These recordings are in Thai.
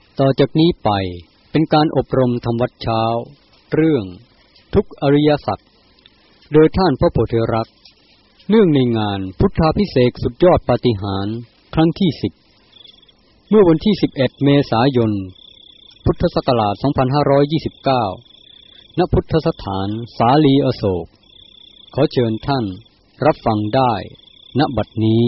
ต่อจากนี้ไปเป็นการอบรมธรรมวัดเช้าเรื่องทุกอริยสัจโดยท่านพระโพธิรักษ์เนื่องในงานพุทธาภิเษกสุดยอดปาฏิหาริย์ครั้งที่10เมื่อวันที่11เมษายนพุทธศักราช2529ณพุทธสถานสาลีอโศกขอเชิญท่านรับฟังได้ณบัดนี้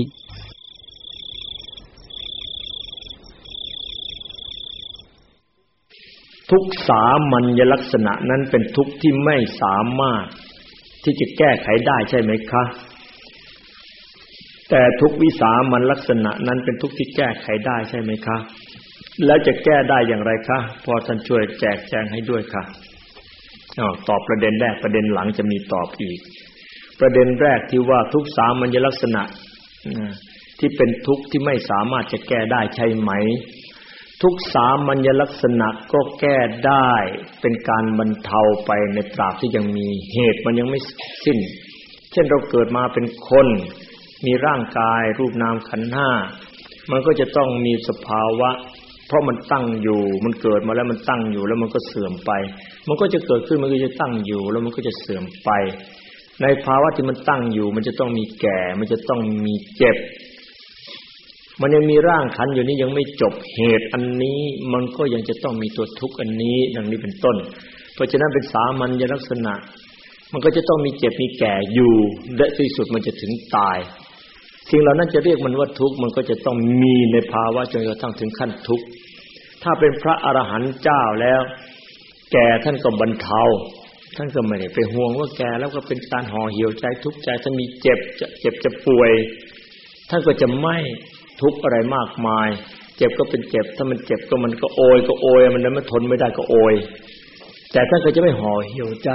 ทุกข์สามัญลักษณะนั้นเป็นทุกข์ที่ไม่สามารถที่จะแก้ไขได้ใช่ไหมคะแต่ทุกข์วิสามัญลักษณะนั้นเป็นทุกข์ที่แก้ไขได้ใช่ไหมคะแล้วจะแก้ได้อย่างไรคะพอท่านช่วยแจกแจงให้ด้วยค่ะตอบประเด็นแรกประเด็นหลังจะมีตอบอีกประเด็นแรกที่ว่าทุกข์สามัญลักษณะที่เป็นทุกข์ที่ไม่สามารถจะแก้ได้ใช่ไหมทุกสามัญลักษณะก็แก้ได้เป็นการบรรเทาไปในตราบที่ยังมีเหตุมันยังไม่สิ้นเช่นเราเกิดมาเป็นคนมีร่างกายรูปนามขันธ์ห้ามันก็จะต้องมีสภาวะเพราะมันตั้งอยู่มันเกิดมาแล้วมันตั้งอยู่แล้วมันก็เสื่อมไปมันก็จะเกิดขึ้นมันก็จะตั้งอยู่แล้วมันก็จะเสื่อมไปในภาวะที่มันตั้งอยู่มันจะต้องมีแก่มันจะต้องมีเจ็บมันยังมีร่างขันธ์อยู่นี้ยังไม่จบเหตุอันนี้มันก็ยังจะต้องมีตัวทุกข์อันนี้ดังนี้เป็นต้นเพราะฉะนั้นเป็นสามัญลักษณะมันก็จะต้องมีเจ็บมีแก่อยู่และที่สุดมันจะถึงตายสิ่งเหล่านั้นจะเรียกมันว่าทุกข์มันก็จะต้องมีในภาวะจนกระทั่งถึงขั้นทุกข์ถ้าเป็นพระอรหันต์เจ้าแล้วแก่ท่านก็บรรเทาท่านก็ไม่ได้ไปห่วงว่าแก่แล้วก็เป็นการห่อเหี่ยวใจทุกข์ใจถ้ามีเจ็บจะป่วยท่านก็จะไม่ทุกข์อะไรมากมายเจ็บก็เป็นเจ็บถ้ามันเจ็บก็มันก็โอยมันนั้นมันทนไม่ได้ก็โอยแต่ท่านก็จะไม่ห่อเหี่ยวใจ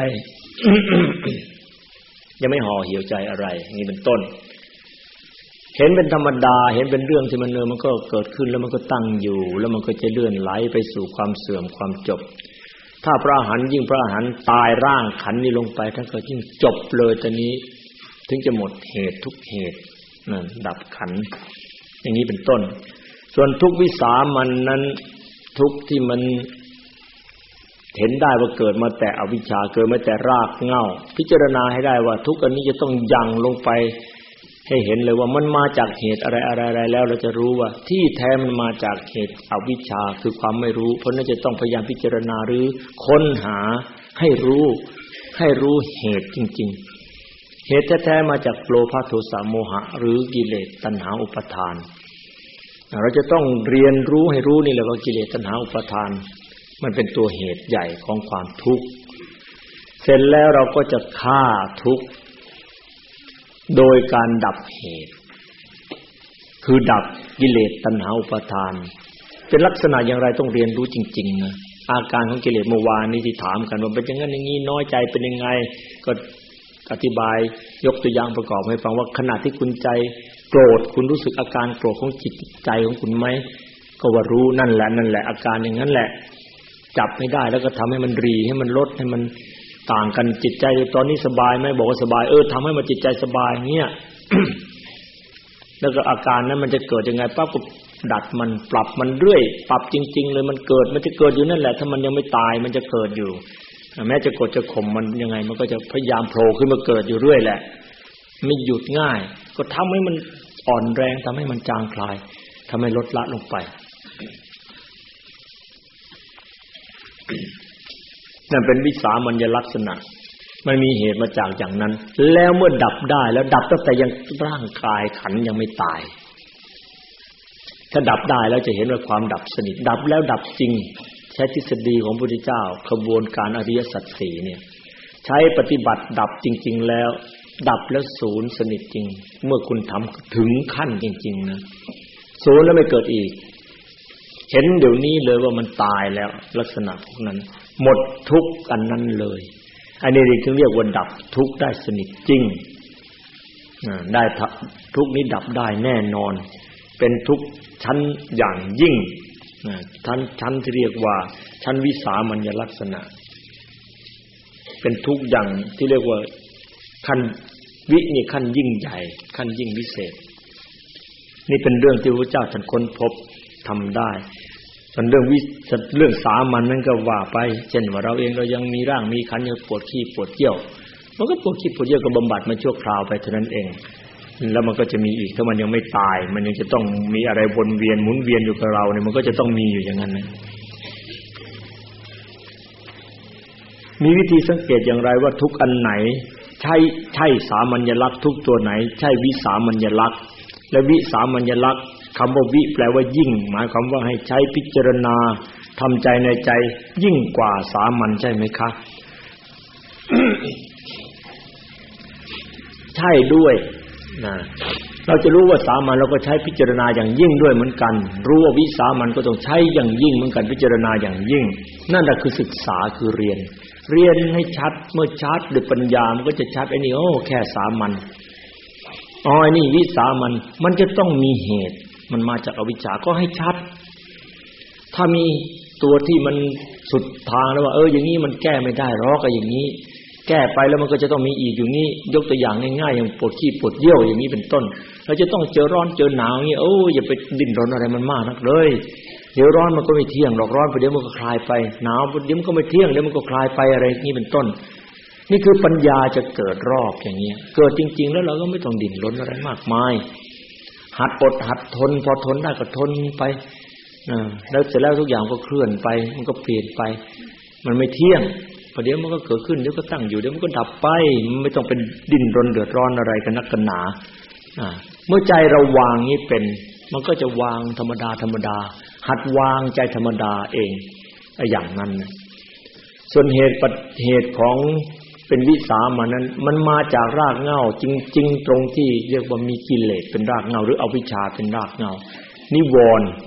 ยังไม่ห่อเหี่ยวใจอะไรนี่เป็นต้นเห็นเป็นธรรมดาเห็นเป็นเรื่องที่มันก็เกิดขึ้นแล้วมันก็ตั้งอยู่แล้วมันก็จะเลื่อนไหลไปสู่ความเสื่อมความจบถ้าพระอรหันต์ยิ่งพระอรหันต์ตายร่างขันธ์นี้ลงไปท่านก็ยิ่งจบเลยตอนนี้ถึงจะหมดเหตุทุกเหตุนั่นดับขันธ์อย่างนี้เป็นต้นส่วนทุกข์วิสามัญนั้นทุกข์ที่มันเห็นได้ว่าเกิดมาแต่อวิชชาเกิดมาแต่รากเหง้าพิจารณาให้ได้ว่าทุกข์อันนี้จะต้องยังลงไปให้เห็นเลยว่ามันมาจากเหตุอะไรแล้วเราจะรู้ว่าที่แท้มันมาจากเหตุอวิชชาคือความไม่รู้เพราะนั้นจะต้องพยายามพิจารณาหรือค้นหาให้รู้เหตุจริงๆเหตุแท้ๆมาจากโลภะโทสะโมหะหรือกิเลสตัณหาอุปาทานเราจะต้องเรียนรู้ให้รู้นี่แหละว่ากิเลสตัณหาอุปาทานมันเป็นตัวเหตุใหญ่ของความทุกข์เสร็จแล้วเราก็จะฆ่าทุกข์โดยการดับเหตุคือดับกิเลสตัณหาอุปาทานเป็นลักษณะอย่างไรต้องเรียนรู้จริงๆนะอาการของกิเลสเมื่อวานนี้ที่ถามกันว่าเป็นอย่างนั้นอย่างนี้น้อยใจเป็นยังไงก็อธิบายยกตัวอย่างประกอบให้ฟังว่าขณะที่คุณใจโกรธคุณรู้สึกอาการโกรธของจิตใจของคุณไหมก็ว่ารู้นั่นแหละอาการอย่างนั้นแหละจับไม่ได้แล้วก็ทำให้มันรีให้มันลดให้มันต่างกันจิตใจตอนนี้สบายไหมบอกว่าสบายทำให้มันจิตใจสบายเงี้ย แล้วก็อาการนั้นมันจะเกิดยังไงปั๊บก็ดัดมันปรับมันเรื่อยปรับจริงๆเลยมันจะเกิดอยู่นั่นแหละถ้ามันยังไม่ตายมันจะเกิดอยู่แม้จะกดจะข่มมันยังไงมันก็จะพยายามโผล่ขึ้นมาเกิดอยู่เรื่อยแหละไม่หยุดง่ายก็ทำให้มันอ่อนแรงทำให้มันจางคลายทำให้ลดละลงไป นั่นเป็นวิสามัญลักษณะมันมีเหตุมาจากอย่างนั้นแล้วเมื่อดับได้แล้วดับตั้งแต่ยังร่างกายขันธ์ยังไม่ตายถ้าดับได้แล้วจะเห็นว่าความดับสนิทดับแล้วดับจริงใช้ทฤษฎีของพระพุทธเจ้าขบวนการอริยสัจสี่เนี่ยใช้ปฏิบัติดับจริงๆแล้วดับแล้วศูนย์สนิทจริงเมื่อคุณทำถึงขั้นจริงๆนะศูนย์แล้วไม่เกิดอีกเห็นเดี๋ยวนี้เลยว่ามันตายแล้วลักษณะพวกนั้นหมดทุกข์อันนั้นเลยอันนี้ถึงเรียกว่าดับทุกข์ได้สนิทจริงได้ทุกข์นี้ดับได้แน่นอนเป็นทุกข์ชั้นอย่างยิ่งชั้นที่เรียกว่าชั้นวิสามัญลักษณะเป็นทุกข์อย่างที่เรียกว่าขั้นวินี่ขั้นยิ่งใหญ่ขั้นยิ่งวิเศษนี่เป็นเรื่องที่พระเจ้าท่านค้นพบทำได้ส่วนเรื่องสามัญนั้นก็ว่าไปเช่นว่าเราเองเรายังมีร่างมีขันธ์ยังปวดขี้ปวดเยี่ยวมันก็ปวดขี้ปวดเยี่ยวก็บำบัดมันชั่วคราวไปเท่านั้นเองแล้วมันก็จะมีอีกถ้ามันยังไม่ตายมันยังจะต้องมีอะไรวนเวียนหมุนเวียนอยู่กับเราเนี่ยมันก็จะต้องมีอยู่อย่างนั้นนะมีวิธีสังเกตอย่างไรว่าทุกอันไหนใช่สามัญลักษณ์ทุกตัวไหนใช่วิสามัญลักษณ์และวิสามัญลักษณ์คำว่าวิแปลว่ายิ่งหมายความว่าให้ใช้พิจารณาทำใจในใจยิ่งกว่าสามัญใช่ไหมคะ ใช่ด้วยนะเราจะรู้ว่าสามัญเราก็ใช้พิจารณาอย่างยิ่งด้วยเหมือนกันรู้ว่าวิสามัญก็ต้องใช้อย่างยิ่งเหมือนกันพิจารณาอย่างยิ่งนั่นแหละคือศึกษาคือเรียนให้ชัดเมื่อชัดด้วยปัญญามันก็จะชัดไอ้นี่โอ้แค่สามัญอ๋อไอ้นี่วิสามัญมันจะต้องมีเหตุมันมาจากอวิชชาก็ให้ชัดถ้ามีตัวที่มันสุดทางแล้วว่าอย่างนี้มันแก้ไม่ได้หรอกก็อย่างนี้แก้ไปแล้วมันก็จะต้องมีอีกอยู่นี้ยกตัวอย่างง่ายๆอย่างปวดขี้ปวดเยี่ยวอย่างนี้เป็นต้นเราจะต้องเจอร้อนเจอหนาวอย่างนี้อย่าไปดิ้นรนอะไรมันมากนักเลยเดี๋ยวร้อนมันก็ไม่เที่ยงหรอกร้อนไปเดี๋ยวมันก็คลายไปหนาวเดี๋ยวมันก็ไม่เที่ยงเดี๋ยวมันก็คลายไปอะไรอย่างนี้เป็นต้นนี่คือปัญญาจะเกิดรอบอย่างนี้เกิดจริงๆแล้วเราก็ไม่ต้องดิ้นรนอะไรมากมายหัดอดหัดทนพอทนได้ก็ทนไปแล้วเสร็จแล้วทุกอย่างก็เคลื่อนไปมันก็เปลี่ยนไปมันไม่เที่ยงประเดี๋ยวมันก็เกิดขึ้นเดี๋ยวก็ตั้งอยู่เดี๋ยวมันก็ดับไปมันไม่ต้องเป็นดิ้นรนเดือดร้อนอะไรกันนักกันหนาเมื่อใจเราวางนี้เป็นมันก็จะวางธรรมดาหัดวางใจธรรมดาเองอย่างนั้นส่วนเหตุของเป็นวิสามัญนั้นมันมาจากรากเหง้าจริงๆตรงที่เรียกว่ามีกิเลสเป็นรากเหง้าหรืออวิชชาเป็นรากเหง้านิวรณ์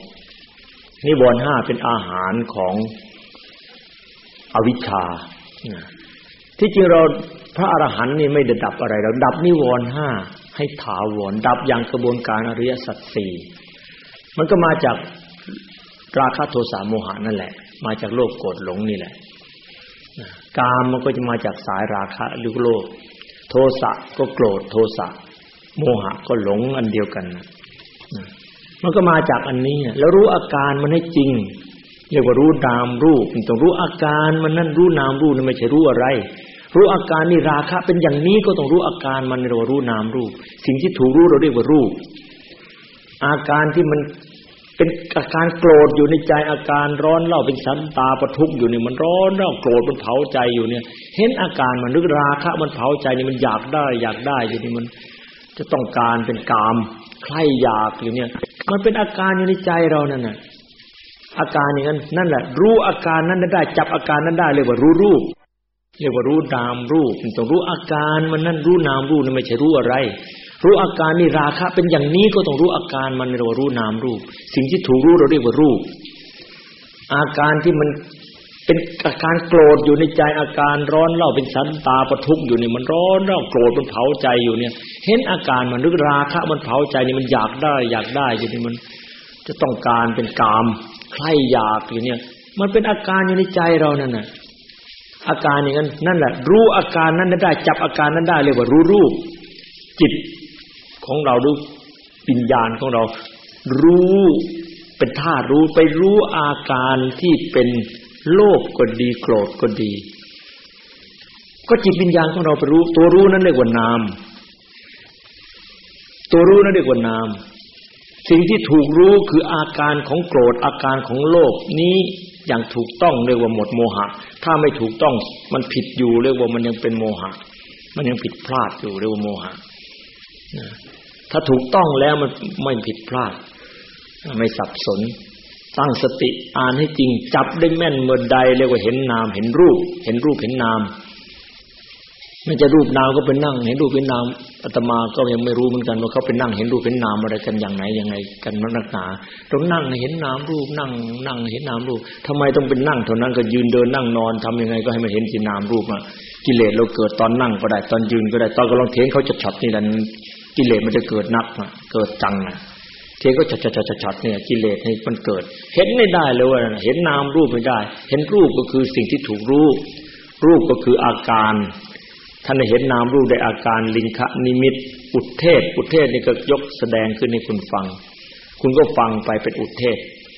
5เป็นอาหารของอวิชชาที่จริงเราพระอรหันต์นี่ไม่ได้ดับอะไรเราดับนิวรณ์5ให้ถาวรดับอย่างกระบวนการอริยสัจ4มันก็มาจากราคะโทสะโมหะนั่นแหละมาจากโลภโกรธหลงนี่แหละกามมันก็จะมาจากสายราคะหรือโลภโทสะก็โกรธโทสะโมหะก็หลงอันเดียวกันมันก็มาจากอันนี้แล้วรู้อาการมันให้จริงเรียกว่ารู้นามรูปต้องรู้อาการมันนั่นรู้นามรูปนั่นไม่ใช่รู้อะไรรู้อาการนี่ราคะเป็นอย่างนี้ก็ต้องรู้อาการมันเรียกว่ารู้นามรูปสิ่งที่ถูกรู้เราเรียกว่ารูปอาการที่มันเป็นอาการโกรธอยู่ในใจอาการร้อนเล่าเป็นสันตาปทุกข์อยู่นี่มันร้อนเล่าโกรธมันเผาใจอยู่เนี่ยเห็นอาการมันนึกราคะมันเผาใจนี่มันอยากได้อยู่นี่มันจะต้องการเป็นกามใคร่อยากอยู่เนี่ยมันเป็นอาการอยู่ในใจเรานั่นน่ะอาการอย่างนั้นนั่นแหละรู้อาการนั้นได้จับอาการนั้นได้เรียกว่ารู้รูปเรียกว่ารู้นามรูปต้องรู้อาการมันนั่นรู้นามรูปนั่นไม่ใช่รู้อะไรรู้อาการนี่ราคะเป็นอย่างนี้ก็ต้องรู้อาการมันเรียกว่ารู้นามรูปสิ่งที่ถูกรู้เราเรียกว่ารูปอาการที่มันเป็นอาการโกรธอยู่ในใจอาการร้อนเล่าเป็นสันตาปทุกข์อยู่นี่มันร้อนเล่าโกรธมันเผาใจอยู่เนี่ยเห็นอาการมันนึกราคะมันเผาใจนี่มันอยากได้อยู่นี่มันจะต้องการเป็นกามใคร่อยากอยู่เนี่ยมันเป็นอาการอยู่ในใจเรานั่นน่ะอาการอย่างนั้นนั่นแหละรู้อาการนั้นได้จับอาการนั้นได้เรียกว่ารู้รูปจิตของเราดูวิญญาณของเรารู้เป็นธาตุรู้ไปรู้อาการที่เป็นโลภก็ดีโกรธก็ดีก็จิตวิญญาณของเราไปรู้ตัวรู้นั้นเรียกว่านามตัวรู้นั้นเรียกว่านามสิ่งที่ถูกรู้คืออาการของโกรธอาการของโลภนี้อย่างถูกต้องเรียกว่าหมดโมหะถ้าไม่ถูกต้องมันผิดอยู่เรียกว่ามันยังเป็นโมหะมันยังผิดพลาดอยู่เรียกว่าโมหะถ้าถูกต้องแล้วมันไม่ผิดพลาดไม่สับสนตั้งสติอ่านให้จริงจับได้แม่นเมื่อใดเรียกว่าเห็นนามเห็นรูปเห็นนามไม่จะรูปนามก็เป็นนั่งเห็นรูปเป็นนามอาตมาก็ยังไม่รู้เหมือนกันว่าเขาเป็นนั่งเห็นรูปเป็นนามอะไรกันอย่างไหนยังไงกันนักหนาต้องนั่งเห็นนามรูปนั่งเห็นนามรูปทำไมต้องเป็นนั่งเท่านั้นก็ยืนเดินนั่งนอนทำยังไงก็ให้มันเห็นที่นามรูปกิเลสเราเกิดตอนนั่งก็ได้ตอนยืนก็ได้ตอนกำลังเทงเขาจัดๆนี่แหละกิเลสมันจะเกิดนักเกิดจังเทงก็จัดๆเนี่ยกิเลสให้มันเกิดเห็นไม่ได้เลยว่าเห็นนามรูปไม่ได้เห็นรูปก็คือสิ่งที่ถูกรู้รูปก็คืออาการท่านเห็นนามรูปได้อาการลิงคะนิมิตอุทเทศนี่ก็ยกแสดงขึ้นให้คุณฟังคุณก็ฟังไปเป็นอุทเทศ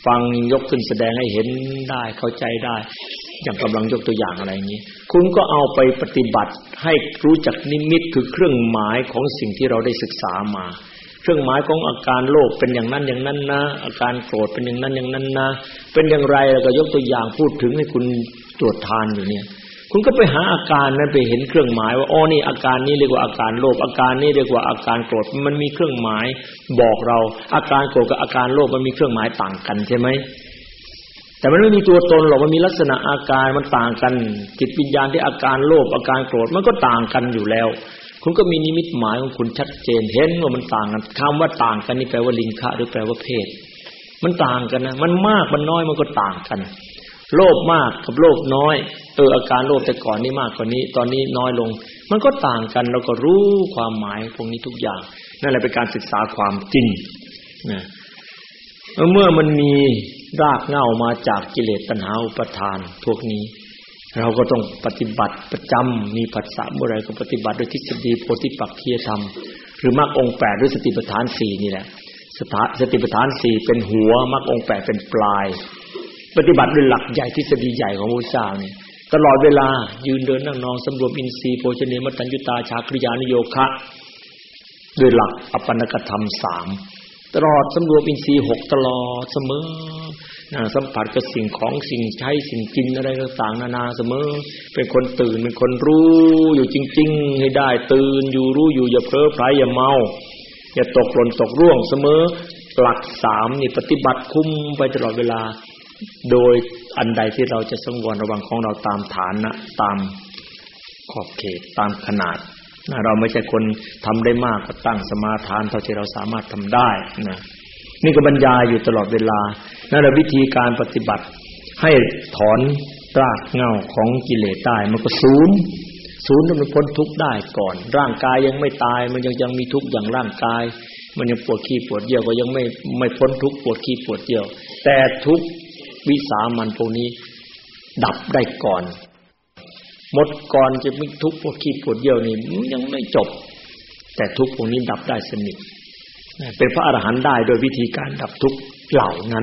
ฟังยกขึ้นแสดงให้เห็นได้เข้าใจได้อย่างกำลังยกตัวอย่างอะไรอย่างนี้คุณก็เอาไปปฏิบัติให้รู้จักนิมิตคือเครื่องหมายของสิ่งที่เราได้ศึกษามาเครื่องหมายของอาการโลภเป็นอย่างนั้นอย่างนั้นนะอาการโกรธเป็นอย่างนั้นอย่างนั้นนะเป็นอย่างไรแล้วก็ยกตัวอย่างพูดถึงให้คุณตรวจทานอยู่เนี่ยคุณก็ไปหาอาการนั้นไปเห็นเครื่องหมายว่าอ๋อนี่อาการนี้เรียกว่าอาการโลภอาการนี้เรียกว่าอาการโกรธมันมีเครื่องหมายบอกเราอาการโกรธกับอาการโลภมันมีเครื่องหมายต่างกันใช่ไหมแต่มันไม่มีตัวตนหรอกมันมีลักษณะอาการมันต่างกันจิตวิญญาณที่อาการโลภอาการโกรธมันก็ต่างกันอยู่แล้วคุณก็มีนิมิตหมายของคุณชัดเจนเห็นว่ามันต่างกันคำว่าต่างกันนี่แปลว่าลิงคะหรือแปลว่าเพศมันต่างกันนะมันมากมันน้อยมันก็ต่างกันโลภมากกับโลภน้อยอาการโลภแต่ก่อนนี่มากกว่านี้ตอนนี้น้อยลงมันก็ต่างกันเราก็รู้ความหมายพวกนี้ทุกอย่างนั่นแหละเป็นการศึกษาความจริงนะเมื่อมันมีรากเหง้ามาจากกิเลสตัณหาอุปาทานพวกนี้เราก็ต้องปฏิบัติประจำมีผัสสะเมื่อไรก็ปฏิบัติด้วยทฤษฎีโพธิปักขิยธรรมหรือมรรคองค์8ด้วยสติปัฏฐาน4นี่แหละสติปัฏฐาน4เป็นหัวมรรคองค์8เป็นปลายปฏิบัติด้วยหลักใหญ่ทฤษฎีใหญ่ของพระพุทธเจ้านี่ตลอดเวลายืนเดินนั่งนอนสำรวมอินทรีย์โภชเนมัตตัญญูตาชาคริยานุโยคะด้วยหลักอปันนกธรรม3ตลอดสำรวมอินทรีย์6ตลอดเสมอสัมผัสกับสิ่งของสิ่งใช้สิ่งกินอะไรต่างๆนานาเสมอเป็นคนตื่นเป็นคนรู้อยู่จริงๆให้ได้ตื่นอยู่รู้อยู่อย่าเพ้อไผลอย่าเมาอย่าตกหล่นตกร่วงเสมอหลัก3นี่ปฏิบัติคุ้มไปตลอดเวลาโดยอันใดที่เราจะสังวรระวังของเราตามฐานะตามขอบเขตตามขนาดเราไม่ใช่คนทำได้มากก็ตั้งสมาทานเท่าที่เราสามารถทำได้นะนี่ก็บรรยายอยู่ตลอดเวลานั่นแหละวิธีการปฏิบัติให้ถอนรากเหง้าของกิเลสได้มันก็ศูนย์แล้วมันพ้นทุกข์ได้ก่อนร่างกายยังไม่ตายมันยังมีทุกข์อย่างร่างกายมันยังปวดขี้ปวดเยี่ยวก็ยังไม่พ้นทุกข์ปวดขี้ปวดเยี่ยวแต่ทุกข์วิสามัญพวกนี้ดับได้ก่อนหมดก่อนจะมีทุกข์ปวดขี้ปวดเยี่ยวนี่ยังไม่จบแต่ทุกข์พวกนี้ดับได้สนิทเป็นพระอรหันต์ได้โดยวิธีการดับทุกข์เหล่านั้น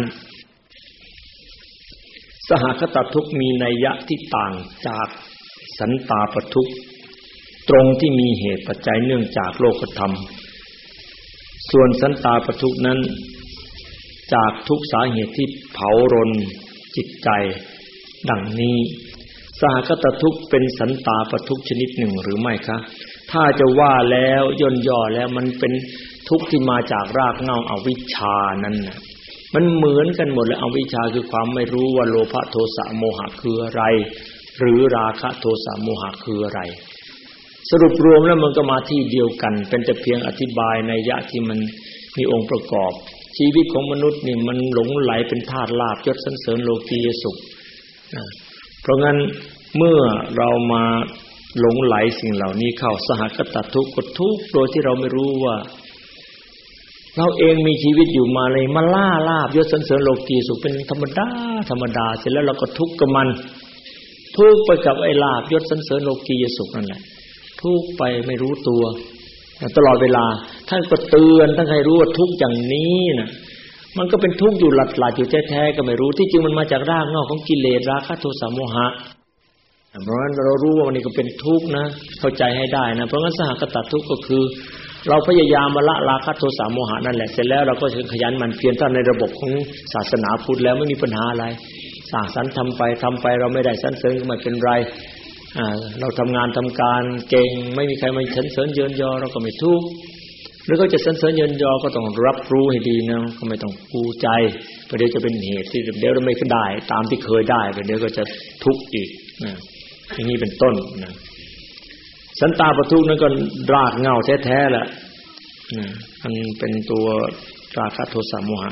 สหคตทุกข์มีนัยยะที่ต่างจากสันตาปทุกข์ตรงที่มีเหตุปัจจัยเนื่องจากโลกธรรมส่วนสันตาปทุกข์นั้นจากทุกสาเหตุที่เผารนจิตใจดังนี้สหคตทุกข์เป็นสันตาปทุกข์ชนิดหนึ่งหรือไม่คะถ้าจะว่าแล้วย่นย่อแล้วมันเป็นทุกข์ที่มาจากรากเหง้าอวิชชานั้นน่ะมันเหมือนกันหมดเลยอวิชชาคือความไม่รู้ว่าโลภะโทสะโมหะคืออะไรหรือราคะโทสะโมหะคืออะไรสรุปรวมแล้วมันก็มาที่เดียวกันเป็นแต่เพียงอธิบายนัยยะที่มันมีองค์ประกอบชีวิตของมนุษย์นี่มันหลงไหลเป็นธาตุลาภยศสรรเสริญโลกียสุขเพราะงั้นเมื่อเรามาหลงไหลสิ่งเหล่านี้เข้าสหคตทุกข์ก็ทุกข์โดยที่เราไม่รู้ว่าเราเองมีชีวิตอยู่มาเลยมาล่าลาภยศสรรเสริญโลกียสุขเป็นธรรมดาเสร็จแล้วเราก็ทุกข์กับมันทุกข์ไปกับไอ้ลาภยศสรรเสริญโลกียสุขนั่นแหละทุกข์ไปไม่รู้ตัวตลอดเวลาท่านก็เตือนท่านให้รู้ว่าทุกข์อย่างนี้นะมันก็เป็นทุกข์อยู่หลัดๆอยู่แท้ๆก็ไม่รู้ที่จริงมันมาจากรากเหง้าของกิเลสราคะโทสะโมหะเพราะฉะนั้นเรารู้ว่ามันนี่ก็เป็นทุกข์นะเข้าใจให้ได้นะเพราะงั้นสหคตทุกข์ก็คือเราพยายามมาละราคะโทสะโมหะนั่นแหละเสร็จแล้วเราก็ขยันหมั่นเพียรถ้าในระบบของศาสนาพุทธแล้วไม่มีปัญหาอะไรสร้างสรรค์ทำไปเราไม่ได้สรรเสริญก็ไม่เป็นไรเราทำงานทำการเก่งไม่มีใครมาสรรเสริญเยินยอเราก็ไม่ทุกข์หรือเขาจะสรรเสริญเยินยอก็ต้องรับรู้ให้ดีนะก็ไม่ต้องปูใจประเดี๋ยวจะเป็นเหตุที่เดี๋ยวเราไม่ได้ตามที่เคยได้เดี๋ยวก็จะทุกข์อีกอย่างนี้เป็นต้นนะสันตาปทุกข์นั้นก็รากเหง้าแท้ๆแหละมันเป็นตัวราคะโทสะโมหะ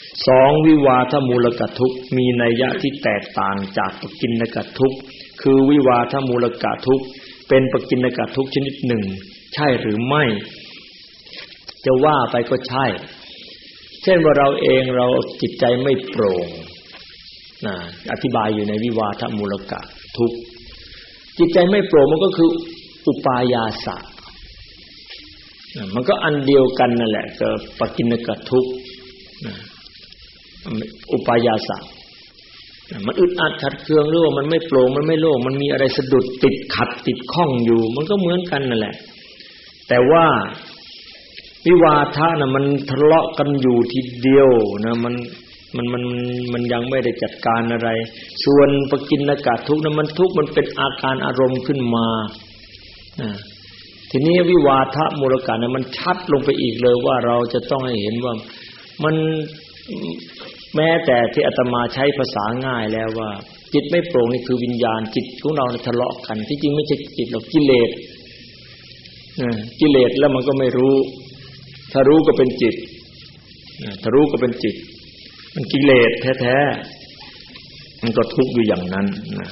2วิวาทมูลกทุกข์มีนัยยะที่แตกต่างจากปกิณณกทุกข์คือวิวาทมูลกทุกข์เป็นปกิณณกทุกข์ชนิดหนึ่งใช่หรือไม่จะว่าไปก็ใช่เช่นว่าเราเองเราจิตใจไม่โปร่งอธิบายอยู่ในวิวาทมูลกทุกข์จิตใจไม่โปร่งมันก็คืออุปายาสะมันก็อันเดียวกันนั่นแหละกับปกิณณกทุกข์อุปายาสะมันอึดอัดขัดเคืองหรือว่ามันไม่โปร่งมันไม่โล่งมันมีอะไรสะดุดติดขัดติดข้องอยู่มันก็เหมือนกันนั่นแหละแต่ว่าวิวาทะน่ะมันทะเลาะกันอยู่ทีเดียวนะมันยังไม่ได้จัดการอะไรส่วนปกิณกะทุกข์นั้นมันทุกข์มันเป็นอาการอารมณ์ขึ้นมาทีนี้วิวาทะมูลกะนั้นมันชัดลงไปอีกเลยว่าเราจะต้องให้เห็นว่ามันแม้แต่ที่อาตมาใช้ภาษาง่ายแล้วว่าจิตไม่โปร่งนี่คือวิญญาณจิตของเราทะเลาะกันที่จริงไม่ใช่จิตหรอกกิเลสกิเลสแล้วมันก็ไม่รู้ถ้ารู้ก็เป็นจิตถ้ารู้ก็เป็นจิตมันกิเลสแท้ๆมันก็ทุกข์อยู่อย่างนั้นนะ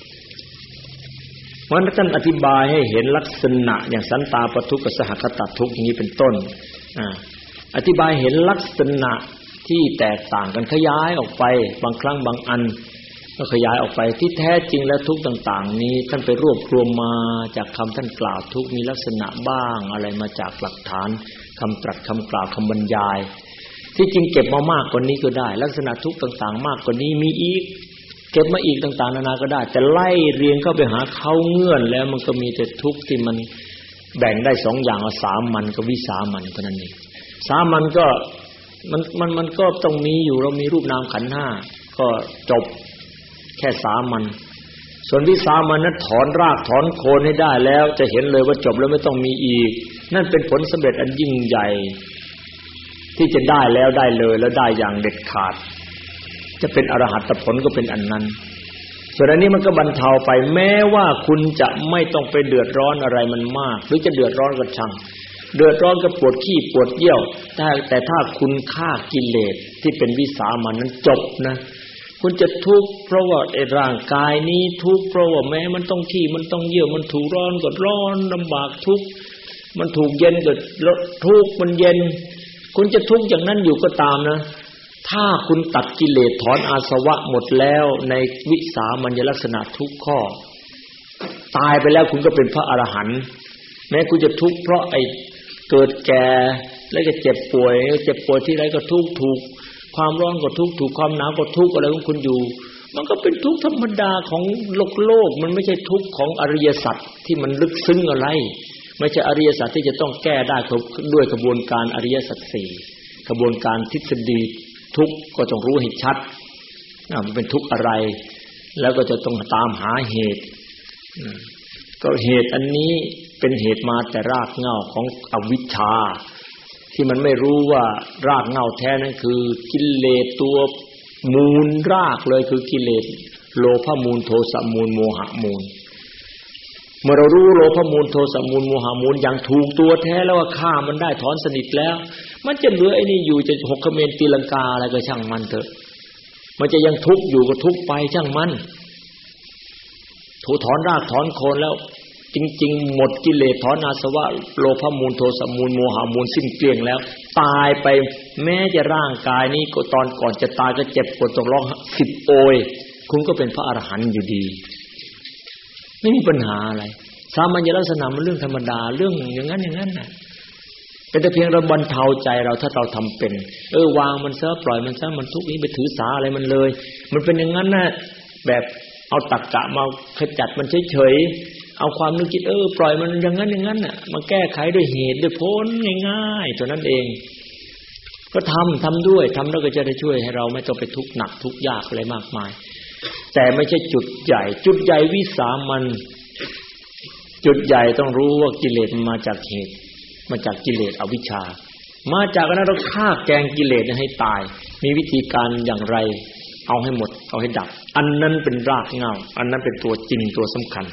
เพราะท่านอธิบายให้เห็นลักษณะอย่างสันตาปทุกข์กับสหคตทุกข์อย่างนี้เป็นต้นอธิบายเห็นลักษณะที่แตกต่างกันขยายออกไปบางครั้งบางอันก็ขยายออกไปที่แท้จริงแล้วทุกข์ต่างๆนี้ท่านไปรวบรวมมาจากคำท่านกล่าวทุกข์มีลักษณะบ้างอะไรมาจากหลักฐานคำตรัสคำกล่าวคำบรรยายที่จริงเก็บมามากกว่านี้ก็ได้ลักษณะทุกข์ต่างๆมากกว่านี้มีอีกเก็บมาอีกต่างๆนานาก็ได้แต่ไล่เรียงเข้าไปหาเขาเงื่อนแล้วมันก็มีแต่ทุกข์ที่มันแบ่งได้2อย่างสามัญกับวิสามัญเท่านั้นเองสามัญก็มันก็ต้องมีอยู่เรามีรูปนามขันธ์5ก็จบแค่สามัญส่วนวิสามัญนั้นถอนรากถอนโคนให้ได้แล้วจะเห็นเลยว่าจบแล้วไม่ต้องมีอีกนั่นเป็นผลสำเร็จอันยิ่งใหญ่ที่จะได้แล้วได้เลยแล้วได้อย่างเด็ดขาดจะเป็นอรหัตผลก็เป็นอันนั้นส่วนอันนี้มันก็บรรเทาไปแม้ว่าคุณจะไม่ต้องไปเดือดร้อนอะไรมันมากหรือจะเดือดร้อนก็ช่างเดือดร้อนก็ปวดขี้ปวดเยี่ยวแต่ถ้าคุณฆ่ากิเลสที่เป็นวิสามัญนั้นจบนะคุณจะทุกข์เพราะว่าไอ้ร่างกายนี้ทุกข์เพราะว่าแม้มันต้องขี้มันต้องเยี่ยวมันถูกร้อนก็ร้อนลำบากทุกข์มันถูกเย็นก็ทุกข์มันเย็นคุณจะทุกข์อย่างนั้นอยู่ก็ตามนะถ้าคุณตัดกิเลสถอนอาสวะหมดแล้วในวิสามัญลักษณะทุกข้อตายไปแล้วคุณก็เป็นพระอรหันต์แม้คุณจะทุกข์เพราะไอ้เกิดแก่แล้วก็เจ็บป่วยที่ไรก็ทุกข์ถูกความร้อนก็ทุกข์ถูกความหนาวก็ทุกข์อะไรของคุณอยู่มันก็เป็นทุกข์ธรรมดาของโลกมันไม่ใช่ทุกข์ของอริยสัจที่มันลึกซึ้งอะไรไม่ใช่อริยสัจที่จะต้องแก้ได้ด้วยกระบวนการอริยสัจ4กระบวนการทฤษฎีทุกข์ก็ต้องรู้ให้ชัดมันเป็นทุกข์อะไรแล้วก็จะต้องตามหาเหตุก็เหตุอันนี้เป็นเหตุมาแต่รากเหง้าของอวิชชาที่มันไม่รู้ว่ารากเหง้าแท้นั้นคือกิเลสตัวมูลรากเลยคือกิเลสโลภมูลโทสะมูลโมหะมูลเมื่อเรารู้โลภมูลโทสะมูลโมหะมูลอย่างถูกตัวแท้แล้วว่าฆ่ามันได้ถอนสนิทแล้วมันจะเหลือไอ้นี่อยู่จะหกเขมรตีลังกาอะไรก็ช่างมันเถอะมันจะยังทุกข์อยู่ก็ทุกข์ไปช่างมันถูถอนรากถอนโคนแล้วจริงๆหมดกิเลสถอนอาสวะโลภมูลโทสะมูลโมหะมูลสิ้นเกลี้ยงแล้วตายไปแม้จะร่างกายนี้ก็ตอนก่อนจะตายก็เจ็บปวดต้องร้อง10โอยคุณก็เป็นพระอรหันต์อยู่ดีไม่มีปัญหาอะไรสามัญลักษณะมันเรื่องธรรมดาเรื่องอย่างนั้นน่ะเป็นแต่เพียงเราบรรเทาใจเราถ้าเราทำเป็นวางมันซะปล่อยมันซะมันทุกข์นี้ไปถือสาอะไรมันเลยมันเป็นอย่างนั้นน่ะแบบเอาตรรกะมาขจัดมันเฉยๆเอาความนึกคิดปล่อยมันอย่างนั้นน่ะมาแก้ไขด้วยเหตุด้วยผลง่ายๆตัวนั้นเองก็ทำด้วยทำแล้วก็จะได้ช่วยให้เราไม่ต้องไปทุกข์หนักทุกข์ยากอะไรมากมายแต่ไม่ใช่จุดใหญ่วิสามัญจุดใหญ่ต้องรู้ว่ากิเลสมาจากเหตุมาจากกิเลสอวิชชามาจากนั้นเราฆ่าแกงกิเลสให้ตายมีวิธีการอย่างไรเอาให้หมดเอาให้ดับอันนั้นเป็นรากเหง้าอันนั้นเป็นตัวจริงตัวสำคัญ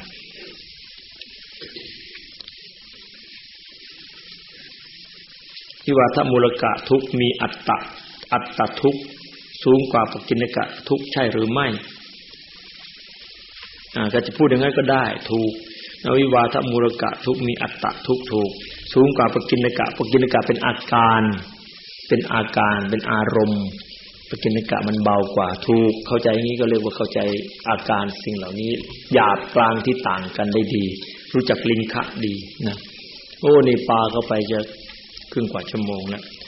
ที่ว่าถ้ามูลกะทุกข์มีอัตตะทุกข์สูงกว่าปกิณกะทุกข์ใช่หรือไม่ก็จะพูดอย่างนั้นก็ได้ถูกนวิวาทมูลกะทุกข์มีอัตตะทุกข์ถูกสูงกว่าปกิณกะเป็นอาการเป็นอารมณ์ปกิณกะมันเบากว่าถูกเข้าใจอย่างนี้ก็เรียกว่าเข้าใจอาการสิ่งเหล่านี้หยาบกลางที่ต่างกันได้ดีรู้จักลิงคะดีนะโอ้นี่ปาเข้าไปจะครึ่งกว่าชั่วโมงแล้ว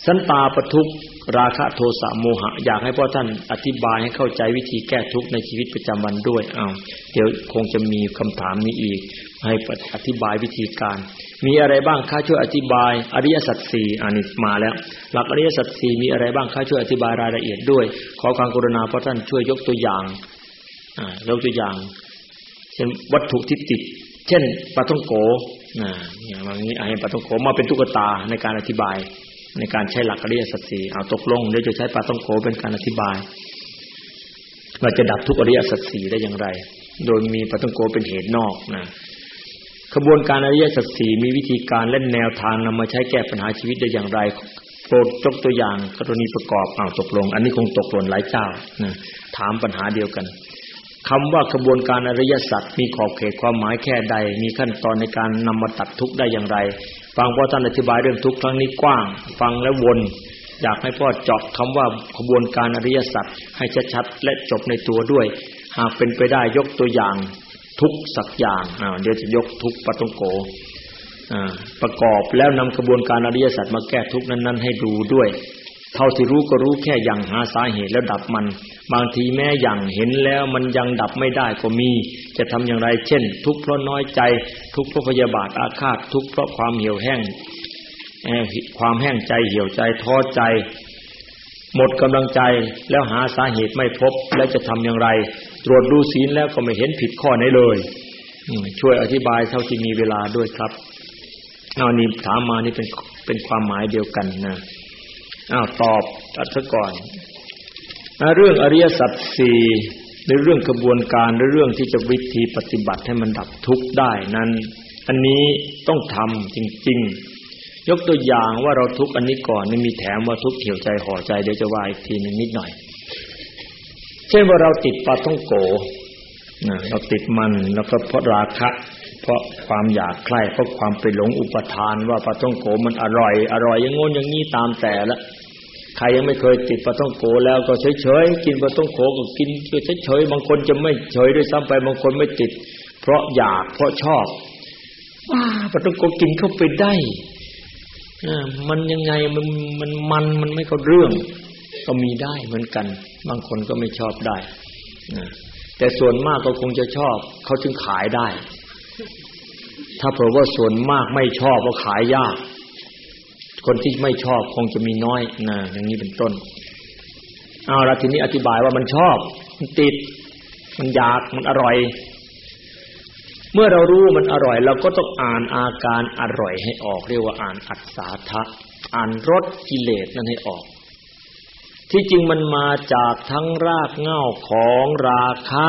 สันตาปทุกข์ราคะโทสะโมหะอยากให้พ่อท่านอธิบายให้เข้าใจวิธีแก้ทุกข์ในชีวิตประจำวันด้วยเดี๋ยวคงจะมีคำถามนี้อีกให้อธิบายวิธีการมีอะไรบ้างคะช่วยอธิบายอริยสัจ4นี่มาแล้วหลักอริยสัจ4มีอะไรบ้างคะช่วยอธิบายรายละเอียดด้วยขอความกรุณาพ่อท่านช่วยยกตัวอย่างยกตัวอย่างเช่นวัตถุที่ติดเช่นปลาท่องโกอย่างนี้ให้ปลาท่องโกมาเป็นตุ๊กตาในการอธิบายในการใช้หลักอริยสัจ4ตกลงเดี๋ยวจะใช้ปลาท่องโกเป็นการอธิบายว่าจะดับทุกอริยสัจ4ได้อย่างไรโดยมีปลาท่องโกเป็นเหตุนอกขบวนการอริยสัจ4มีวิธีการและแนวทางนำมาใช้แก้ปัญหาชีวิตได้อย่างไรโปรดยกตัวอย่างกรณีประกอบตกลงอันนี้คงตกหล่นหลายเจ้าถามปัญหาเดียวกันคำว่าขบวนการอริยสัจมีขอบเขตความหมายแค่ใดมีขั้นตอนในการนำมาตัดทุกข์ได้อย่างไรฟังพ่อท่านอธิบายเรื่องทุกข์ครั้งนี้กว้างฟังแล้ววนอยากให้พ่อเจาะคำว่าขบวนการอริยสัจให้ชัดๆและจบในตัวด้วยหากเป็นไปได้ยกตัวอย่างทุกสักอย่างเดี๋ยวจะยกทุกปาท่องโกประกอบแล้วนำกระบวนการอริยสัจมาแก้ทุกนั้นๆให้ดูด้วยเท่าที่รู้ก็รู้แค่อย่างหาสาเหตุแล้วดับมันบางทีแม้อย่างเห็นแล้วมันยังดับไม่ได้ก็มีจะทำอย่างไรเช่นทุกข์เพราะน้อยใจทุกข์เพราะพยาบาทอาฆาตทุกข์เพราะความเหี่ยวแห้งความแห้งใจเหี่ยวใจท้อใจหมดกำลังใจแล้วหาสาเหตุไม่พบแล้วจะทำอย่างไรตรวจดูศีลแล้วก็ไม่เห็นผิดข้อไหนเลยช่วยอธิบายเท่าที่มีเวลาด้วยครับนี่ถามมานี่เป็นความหมายเดียวกันนะตอบซะก่อนเรื่องอริยสัจ4ในเรื่องกระบวนการหรือเรื่องที่จะวิธีปฏิบัติให้มันดับทุกข์ได้นั้นอันนี้ต้องทำจริงๆยกตัวอย่างว่าเราทุกข์อันนี้ก่อนมีแถมว่าทุกข์เหี่ยวใจห่อใจเดี๋ยวจะว่าอีกทีนึงนิดหน่อยเช่นว่าเราติดปลาท่องโกเราติดมันแล้วก็เพราะราคะเพราะความอยากใคร่เพราะความไปหลงอุปทานว่าปลาท่องโกมันอร่อยอย่างโน้นอย่างนี้ตามแต่ละใครยังไม่เคยติดปลาท่องโกแล้วก็เฉยๆกินปลาท่องโกก็กินเฉยๆบางคนจะไม่เฉยด้วยซ้ำไปบางคนไม่ติดเพราะอยากเพราะชอบปลาท่องโกกินเข้าไปได้มันยังไงมันไม่เข้าเรื่องก็มีได้เหมือนกันบางคนก็ไม่ชอบได้แต่ส่วนมากก็คงจะชอบเขาจึงขายได้ถ้าเผื่อว่าส่วนมากไม่ชอบก็ขายยากคนที่ไม่ชอบคงจะมีน้อยอย่างนี้เป็นต้นแล้วทีนี้อธิบายว่ามันชอบมันติดมันอยากมันอร่อยเมื่อเรารู้มันอร่อยเราก็ต้องอ่านอาการอร่อยให้ออกเรียกว่าอ่านอัศสาทะอ่านรสกิเลสนั้นให้ออกที่จริงมันมาจากทั้งรากเหง้าของราคะ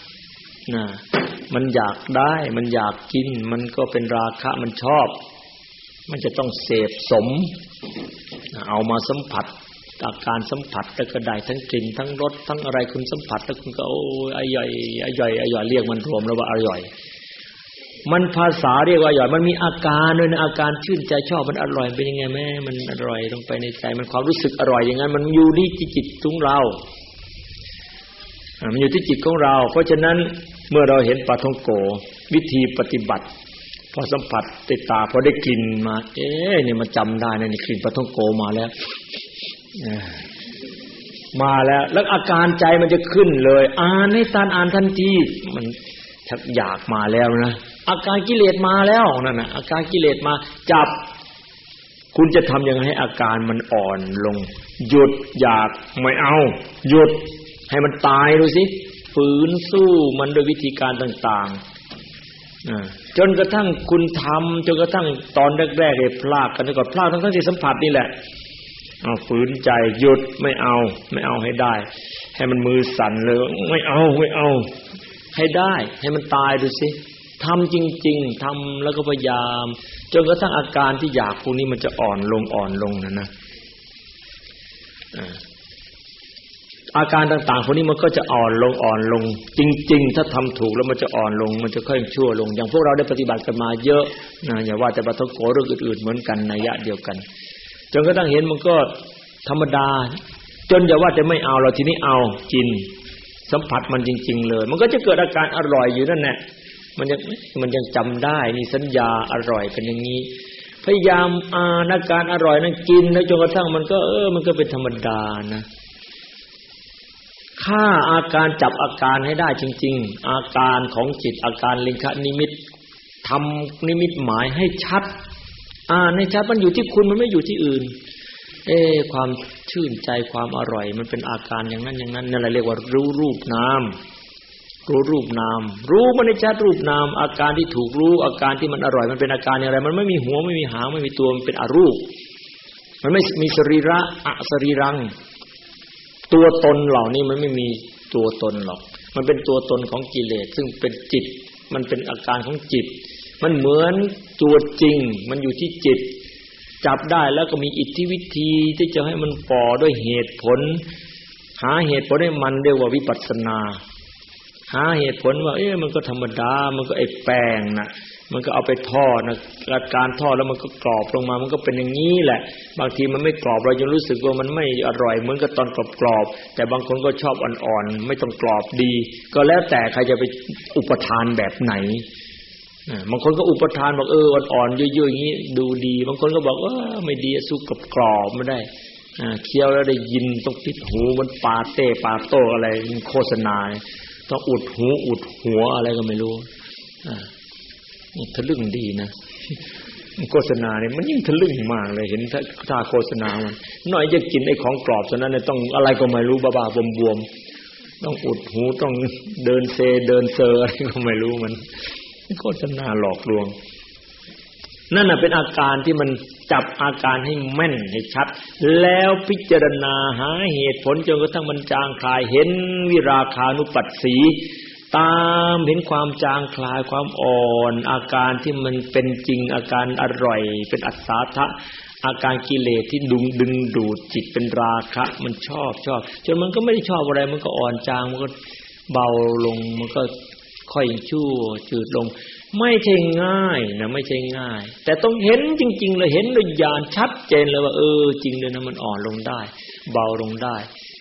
มันอยากได้มันอยากกินมันก็เป็นราคะมันชอบมันจะต้องเสพสมเอามาสัมผัสอาการสัมผัสแล้วก็ได้ทั้งกลิ่นทั้งรสทั้งอะไรคุณสัมผัสแล้วคุณก็โอ้ยอร่อยเรียกมันรวมแล้วว่าอร่อยมันภาษาเรียกว่าอร่อยมันมีอาการด้วยนะอาการชื่นใจชอบมันอร่อยเป็นยังไงแม่มันอร่อยลงไปในใจมันความรู้สึกอร่อยอย่างนั้นมันอยู่ที่จิตของเรามันอยู่ที่จิตของเราเพราะฉะนั้นเมื่อเราเห็นปลาท่องโกวิธีปฏิบัติพอสัมผัสติดตาพอได้กลิ่นมานี่มันจำได้นะนี่กลิ่นปลาท่องโกมาแล้วแล้วอาการใจมันจะขึ้นเลยให้ตานอ่านทันทีมันชักอยากมาแล้วนะอาการกิเลสมาแล้วนั่นน่ะอาการกิเลสมาจับคุณจะทำยังไงให้อาการมันอ่อนลงหยุดอยากไม่เอาหยุดให้มันตายดูสิฝืนสู้มันโดยวิธีการต่างๆจนกระทั่งคุณทำจนกระทั่งตอนแรกๆเลยพลาดกันก่อนพลาดทั้งที่สัมผัสนี่แหละฝืนใจหยุดไม่เอาให้ได้ให้มันมือสั่นเลยไม่เอาให้ได้ให้มันตายดูสิทำจริงๆทำแล้วก็พยายามจนกระทั่งอาการที่อยากพวกนี้มันจะอ่อนลงนะอาการต่างๆพวกนี้มันก็จะอ่อนลงจริงๆถ้าทำถูกแล้วมันจะอ่อนลงมันจะค่อยชั่วลงอย่างพวกเราได้ปฏิบัติกันมาเยอะนะอย่าว่าแต่ปาท่องโกเรื่องอื่นๆเหมือนกันนัยยะเดียวกันจนกระทั่งเห็นมันก็ธรรมดาจนอย่าว่าแต่ไม่เอาเราทีนี้เอากินสัมผัสมันจริงๆเลยมันก็จะเกิดอาการอร่อยอยู่นั่นแหละมันยังจำได้นี่สัญญาอร่อยเป็นอย่างนี้พยายามอ่านอาการอร่อยนั้นกินแล้วจนกระทั่งมันก็เป็นธรรมดานะฆ่าอาการจับอาการให้ได้จริงๆอาการของจิตอาการลิงคนิมิตทำนิมิตหมายให้ชัดในชัดมันอยู่ที่คุณมันไม่อยู่ที่อื่นความชื่นใจความอร่อยมันเป็นอาการอย่างนั้นอย่างนั้นนั่นแหละเรียกว่ารู้รูปนามรู้รูปนามรู้มันในชัดรูปนามอาการที่ถูกรู้อาการที่มันอร่อยมันเป็นอาการอย่างไรมันไม่มีหัวไม่มีหางไม่มีตัวมันเป็นอรูปมันไม่มีสรีระอสรีรังตัวตนเหล่านี้มันไม่มีตัวตนหรอกมันเป็นตัวตนของกิเลสซึ่งเป็นจิตมันเป็นอาการของจิตมันเหมือนตัวจริงมันอยู่ที่จิตจับได้แล้วก็มีอิทธิวิธีที่จะให้มันป่อด้วยเหตุผลหาเหตุผลให้มันเรียกว่าวิปัสสนาหาเหตุผลว่ามันก็ธรรมดามันก็ไอ้แป้งน่ะมันก็เอาไปทอดนะการทอดแล้วมันก็กรอบลงมามันก็เป็นอย่างนี้แหละบางทีมันไม่กรอบเราจะรู้สึกว่ามันไม่อร่อยเหมือนกับตอนกรอบๆแต่บางคนก็ชอบอ่อนๆไม่ต้องกรอบดีก็แล้วแต่ใครจะไปอุปทานแบบไหนบางคนก็อุปทานบอกอ่อนๆเยอะๆอย่างนี้ดูดีบางคนก็บอกไม่ดีสู้กับกรอบไม่ได้เคี้ยวแล้วได้ยินต้องติดหูมันปาเต้ปาโต้อะไรโฆษณาต้องอุดหูอุดหัวอะไรก็ไม่รู้นี่ทะลึ่งดีนะโฆษณาเนี่ยมันยิ่งทะลึ่งมากเลยเห็นถ้าโฆษณามันหน่อยจะกินไอ้ของกรอบฉะนั้นเนี่ยต้องอะไรก็ไม่รู้บ้าๆบวมๆต้องอุดหูต้องเดินเซเดินเซออะไรก็ไม่รู้มันโฆษณาหลอกลวงนั่นน่ะเป็นอาการที่มันจับอาการให้แม่นให้ชัดแล้วพิจารณาหาเหตุผลจนกระทั่งมันจางคลายเห็นวิราคานุปัสสีตามเห็นความจางคลายความอ่อนอาการที่มันเป็นจริงอาการอร่อยเป็นอัศทะอาการกิเลสที่ดึงดูดจิตเป็นราคะมันชอบจนมันก็ไม่ได้ชอบอะไรมันก็อ่อนจางมันก็เบาลงมันก็ค่อยชั่วจืดลงไม่ใช่ง่ายนะไม่ใช่ง่ายแต่ต้องเห็นจริงๆเลยเห็นด้วยญาณชัดเจนเลยว่าจริงเลยนะมันอ่อนลงได้เบาลงได้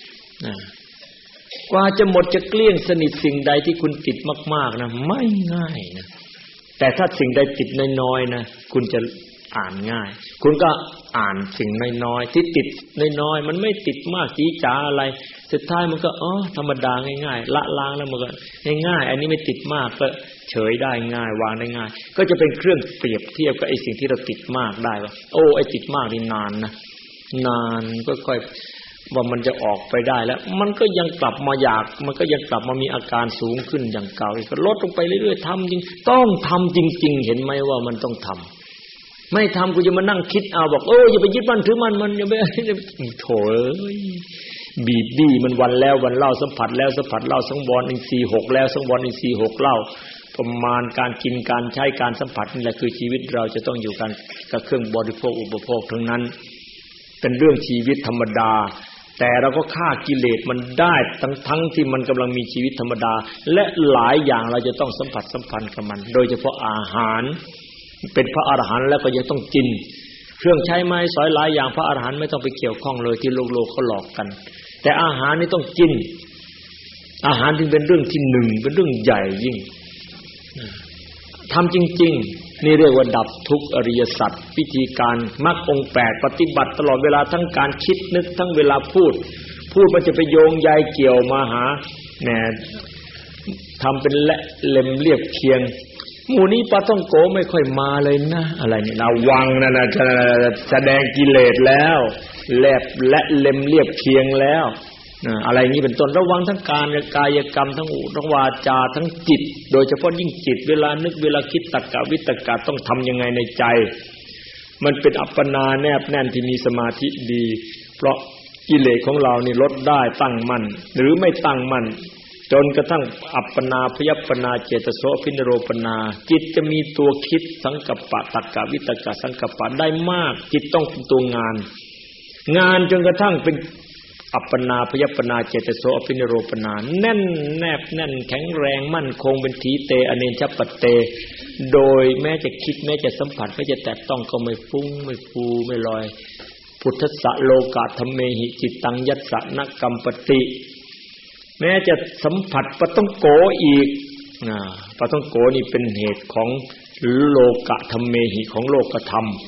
กว่าจะหมดจะเกลี้ยงสนิทสิ่งใดที่คุณติดมากๆนะไม่ง่ายนะแต่ถ้าสิ่งใดติดน้อยๆนะคุณจะอ่านง่ายคุณก็อ่านสิ่งน้อยๆที่ติดน้อยๆมันไม่ติดมากจี้จ๋าอะไรสุดท้ายมันก็ธรรมดาง่ายๆละล้างแล้วมันก็ง่ายๆอันนี้ไม่ติดมากก็เฉยได้ง่ายวางได้ง่ายก็จะเป็นเครื่องเปรียบเทียบกับไอ้สิ่งที่เราติดมากได้ว่าไอ้ติดมากนี่นานนะนานก็ค่อยว่ามันจะออกไปได้แล้วมันก็ยังกลับมาอยากมันก็ยังกลับมามีอาการสูงขึ้นอย่างเก่าอีกก็ลดลงไปเรื่อยๆทำจริงต้องทำจริงๆเห็นไหมว่ามันต้องทำไม่ทำกูจะมานั่งคิดเอาบอกอย่าไปยึดมันถือมันอย่าไปโถ่บีบบี้มันวันแล้ววันเล่าสัมผัสแล้วสัมผัสเล่าสังวรอินทรีย์6แล้วสังวรอินทรีย์6เล่าประมาณการกินการใช้การสัมผัสนี่แหละคือชีวิตเราจะต้องอยู่กันกับเครื่องบริโภคอุปโภคทั้งนั้นเป็นเรื่องชีวิตธรรมดาแต่เราก็ฆ่ากิเลสมันได้ทั้งที่มันกำลังมีชีวิตธรรมดาและหลายอย่างเราจะต้องสัมผัสสัมพันธ์กับมันโดยเฉพาะอาหารเป็นพระอรหันต์แล้วก็ยังต้องกินเครื่องใช้ไม้สอยหลายอย่างพระอรหันต์ไม่ต้องไปเกี่ยวข้องเลยที่โลกเขาหลอกกันแต่อาหารนี่ต้องกินอาหารจึงเป็นเรื่องที่หนึ่งเป็นเรื่องใหญ่ยิ่งทำจริงๆนี่เรียกว่าดับทุกข์อริยสัจวิธีการมรรคองค์8ปฏิบัติตลอดเวลาทั้งการคิดนึกทั้งเวลาพูดมันจะไปโยงใยเกี่ยวมาหาทำเป็นเล่มเรียบเคียงหมู่นี้ปาต้องโกไม่ค่อยมาเลยนะอะไรนี่ระวังนะแสดงกิเลสแล้วแลบและเล่มเรียบเคียงแล้วอะไรอย่างนี้เป็นต้นระวังทั้งการกายกรรมทั้งวาจาทั้งจิตโดยเฉพาะยิ่งจิตเวลานึกเวลาคิดตรรกะวิตรกะต้องทำยังไงในใจมันเป็นอัปปนาแนบแน่นที่มีสมาธิดีเพราะกิเลสของเรานี่ลดได้ตั้งมั่นหรือไม่ตั้งมั่นจนกระทั่งอัปปนาพยัปปนาเจตโสภินโรปนาจิตจะมีตัวคิดสังกัปปะตรรกะวิตรกะสังกัปปะได้มากจิตต้องเป็นตัวงานจนกระทั่งเป็นอัปปนาพยัปปนาเจตโสอภินิโรปนาแน่นแนบแน่นแข็งแรงมั่นคงเป็นทีเตอเนชปัตเตโดยแม้จะคิดแม้จะสัมผัสแม้จะแตะต้องก็ไม่ฟุ้งไม่ฟูไม่ลอยพุทธัสสะโลกะธัมเมหิจิตตังยัสสะนกัมปติแม้จะสัมผัสปะต้องโกอีกปะต้องโกนี่เป็นเหตุของโลกะธัมเมหิของโลกธรรม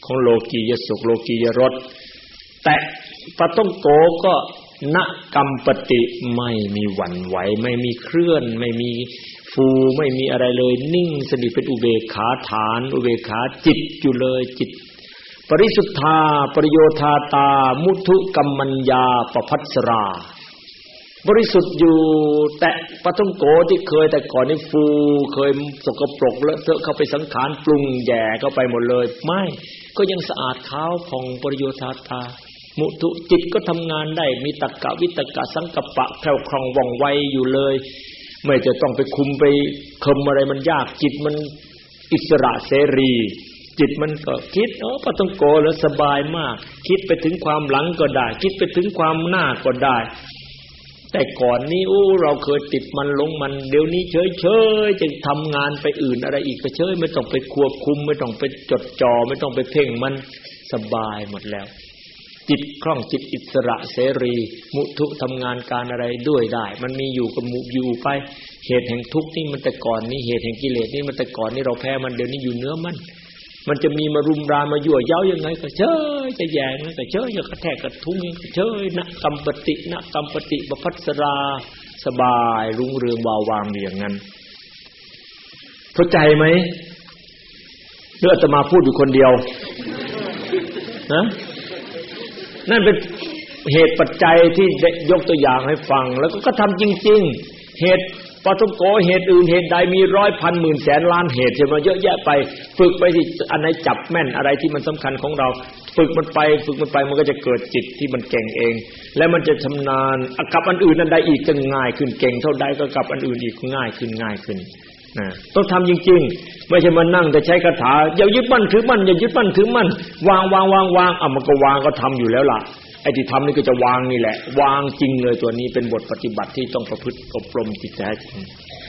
ของโลกียสุขโลกียรสแต่ปาต้องโกก็ณกัมปติไม่มีหวั่นไหวไม่มีเคลื่อนไม่มีฟูไม่มีอะไรเลยนิ่งสนิทเป็นอุเบกขาฐานอุเบกขาจิตอยู่เลยจิตปริสุทธาปริโยธาตามุทุกัมมัญญาปภัสราบริสุทธิ์อยู่แต่ปาต้องโกที่เคยแต่ก่อนนี่ฟูเคยสกปรกเลอะเทอะเข้าไปสังขารปรุงแย่เข้าไปหมดเลยไม่ก็ยังสะอาดขาวผ่องปริโยธาตามุทุจิตก็ทำงานได้มีตักกะวิตกะสังกัปปะแผ่วคล่องว่องไวอยู่เลยไม่จะต้องไปคุมไปคมอะไรมันยากจิตมันอิสระเสรีจิตมันก็คิดปาต้องโกแล้วสบายมากคิดไปถึงความหลังก็ได้คิดไปถึงความหน้าก็ได้แต่ก่อนนี้เราเคยติดมันหลงมันเดี๋ยวนี้เฉยๆจะทำงานไปอื่นอะไรอีกก็เฉยไม่ต้องไปควบคุมไม่ต้องไปจดจ่อไม่ต้องไปเพ่งมันสบายหมดแล้วจิตคล่องจิตอิสระเสรีมุทุทำงานการอะไรด้วยได้มันมีอยู่กับมุอยู่ไปเหตุแห่งทุกข์นี่มันแต่ก่อนนี้เหตุแห่งกิเลสนี่มันแต่ก่อนนี้เราแพ้มันเดี๋ยวนี้อยู่เนื้อมันจะมีมารุมรานมายั่วเย้ายังไงก็เฉยจะแย่งก็เฉยจะกระแทกกระทุ้งก็เฉยนะกัมปตินะกัมปติปภัสราสบายรุ่งเรืองวาววามอย่างนั้นเข้าใจไหมหรืออาตมาพูดอยู่คนเดียวนะนั่นเป็นเหตุปัจจัยที่ยกตัวอย่างให้ฟังแล้วก็ทำจริงๆเหตุปาต้องโกเหตุอื่นเหตุใดมีร้อยพันหมื่นแสนล้านเหตุใช่ไหมเยอะแยะไปฝึกไปที่อันไหนจับแม่นอะไรที่มันสำคัญของเราฝึกมันไปมันก็จะเกิดจิตที่มันเก่งเองและมันจะชำนาญกับอันอื่นอันใดอีกจะง่ายขึ้นเก่งเท่าใดก็กับอันอื่นอีกง่ายขึ้นต้องทำจริงๆไม่ใช่มานั่งแต่ใช้คาถาอย่ายึดมั่นถือมั่นอย่ายึดมั่นถือมั่นวางมันก็วางก็ทำอยู่แล้วล่ะไอ้ที่ทำนี่ก็จะวางนี่แหละวางจริงเลยตัวนี้เป็นบทปฏิบัติที่ต้องประพฤติอบรมจิตใจจริง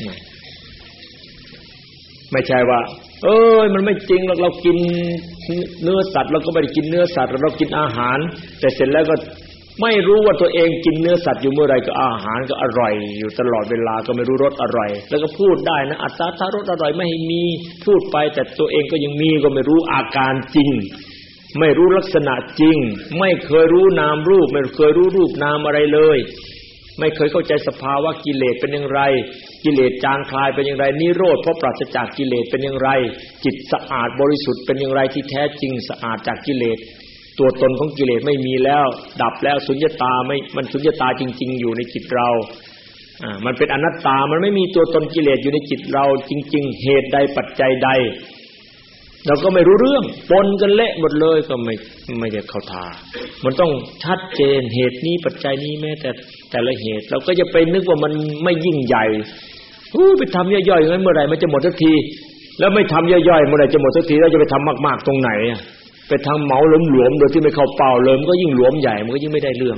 ไม่ใช่ว่ามันไม่จริงหรอกเรากินเนื้อสัตว์เราก็ไม่ได้กินเนื้อสัตว์เรากินอาหารแต่เสร็จแล้วก็ไม่รู้ว่าตัวเองกินเนื้อสัตว์อยู่เมื่อไรก็อาหารก็อร่อยอยู่ตลอดเวลาก็ไม่รู้รสอร่อยแล้วก็พูดได้นะอัตตารสอร่อยไม่ให้มีพูดไปแต่ตัวเองก็ยังมีก็ไม่รู้อาการจริงไม่รู้ลักษณะจริงไม่เคยรู้นามรูปไม่เคยรู้รูปนามอะไรเลยไม่เคยเข้าใจสภาวะกิเลสเป็นอย่างไรกิเลสจางคลายเป็นอย่างไรนิโรธเพราะปราศจากกิเลสเป็นอย่างไรจิตสะอาดบริสุทธิ์เป็นอย่างไรที่แท้จริงสะอาดจากกิเลสตัวตนของกิเลสไม่มีแล้วดับแล้วสุญญตาไม่มันสุญญตาจริงๆอยู่ในจิตเรามันเป็นอนัตตามันไม่มีตัวตนกิเลสอยู่ในจิตเราจริงๆเหตุใดปัจจัยใดเราก็ไม่รู้เรื่องปนกันเละหมดเลยก็ไม่ได้เข้าท่ามันต้องชัดเจนเหตุนี้ปัจจัยนี้แม้แต่ละเหตุเราก็จะไปนึกว่ามันไม่ยิ่งใหญ่ไปทำย่อยๆอย่างนั้นเมื่อไหร่มันจะหมดสักทีแล้วไม่ทำย่อยๆเมื่อไหร่จะหมดสักทีแล้วจะไปทำมากๆตรงไหนไปทำเหมาหลวมๆโดยที่ไม่เข้าเป้าเลยมันก็ยิ่งหลวมใหญ่มันก็ยิ่งไม่ได้เรื่อง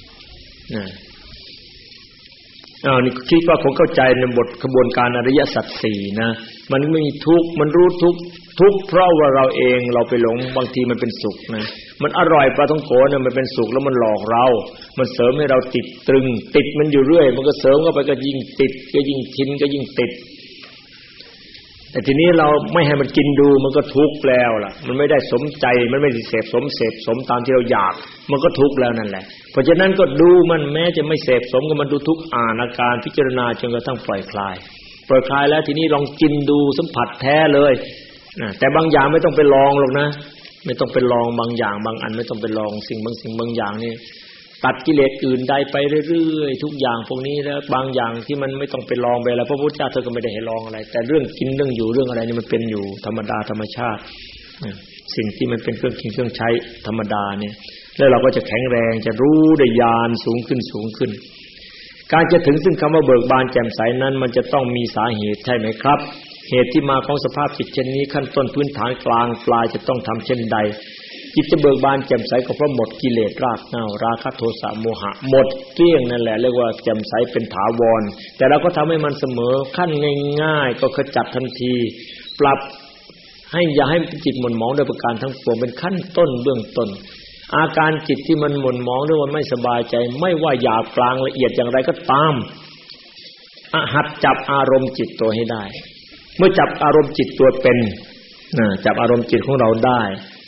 นี่คิดว่าคงเข้าใจในบทกระบวนการอริยสัจสี่นะมันไม่มีทุกข์มันรู้ทุกข์เพราะว่าเราเองเราไปหลงบางทีมันเป็นสุขนะมันอร่อยปลาท่องโกเนี่ยมันเป็นสุขแล้วมันหลอกเรามันเสริมให้เราติดตรึงติดมันอยู่เรื่อยมันก็เสริมเข้าไปก็ยิ่งติดก็ยิ่งชินก็ยิ่งติดแต่ทีนี้เราไม่ให้มันกินดูมันก็ทุกข์แล้วล่ะมันไม่ได้สมใจมันไม่ได้เสพสมตามที่เราอยากมันก็ทุกข์แล้วนั่นแหละเพราะฉะนั้นก็ดูมันแม้จะไม่เสพสมก็มันดูทุกข์อ่านอาการพิจารณาจนกระทั่งปล่อยคลายแล้วทีนี้ลองกินดูสัมผัสแท้เลยแต่บางอย่างไม่ต้องไปลองหรอกนะไม่ต้องไปลองบางอย่างบางอันไม่ต้องไปลองสิ่งบางอย่างนี่ตัดกิเลสอื่นใดไปเรื่อยๆทุกอย่างพวกนี้แล้วบางอย่างที่มันไม่ต้องไปลองไปแล้วพระพุทธเจ้าเธอก็ไม่ได้ให้ลองอะไรแต่เรื่องกินเรื่องอยู่เรื่องอะไรนี่มันเป็นอยู่ธรรมดาธรรมชาติสิ่งที่มันเป็นเครื่องกินเครื่องใช้ธรรมดาเนี่ยแล้วเราก็จะแข็งแรงจะรู้ได้ญาณสูงขึ้นการจะถึงซึ่งคำว่าเบิกบานแจ่มใสนั้นมันจะต้องมีสาเหตุใช่ไหมครับเหตุที่มาของสภาพจิตเช่นนี้ขั้นต้นพื้นฐานกลางปลายจะต้องทำเช่นใดจิตจะเบิกบานแจ่มใสก็เพราะหมดกิเลสรากเหง้าราคะโทสะโมหะหมดเกลี้ยงนั่นแหละเรียกว่าแจ่มใสเป็นถาวรแต่เราก็ทำให้มันเสมอขั้นง่ายๆก็ขจัดทันทีปรับให้อย่าให้จิตหม่นหมองโดยประการทั้งปวงเป็นขั้นต้นเบื้องต้นอาการจิตที่มันหม่นหมองหรือว่าไม่สบายใจไม่ว่าหยาบกลางละเอียดอย่างไรก็ตามหัดจับอารมณ์จิตตัวให้ได้เมื่อจับอารมณ์จิตตัวเป็นจับอารมณ์จิตของเราได้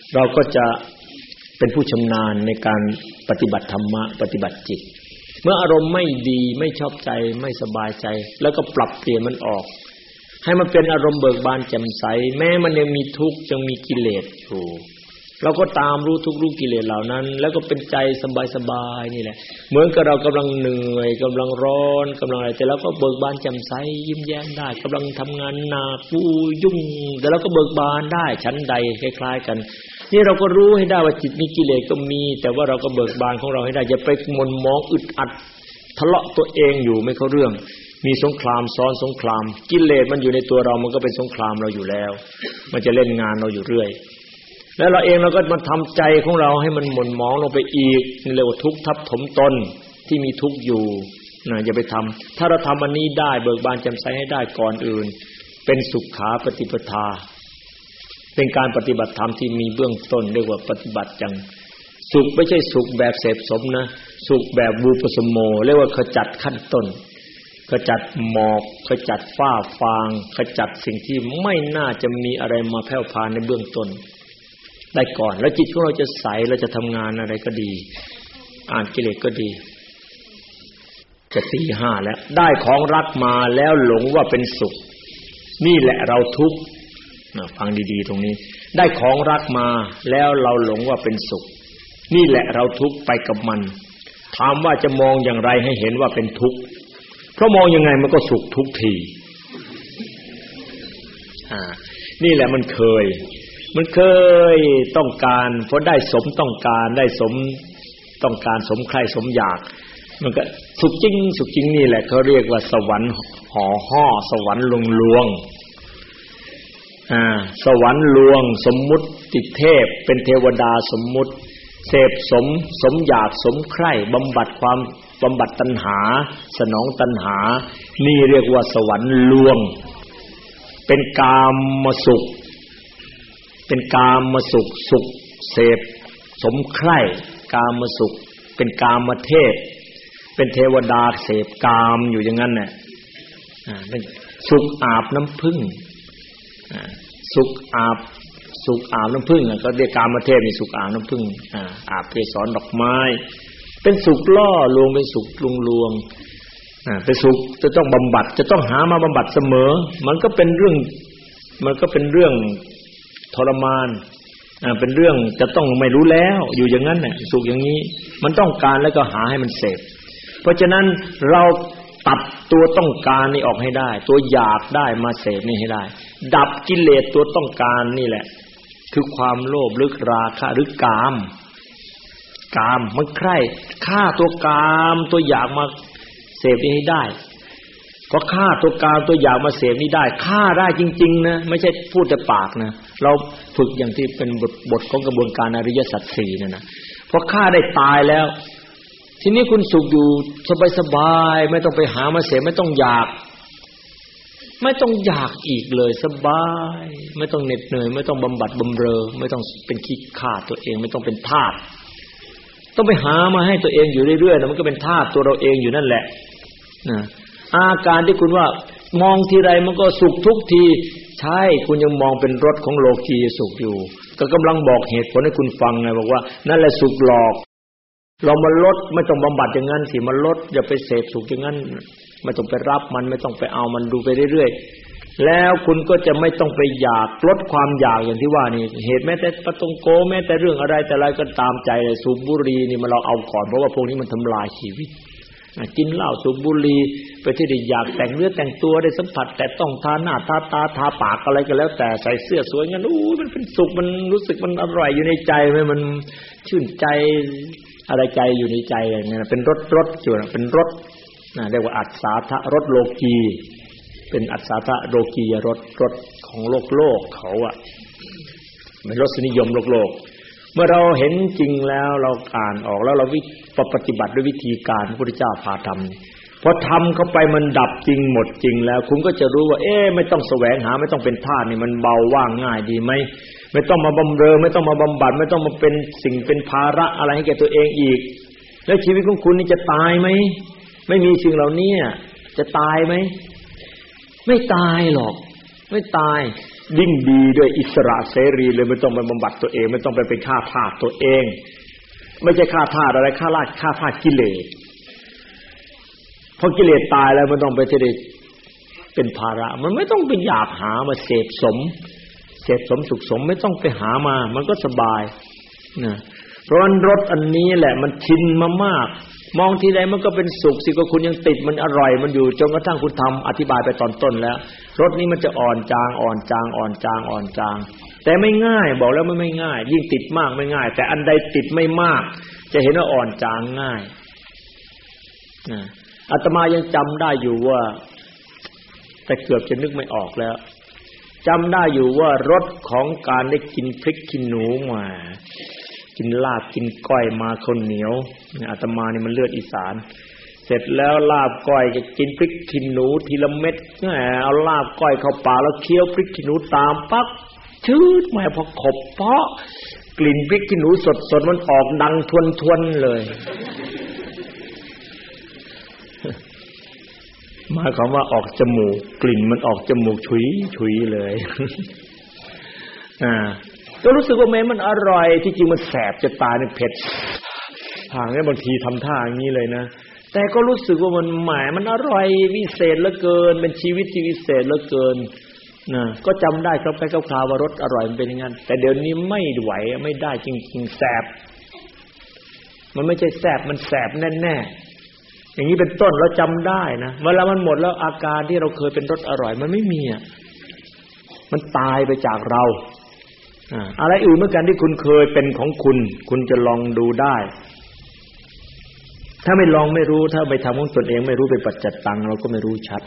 เราก็จะเป็นผู้ชำนาญในการปฏิบัติธรรมะปฏิบัติจิตเมื่ออารมณ์ไม่ดีไม่ชอบใจไม่สบายใจแล้วก็ปรับเปลี่ยนมันออกให้มันเป็นอารมณ์เบิกบานแจ่มใสแม้มันยังมีทุกข์ยังมีกิเลสอยู่เราก็ตามรู้ทุกข์รู้กิเลสเหล่านั้นแล้วก็เป็นใจสบายๆนี่แหละเหมือนกับเรากำลังเหนื่อยกำลังร้อนกำลังอะไรแต่เราก็เบิกบานแจ่มใสยิ้มแย้มได้กำลังทำงานหนักยุ่งแต่เราก็เบิกบานได้ชั้นใดคล้ายๆกันนี่เราก็รู้ให้ได้ว่าจิตมีกิเลสก็มีแต่ว่าเราก็เบิกบานของเราให้ได้อย่าไปหม่นหมองอึดอัดทะเลาะตัวเองอยู่ไม่เข้าเรื่องมีสงครามซ้อนสงครามกิเลสมันอยู่ในตัวเรามันก็เป็นสงครามเราอยู่แล้วมันจะเล่นงานเราอยู่เรื่อยแล้วเราเองเราก็มาทำใจของเราให้มันหม่นหมองลงไปอีกนี่เรียกว่าทุกข์ทับถมตนที่มีทุกข์อยู่นะอย่าไปทำถ้าเราทำอันนี้ได้เบิกบานแจ่มใสให้ได้ก่อนอื่นเป็นสุขขาปฏิปทาเป็นการปฏิบัติธรรมที่มีเบื้องต้นเรียกว่าปฏิบัติจังสุขไม่ใช่สุขแบบเสพสมนะสุขแบบวูปสมโมเรียกว่าขจัดขั้นต้นขจัดหมอกขจัดฝ้าฟางขจัดสิ่งที่ไม่น่าจะมีอะไรมาแผ่วพานในเบื้องต้นได้ก่อนแล้วจิตของเราจะใสเราจะทำงานอะไรก็ดีอ่านกิเลสก็ดีจะตีห้าแล้วได้ของรักมาแล้วหลงว่าเป็นสุขนี่แหละเราทุกข์ฟังดีๆตรงนี้ได้ของรักมาแล้วเราหลงว่าเป็นสุขนี่แหละเราทุกข์ไปกับมันถามว่าจะมองอย่างไรให้เห็นว่าเป็นทุกข์เพราะมองยังไงมันก็สุขทุกทีนี่แหละมันเคยต้องการพอได้สมต้องการได้สมต้องการสมใคร่สมอยากมันก็สุขจริงนี่แหละเขาเรียกว่าสวรรค์ห่อห่อสวรรค์ลวงสวรรค์ลวงสมมุติติเทพเป็นเทวดาสมมุติเสพสมอยากสมใคร่บำบัดตัณหาสนองตัณหานี่เรียกว่าสวรรค์ลวงเป็นกามสุขเป็นกามสุขสุขเสพสมใคร่กามสุขเป็นกามเทพเป็นเทวดาเสพกามอยู่อย่างนั้นน่ะสุขอาบน้ำผึ้งสุขอาบน้ำผึ้งก็เรียกกามเทพนี่สุขอาบน้ำผึ้งอาบเกสรดอกไม้เป็นสุขล่อลวงเป็นสุขลวงเป็นสุขจะต้องบำบัดจะต้องหามาบำบัดเสมอมันก็เป็นเรื่องทรมานเป็นเรื่องจะต้องไม่รู้แล้วอยู่อย่างนั้นน่ะสุขอย่างนี้มันต้องการแล้วก็หาให้มันเสพเพราะฉะนั้นเราตัดตัวต้องการนี่ออกให้ได้ตัวอยากได้มาเสพนี่ให้ได้ดับกิเลสตัวต้องการนี่แหละคือความโลภหรือราคะหรือกามมันใคร่ฆ่าตัวกามตัวอยากมาเสพนี่ให้ได้พอฆ่าตัวกามตัวอยากมาเสพนี่ได้ฆ่าได้จริงๆนะไม่ใช่พูดแต่ปากนะเราฝึกอย่างที่เป็นบทของกระบวนการอริยสัจสี่นั่นนะพอฆ่าได้ตายแล้วทีนี้คุณสุขอยู่สบายๆไม่ต้องไปหามาเสพไม่ต้องอยากอีกเลยสบายไม่ต้องเหน็ดเหนื่อยไม่ต้องบำบัดบำเรอไม่ต้องเป็นขี้ข้าตัวเองไม่ต้องเป็นทาสต้องไปหามาให้ตัวเองอยู่เรื่อยๆนะมันก็เป็นทาสตัวเราเองอยู่นั่นแหละนะอาการที่คุณว่ามองทีไรมันก็สุขทุกทีใช่คุณยังมองเป็นรสของโลกียสุขอยู่ก็กำลังบอกเหตุผลให้คุณฟังไงบอกว่านั่นแหละสุขหลอกเรามาลดไม่ต้องบำบัดอย่างนั้นสิมาลดอย่าไปเสพสุขอย่างนั้นไม่ต้องไปรับมันไม่ต้องไปเอามันดูไปเรื่อยๆแล้วคุณก็จะไม่ต้องไปอยากลดความอยากอย่างที่ว่านี่เหตุแม้แต่ปะตงโกแม้แต่เรื่องอะไรแต่อะไรก็ตามใจเลยสูบบุหรี่นี่มันเราเอาก่อนเพราะว่าพวกนี้มันทำลายชีวิตกินเหล้าสูบบุหรี่ไปที่ได้อยากแต่งเนื้อแต่งตัวได้สัมผัสแต่ต้องทาหน้าทาตาทาปากอะไรก็แล้วแต่ใส่เสื้อสวยงั้นมันเป็นสุขมันรู้สึกมันอร่อยอยู่ในใจมันชื่นใจอะไรใจอยู่ในใจอย่างนี้เป็นรสอยู่เป็นรสเรียกว่าอัศสาทะรสโลกีเป็นอัศสาทะโลกียรสของโลกเขาเป็นรสนิยมโลกเมื่อเราเห็นจริงแล้วเราอ่านออกแล้วเราปฏิบัติด้วยวิธีการพระพุทธเจ้าพาทำพอทำเข้าไปมันดับจริงหมดจริงแล้วคุณก็จะรู้ว่าไม่ต้องแสวงหาไม่ต้องเป็นทาสนี่มันเบาว่างง่ายดีไหมไม่ต้องมาบำเรอไม่ต้องมาบำบัดไม่ต้องมาเป็นสิ่งเป็นภาระอะไรให้แก่ตัวเองอีกแล้วชีวิตของคุณนี่จะตายไหมไม่มีสิ่งเหล่านี้จะตายไหมไม่ตายหรอกไม่ตายยิ่งดีด้วยอิสระเสรีเลยไม่ต้องไปบำบัดตัวเองไม่ต้องไปเป็นฆ่าทาสตัวเองไม่ใช่ฆ่าทาสอะไรฆ่าทาสกิเลสพอกิเลสตายแล้วมันต้องไปจะได้เป็นภาระมันไม่ต้องไปอยากหามาเสพสมสุขสมไม่ต้องไปหามามันก็สบายนะเพราะรสอันนี้แหละมันชินมามากมองทีไรมันก็เป็นสุขสิก็คุณยังติดมันอร่อยมันอยู่จนกระทั่งคุณทำอธิบายไปตอนต้นแล้วรสนี้มันจะอ่อนจางแต่ไม่ง่ายบอกแล้วไม่ง่ายยิ่งติดมากไม่ง่ายแต่อันใดติดไม่มากจะเห็นว่าอ่อนจางง่ายนะอาตมายังจำได้อยู่ว่าแต่เกือบจะนึกไม่ออกแล้วจำได้อยู่ว่ารสของการได้กินพริกขี้หนูมากินลาบกินก้อยมาข้าวเหนียวอาตมานี่มันเลือดอีสานเสร็จแล้วลาบก้อยก็กินพริกขี้หนูทีละเม็ดเอาลาบก้อยเข้าปากแล้วเคี้ยวพริกขี้หนูตามปั๊บชืดแม่พอขบเพาะกลิ่นพริกขี้หนูสดๆมันออกดังทวนๆเลยหมายความว่าออกจมูกกลิ่นมันออกจมูกฉุยเลยก็รู้สึกว่าแม้มันอร่อยที่จริงมันแสบจะตายเนี่ยเผ็ดทางนี้บางทีทำท่าอย่างนี้เลยนะแต่ก็รู้สึกว่ามันหมายมันอร่อยวิเศษเหลือเกินเป็นชีวิตที่วิเศษเหลือเกินนะก็จำได้ครับไปคร่าวๆว่ารสอร่อยมันเป็นอย่างนั้นแต่เดี๋ยวนี้ไม่ไหวไม่ได้จริงๆแสบมันไม่ใช่แสบมันแสบแน่ๆอย่างนี้เป็นต้นเราจำได้นะเวลามันหมดแล้วอาการที่เราเคยเป็นรสอร่อยมันไม่มีอ่ะมันตายไปจากเราอะไรอื่นเหมือนกันที่คุณเคยเป็นของคุณจะลองดูได้ถ้าไม่ลองไม่รู้ถ้าไปทำของตนเองไม่รู้เป็นปัจจัตตังเราก็ไม่รู้ชัด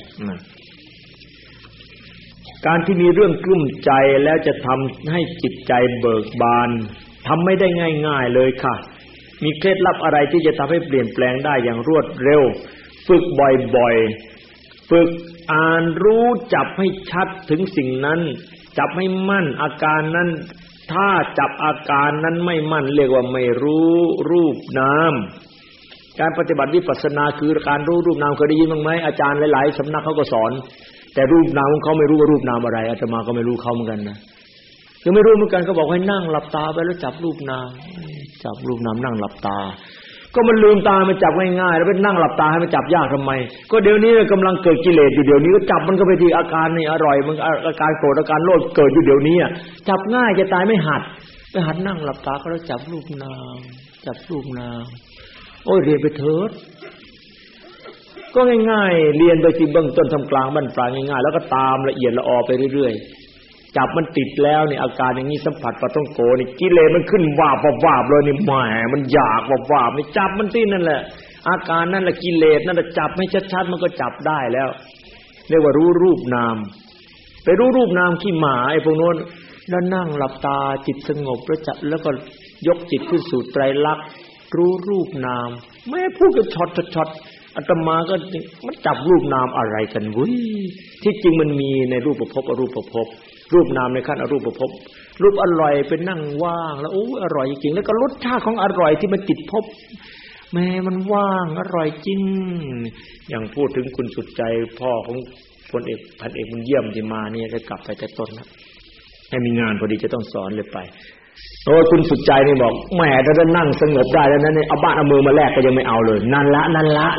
การที่มีเรื่องกลุ้มใจแล้วจะทำให้จิตใจเบิกบานทำไม่ได้ง่ายๆเลยค่ะมีเคล็ดลับอะไรที่จะทำให้เปลี่ยนแปลงได้อย่างรวดเร็วฝึกบ่อยๆฝึกอ่านรู้จับให้ชัดถึงสิ่งนั้นจับให้มั่นอาการนั้นถ้าจับอาการนั้นไม่มั่นเรียกว่าไม่รู้รูปนามการปฏิบัติวิปัสสนาคือการรู้รูปนามเคยได้ยินบ้างไหมอาจารย์หลายๆสำนักเขาก็สอนแต่รูปนามของเขาไม่รู้ว่ารูปนามอะไรอาตมาก็ไม่รู้เขาเหมือนกันนะยังไม่รู้เหมือนกันเขาบอกให้นั่งหลับตาไปแล้วจับรูปนามนั่งหลับตาก็มันลืมตามันจับง่ายๆแล้วไปนั่งหลับตาให้มันจับยากทำไมก็เดี๋ยวนี้กำลังเกิดกิเลสอยู่เดี๋ยวนี้ก็จับมันก็ไปทีอาการนี่อร่อยมันอาการโกรธอาการโลภเกิดอยู่เดี๋ยวนี้จับง่ายจะตายไม่หัดไปหัดนั่งหลับตาก็แล้วจับรูปนามโอ้ยเรียนไปเถิดก็ง่ายๆเรียนไปสิเบื้องต้นทำกลางบรรปลายง่ายๆแล้วก็ตามละเอียดละออไปเรื่อยๆจับมันติดแล้วนี่อาการอย่างนี้สัมผัสปะต้องโกนี่กิเลสมันขึ้นวาบเลยนี่แหมมันอยากวาบไม่จับมันที่นั่นแหละอาการนั่นแหละกิเลสนั่นแหละจับให้ชัดๆมันก็จับได้แล้วเรียกว่ารู้รูปนามไปรู้รูปนามขี้หมาไอ้พวกโน้นแล้วนั่งหลับตาจิตสงบแล้วจับแล้วก็ยกจิตขึ้นสู่ไตรลักษณ์รู้รูปนามแม่พูดกันช็อตอาตมาก็มันจับรูปนามอะไรกันวุ้ยที่จริงมันมีในรูปภพอรูปภพรูปนามในขั้นอรูปภพรูปอร่อยเป็นนั่งว่างแล้วโอ้อร่อยจริงแล้วก็รสชาติของอร่อยที่มันติดภพแม่มันว่างอร่อยจริงอย่างพูดถึงคุณสุดใจพ่อของพลเอกพันเอกบุญเยี่ยมที่มาเนี่ยได้กลับไปแต่ต้นนะให้มีงานพอดีจะต้องสอนเลยไปโอ้คุณสุดใจนี่บอกแหมถ้าได้นั่งสงบได้แล้วนั้นเนี่ยเอาบ้านเอามือมาแลกก็ยังไม่เอาเลยนั่นละรถนั่นแหละ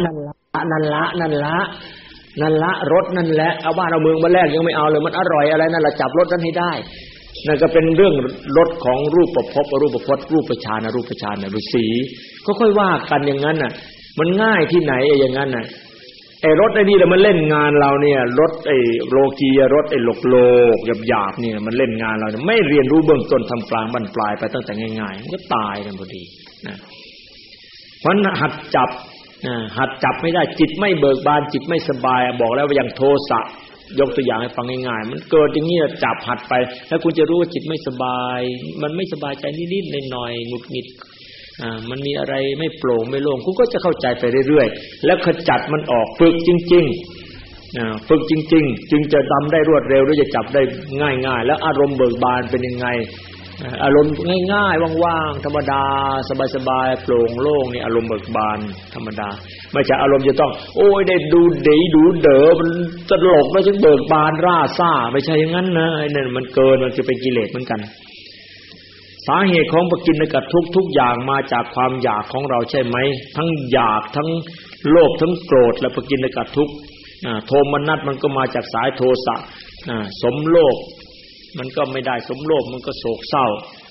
เอาบ้านเอามือมาแลกยังไม่เอาเลยมันอร่อยอะไรนั่นแหละจับรสนั้นให้ได้นั่นก็เป็นเรื่องรสของรูปภพอรูปภพรูปฌานอรูปฌานฤาษีก็ค่อยว่ากันอย่างนั้นน่ะมันง่ายที่ไหนอย่างนั้นน่ะไอ้รถไอ้นี่แหละมันเล่นงานเราเนี่ยรถไอ้โลกียรถไอ้โลกหยาบๆเนี่ยมันเล่นงานเราเนี่ยไม่เรียนรู้เบื้องต้นทำกลางบรรปลายไปตั้งแต่ง่ายๆมันก็ตายกันพอดีนะเพราะหัดจับไม่ได้จิตไม่เบิกบานจิตไม่สบายบอกแล้วว่าอย่างโทสะยกตัวอย่างให้ฟังง่ายๆมันเกิดอย่างนี้จับหัดไปแล้วคุณจะรู้ว่าจิตไม่สบายมันไม่สบายใจนิดๆหน่อยๆหงุดหงิดมันมีอะไรไม่โปร่งไม่โล่งคุณก็จะเข้าใจไปเรื่อยๆแล้วขจัดมันออกฝึกจริงๆฝึกจริงๆจึงจะทำได้รวดเร็วและจะจับได้ง่ายๆแล้วอารมณ์เบิกบานเป็นยังไงอารมณ์ง่ายๆว่างๆธรรมดาสบายๆโปร่งโล่งนี่อารมณ์เบิกบานธรรมดาไม่ใช่อารมณ์จะต้องโอ้ยได้ดูดีดูเด๋อมันตลกแล้วจึงเบิกบานร่าซ่าไม่ใช่อย่างนั้นนะไอ้นั่นมันเกินมันจะเป็นกิเลสเหมือนกันสาเหตุของปกิณกทุกอย่างมาจากความอยากของเราใช่ไหมทั้งอยากทั้งโลภทั้งโกรธและปกิณกทุกข์โทมนัสมันก็มาจากสายโทสะสมโลภมันก็ไม่ได้สมโลภมันก็โศกเศร้า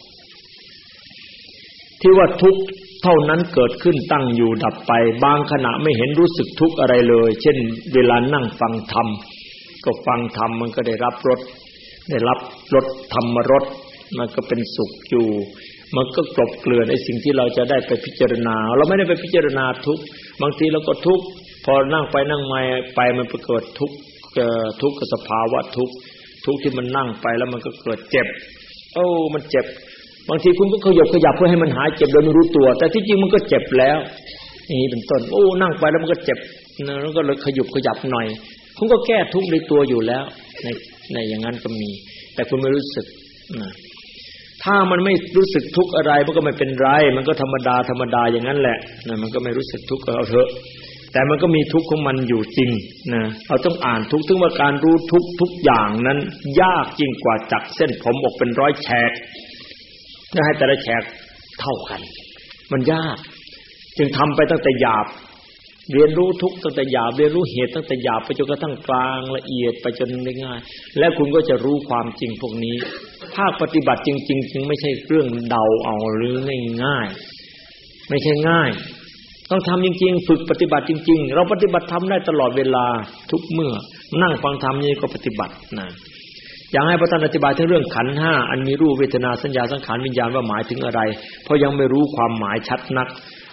ที่ว่าทุกข์เท่านั้นเกิดขึ้นตั้งอยู่ดับไปบางขณะไม่เห็นรู้สึกทุกข์อะไรเลยเช่นเวลานั่งฟังธรรมก็ฟังธรรมมันก็ได้รับรสธรรมรสมันก็เป็นสุขอยู่มันก็กลบเกลื่อนไอ้สิ่งที่เราจะได้ไปพิจารณาเราไม่ได้ไปพิจารณาทุกข์บางทีเราก็ทุกข์พอนั่งไปนั่งมาไปมันเกิดทุกข์กับสภาวะทุกข์ที่มันนั่งไปแล้วมันก็เกิดเจ็บมันเจ็บบางทีคุณก็ขยับเพื่อให้มันหายเจ็บโดยไม่รู้ตัวแต่ที่จริงมันก็เจ็บแล้วนี่เป็นต้นนั่งไปแล้วมันก็เจ็บแล้วก็เลยขยับหน่อยคุณก็แก้ทุกข์ในตัวอยู่แล้วในอย่างนั้นก็มีแต่คุณไม่รู้สึกถ้ามันไม่รู้สึกทุกข์อะไรมันก็ไม่เป็นไรมันก็ธรรมดาอย่างนั้นแหละมันก็ไม่รู้สึกทุกข์ก็เอาเถอะแต่มันก็มีทุกข์ของมันอยู่จริงนะเราต้องอ่านทุกข์ถึงว่าการรู้ทุกอย่างนั้นยากยิ่งกว่าจักเส้นผมออกเป็นร้อยแฉกจะให้แต่ละแฉกเท่ากันมันยากจึงทำไปตั้งแต่หยาบเรียนรู้ทุกข์ตั้งแต่หยาบเรียนรู้เหตุตั้งแต่หยาบไปจนกระทั่งกลางละเอียดไปจนง่ายและคุณก็จะรู้ความจริงพวกนี้ภาคปฏิบัติจริงๆจึงไม่ใช่เรื่องเดาเอาหรือง่ายๆไม่ใช่ง่ายต้องทำจริงๆฝึกปฏิบัติจริงๆเราปฏิบัติทำได้ตลอดเวลาทุกเมื่อนั่งฟังธรรมนี่ก็ปฏิบัตินะอยากให้พระท่านอธิบายถึงเรื่องขันธ์5อันมีรูปเวทนาสัญญาสังขารวิญญาณว่าหมายถึงอะไรเพราะยังไม่รู้ความหมายชัดนัก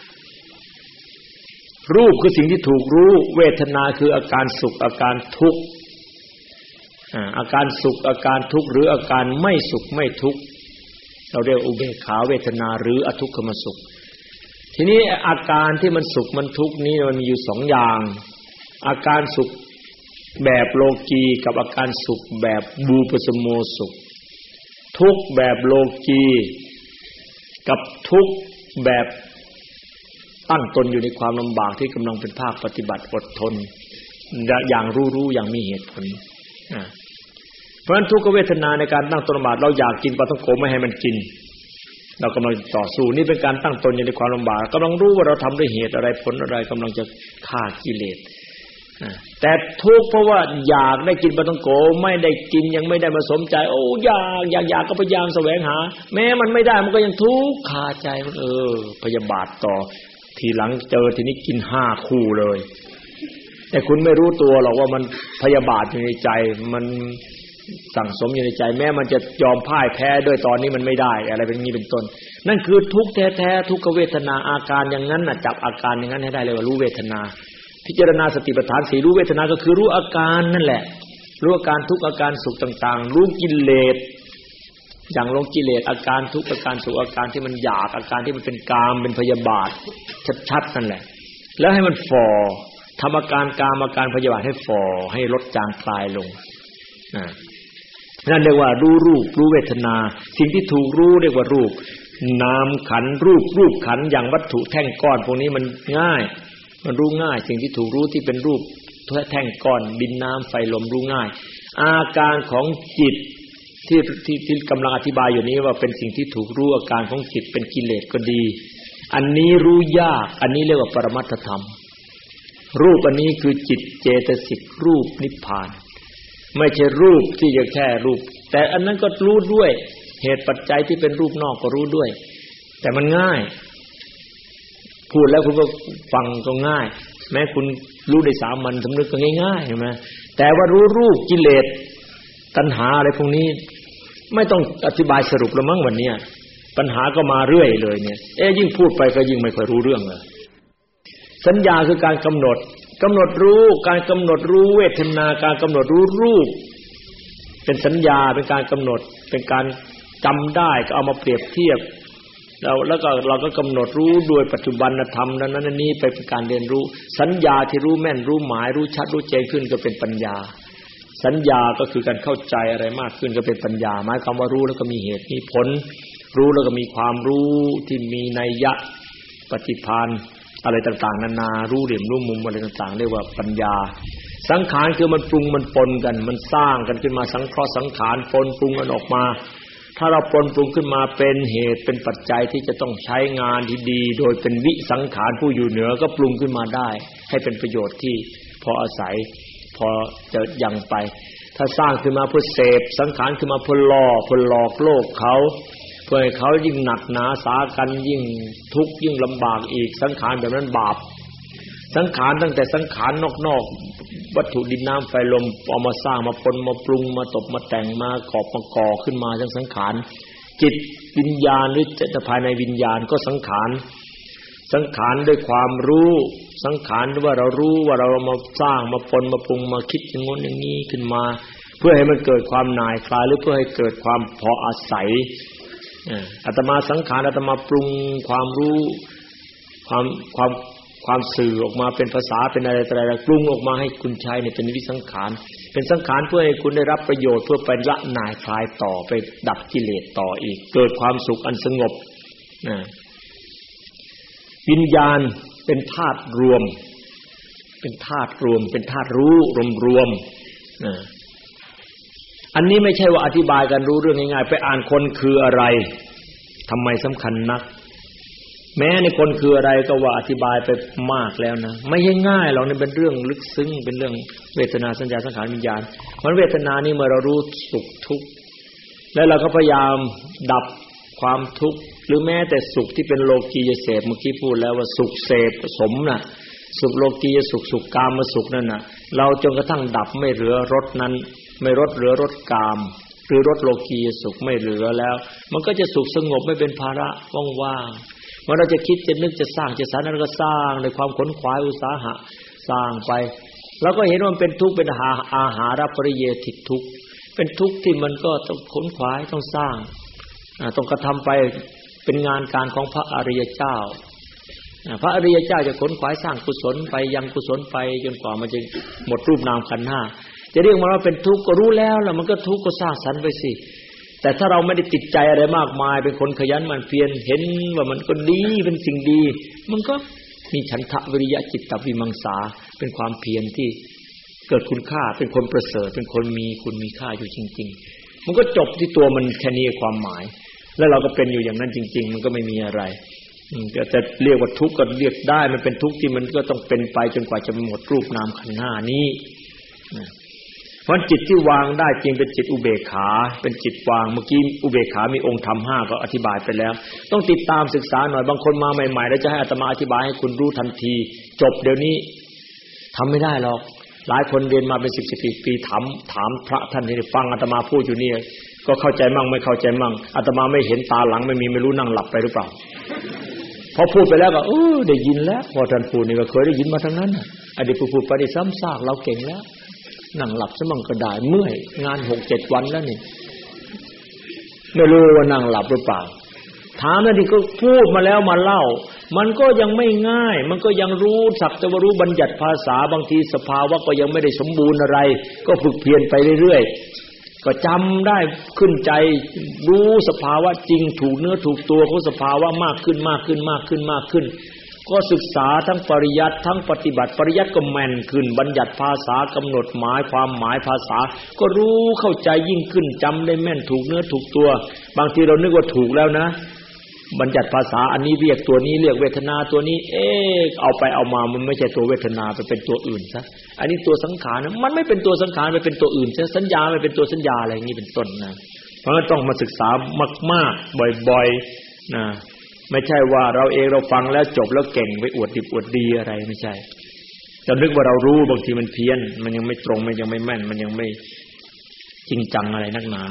รูปคือสิ่งที่ถูกรู้เวทนาคืออาการสุขอาการทุกข์อาการสุขอาการทุกข์หรืออาการไม่สุขไม่ทุกข์เราเรียกอุเบกขาเวทนาหรืออทุกขมสุขทีนี้อาการที่มันสุขมันทุกข์นี้มันมีอยู่2อย่างอาการสุขแบบโลกีกับอาการสุขแบบบูปสมโมสุขทุกข์แบบโลกีกับทุกข์แบบตั้งตนอยู่ในความลำบากที่กำลังเป็นภาคปฏิบัติอดทนอย่างรู้อย่างมีเหตุผลเพราะฉะนั้นทุกขเวทนาในการตั้งตนลำบากเราอยากกินปลาท่องโกไม่ให้มันกินเรากำลังต่อสู้นี่เป็นการตั้งตนอยู่ในความลำบากกำลังรู้ว่าเราทำด้วยเหตุอะไรผลอะไรกำลังจะฆ่ากิเลสแต่ทุกข์เพราะว่าอยากได้กินปลาท่องโกไม่ได้กินยังไม่ได้มาสมใจอยากก็พยายามแสวงหาแม้มันไม่ได้มันก็ยังทุกข์คาใจมันพยาบาทต่อทีหลังเจอทีนี้กิน5คู่เลยแต่คุณไม่รู้ตัวหรอกว่ามันพยาบาทอยู่ในใจมันสั่งสมอยู่ในใจแม้มันจะยอมพ่ายแพ้ด้วยตอนนี้มันไม่ได้อะไรเป็นงี้เป็นต้นนั่นคือทุกข์แท้ๆทุกขเวทนาอาการอย่างนั้นน่ะจับอาการอย่างนั้นให้ได้เลยว่ารู้เวทนาพิจารณาสติปัฏฐาน4รู้เวทนาก็คือรู้อาการนั่นแหละรู้อาการทุกข์อาการสุขต่างๆรู้กิเลสอย่างลงกิเลสอาการทุกข์อาการสุขอาการที่มันอยากอาการที่มันเป็นกามเป็นพยาบาทชัดๆนั่นแหละแล้วให้มันฝ่อทำอาการกามอาการพยาบาทให้ฝ่อให้ลดจางคลายลงนั่นเรียกว่ารู้รูปรู้เวทนาสิ่งที่ถูกรู้เรียกว่ารูปนามขันธ์รูปขันธ์อย่างวัตถุแท่งก้อนพวกนี้มันง่ายมันรู้ง่ายสิ่งที่ถูกรู้ที่เป็นรูปแท่งก้อนดินน้ำไฟลมรู้ง่ายอาการของจิตที่กำลังอธิบายอยู่นี้ว่าเป็นสิ่งที่ถูกรู้อาการของจิตเป็นกิเลสก็ดีอันนี้รู้ยากอันนี้เรียกว่าปรมัตถธรรมรูปอันนี้คือจิตเจตสิกรูปนิพพานไม่ใช่รูปที่จะแค่รูปแต่อันนั้นก็รู้ด้วยเหตุปัจจัยที่เป็นรูปนอกก็รู้ด้วยแต่มันง่ายพูดแล้วคุณก็ฟังก็ง่ายแม้คุณรู้ได้สามัญสำนึกก็ง่ายๆใช่ไหมแต่ว่ารู้รูปกิเลสตัณหาอะไรพวกนี้ไม่ต้องอธิบายสรุปแล้วมั้งวันนี้ปัญหาก็มาเรื่อยเลยเนี่ยยิ่งพูดไปก็ยิ่งไม่ค่อยรู้เรื่องเลยสัญญาคือการกำหนดรู้การกำหนดรู้เวทนาการกำหนดรู้รูปเป็นสัญญาเป็นการกำหนดเป็นการจำได้ก็เอามาเปรียบเทียบแล้วก็เราก็กำหนดรู้โดยปัจจุบันธรรมนั้นนี้ไปเป็นการเรียนรู้สัญญาที่รู้แม่นรู้หมายรู้ชัดรู้แจ้งขึ้นก็เป็นปัญญาสสัญญาก็คือการเข้าใจอะไรมากขึ้นก็เป็นปัญญาหมายความว่ารู้แล้วก็มีเหตุมีผลรู้แล้วก็มีความรู้ที่มีนัยยะปฏิภาณอะไรต่างๆนานารู้เหลี่ยมรู้มุมอะไรต่างๆเรียกว่าปัญญาสังขารคือมันปรุงมันปนกันมันสร้างกันขึ้นมาสังเคราะห์สังขารปนปรุงกันออกมาถ้าเราปนปรุงขึ้นมาเป็นเหตุเป็นปัจจัยที่จะต้องใช้งานที่ดีโดยเป็นวิสังขารผู้อยู่เหนือก็ปรุงขึ้นมาได้ให้เป็นประโยชน์ที่พออาศัยพอจะยังไปถ้าสร้างขึ้นมาเพื่อเสพสังขารขึ้นมาเพื่อล่อเพื่อหลอกโลกเขาเพื่อให้เขายิ่งหนักหนาสากันยิ่งทุกข์ยิ่งลำบากอีกสังขารแบบนั้นบาปสังขารตั้งแต่สังขารนอกๆวัตถุดินน้ำไฟลมเอามาสร้างมาปนมาปรุงมาตบมาแต่งมากอบมาก่อขึ้นมาทั้งสังขารจิตวิญญาณหรือจิตภายในวิญญาณก็สังขารด้วยความรู้สังขารว่าเรารู้ว่าเรามาสร้างมาปนมาปรุงมาคิดอย่างโน้นอย่างนี้ขึ้นมาเพื่อให้มันเกิดความหน่ายคลายหรือเพื่อให้เกิดความพออาศัยอาตมาสังขารอาตมาปรุงความรู้ความสื่อออกมาเป็นภาษาเป็นอะไรปรุงออกมาให้คุณใช้เนี่ยเป็นวิสังขารเป็นสังขารเพื่อให้คุณได้รับประโยชน์เพื่อไปละหน่ายคลายต่อไปดับกิเลสต่ออีกเกิดความสุขอันสงบวิญญาณเป็นธาตุรวมเป็นธาตุรวมเป็นธาตุรู้รวมอันนี้ไม่ใช่ว่าอธิบายกันรู้เรื่องง่ายๆไปอ่านคนคืออะไรทำไมสำคัญนักแม้ในคนคืออะไรก็ว่าอธิบายไปมากแล้วนะไม่ใช่ง่ายหรอกนี่เป็นเรื่องลึกซึ้งเป็นเรื่องเวทนาสัญญาสังขารวิญญาณมันเวทนานี่เมื่อเรารู้สุขทุกข์แล้วเราก็พยายามดับความทุกข์หรือแม้แต่สุขที่เป็นโลกียเสพเมื่อกี้พูดแล้วว่าสุขเสพสมน่ะสุขโลกียสุขสุขกามสุขนั่นน่ะเราจนกระทั่งดับไม่เหลือรสนั้นไม่ลดเหลือรสกามหรือรสโลกียสุขไม่เหลือแล้วมันก็จะสุขสงบไม่เป็นภาระว่างๆเมื่อเราจะคิดจะนึกจะสร้างจะสรรนั้นก็สร้างในความขนขวายอุตสาหะสร้างไปแล้วก็เห็นว่ามันเป็นทุกข์เป็นอาหารปริเยติทุกข์เป็นทุกข์ที่มันก็ต้องขนขวายต้องสร้างต้องกระทำไปเป็นงานการของพระอริยเจ้าพระอริยเจ้าจะขนขวายสร้างกุศลไปยังกุศลไปจนกว่ามันจะหมดรูปนามขันธ์ห้าจะเรียกมันว่าเป็นทุกข์ก็รู้แล้วล่ะมันก็ทุกข์ก็สร้างสรรค์ไปสิแต่ถ้าเราไม่ได้ติดใจอะไรมากมายเป็นคนขยันหมั่นเพียรเห็นว่ามันก็ดีเป็นสิ่งดีมันก็มีฉันทะวิริยะจิตตวิมังสาเป็นความเพียรที่เกิดคุณค่าเป็นคนประเสริฐเป็นคนมีคุณมีค่าอยู่จริงๆมันก็จบที่ตัวมันแค่นี้ความหมายแล้วเราก็เป็นอยู่อย่างนั้นจริงๆมันก็ไม่มีอะไรก็จะเรียกว่าทุกข์ก็เรียกได้มันเป็นทุกข์ที่มันก็ต้องเป็นไปจนกว่าจะหมดรูปนามขันธ์ห้านี้เพราะจิตที่วางได้จริงเป็นจิตอุเบกขาเป็นจิตวางเมื่อกี้อุเบกขามีองค์ธรรม5ก็อธิบายไปแล้วต้องติดตามศึกษาหน่อยบางคนมาใหม่ๆแล้วจะให้อาตมาอธิบายให้คุณรู้ทันทีจบเดี๋ยวนี้ทำไม่ได้หรอกหลายคนเรียนมาเป็น10 ปีถามพระท่านที่ฟังอาตมาพูดอยู่นี่ก็เข้าใจมั่งไม่เข้าใจมั่งอาตมาไม่เห็นตาหลังไม่รู้นั่งหลับไปหรือเปล่าพอพูดไปแล้วก็ได้ยินแล้วพอท่านพูดนี่ก็เคยได้ยินมาทั้งนั้นอดีตพูดไปได้ซ้ำซากเราเก่งแล้วนั่งหลับซะมั่งก็ได้เมื่อยงาน 6-7 วันแล้วนี่ไม่รู้ว่านั่งหลับหรือเปล่าถามนั่นที่ก็พูดมาแล้วมาเล่ามันก็ยังไม่ง่ายมันก็ยังรู้สักแต่ว่ารู้บัญญัติภาษาบางทีสภาวะก็ยังไม่ได้สมบูรณ์อะไรก็ฝึกเพียรไปเรื่อยๆก็จำได้ขึ้นใจรู้สภาวะจริงถูกเนื้อถูกตัวของสภาวะมากขึ้นก็ศึกษาทั้งปริยัติทั้งปฏิบัติปริยัติก็แม่นขึ้นบัญญัติภาษากำหนดหมายความหมายภาษาก็รู้เข้าใจยิ่งขึ้นจำได้แม่นถูกเนื้อถูกตัวบางทีเรานึกว่าถูกแล้วนะบัญญัติภาษาอันนี้เรียกตัวนี้เรียกเวทนาตัวนี้เอาไปเอามามันไม่ใช่ตัวเวทนาไปเป็นตัวอื่นซะอันนี้ตัวสังขารนะมันไม่เป็นตัวสังขารมันเป็นตัวอื่นซะสัญญาไม่เป็นตัวสัญญาอะไรอย่างนี้เป็นต้นนะเพราะฉะนั้นต้องมาศึกษามากๆบ่อยๆนะไม่ใช่ว่าเราเองเราฟังแล้วจบแล้วเก่งไปอวดดิบอวดดีอะไรไม่ใช่จะนึกว่าเรารู้บางทีมันเพี้ยนมันยังไม่ตรงมันยังไม่แม่นมันยังไม่จริงจังอะไรนักหนา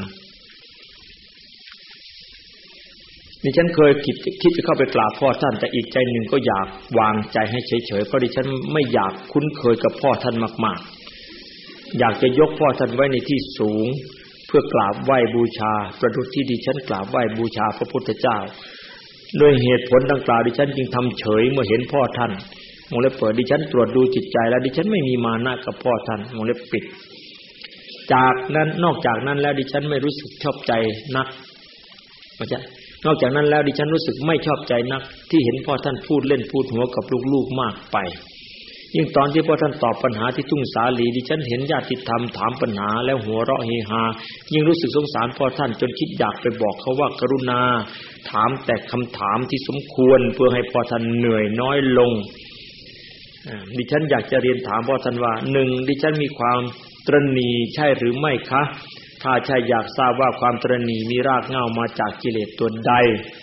ดิฉันเคยคิดจะเข้าไปกราบพ่อท่านแต่อีกใจหนึ่งก็อยากวางใจให้เฉยๆเพราะดิฉันไม่อยากคุ้นเคยกับพ่อท่านมากๆอยากจะยกพ่อท่านไว้ในที่สูงเพื่อกราบไหว้บูชาประดุจที่ดิฉันกราบไหว้บูชาพระพุทธเจ้าโดยเหตุผลดังกล่าวดิฉันจึงทำเฉยเมื่อเห็นพ่อท่านวงเล็บเปิดดิฉันตรวจดูจิตใจแล้วดิฉันไม่มีมานะกับพ่อท่านวงเล็บปิดจากนั้นนอกจากนั้นแล้วดิฉันไม่รู้สึกชอบใจนักนอกจากนั้นแล้วดิฉันรู้สึกไม่ชอบใจนักที่เห็นพ่อท่านพูดเล่นพูดหัวกับลูกๆมากไปยิ่งตอนที่พ่อท่านตอบปัญหาที่ทุ่งสาลีดิฉันเห็นญาติธรรมถามปัญหาแล้วหัวเราะเฮฮายิ่งรู้สึกสงสารพ่อท่านจนคิดอยากไปบอกเขาว่ากรุณาถามแต่คำถามที่สมควรเพื่อให้พ่อท่านเหนื่อยน้อยลงดิฉันอยากจะเรียนถามพ่อท่านว่า1ดิฉันมีความตระหนี่ใช่หรือไม่คะถ้าใช่อยากทราบว่าความตระหนี่มีรากเหง้ามาจากกิเลสตัวใด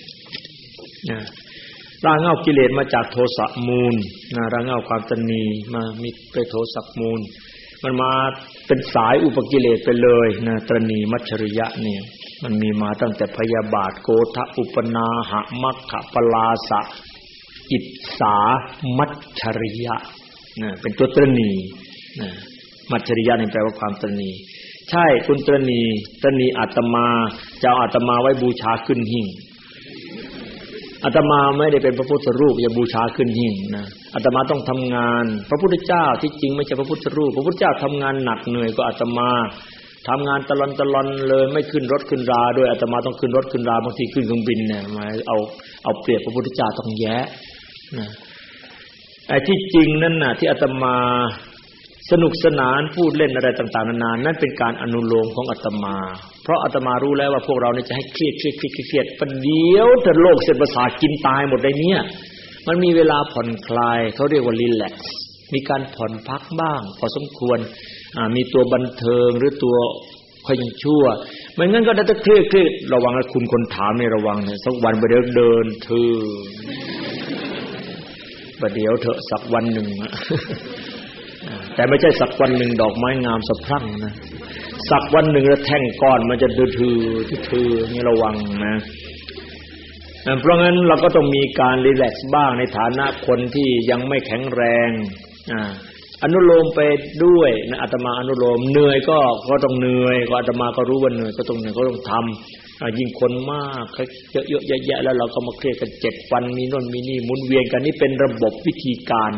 รากเหง้ากิเลสมาจากโทสะมูลรากเหง้าความตระหนี่มามีไปโทสะมูลมันมาเป็นสายอุปกิเลสไปเลยนะตระหนี่มัจฉริยะเนี่ยมันมีมาตั้งแต่พยาบาทโกฏะอุปนาหะมัคคะปลาสะอิจฉามัจฉริยะเป็นตัวตระหนี่มัจฉริยะนี่แปลว่าความตระหนี่ใช่คุณตระหนี่อาตมาจะเอาอาตมาไว้บูชาขึ้นหิ้งอาตมาไม่ได้เป็นพระพุทธรูปอย่าบูชาขึ้นหิ้งนะอาตมาต้องทำงานพระพุทธเจ้าที่จริงไม่ใช่พระพุทธรูปพระพุทธเจ้าทำงานหนักเหนื่อยกว่าอาตมาทำงานตลอนเลยไม่ขึ้นรถขึ้นราด้วยอาตมาต้องขึ้นรถขึ้นราบางทีขึ้นเครื่องบินเนี่ยมาเอาเปรียบพระพุทธเจ้าต้องแย้นะไอ้ที่จริงนั่นน่ะที่อาตมาสนุกสนานพูดเล่นอะไรต่างๆนานานั่นเป็นการอนุโลมของอาตมาเพราะอาตมารู้แล้วว่าพวกเราเนี่ยจะให้เครียดประเดี๋ยวแต่โลกเส้นประสาทกินตายหมดเลยเนี่ยมันมีเวลาผ่อนคลายเขาเรียกว่ารีแลกซ์มีการผ่อนพักบ้างพอสมควรมีตัวบันเทิงหรือตัวค่อยยังชั่วไม่งั้นก็จะเครียดระวังนะคุณคนถามนี่ระวังนะสักวันไปเดินเธอประเดี๋ยวเถอะสักวันหนึ่งแต่ไม่ใช่สักวันหนึ่งดอกไม้งามสะพรั่งนะสักวันหนึ่งแล้วแท่งก้อนมันจะทื่อนี่ระวังนะเพราะงั้นเราก็ต้องมีการรีแลกซ์บ้างในฐานะคนที่ยังไม่แข็งแรงอนุโลมไปด้วยนะอาตมาอนุโลมเหนื่อยก็ต้องเหนื่อยก็อาตมาก็รู้ว่าเหนื่อยก็ต้องเหนื่อยก็ต้องทำยิ่งคนมากเยอะแยะแล้วเราก็มาเครียดกัน7วันมีโน่นมีนี่หมุนเวียนกันนี่เป็นระบบวิธีการ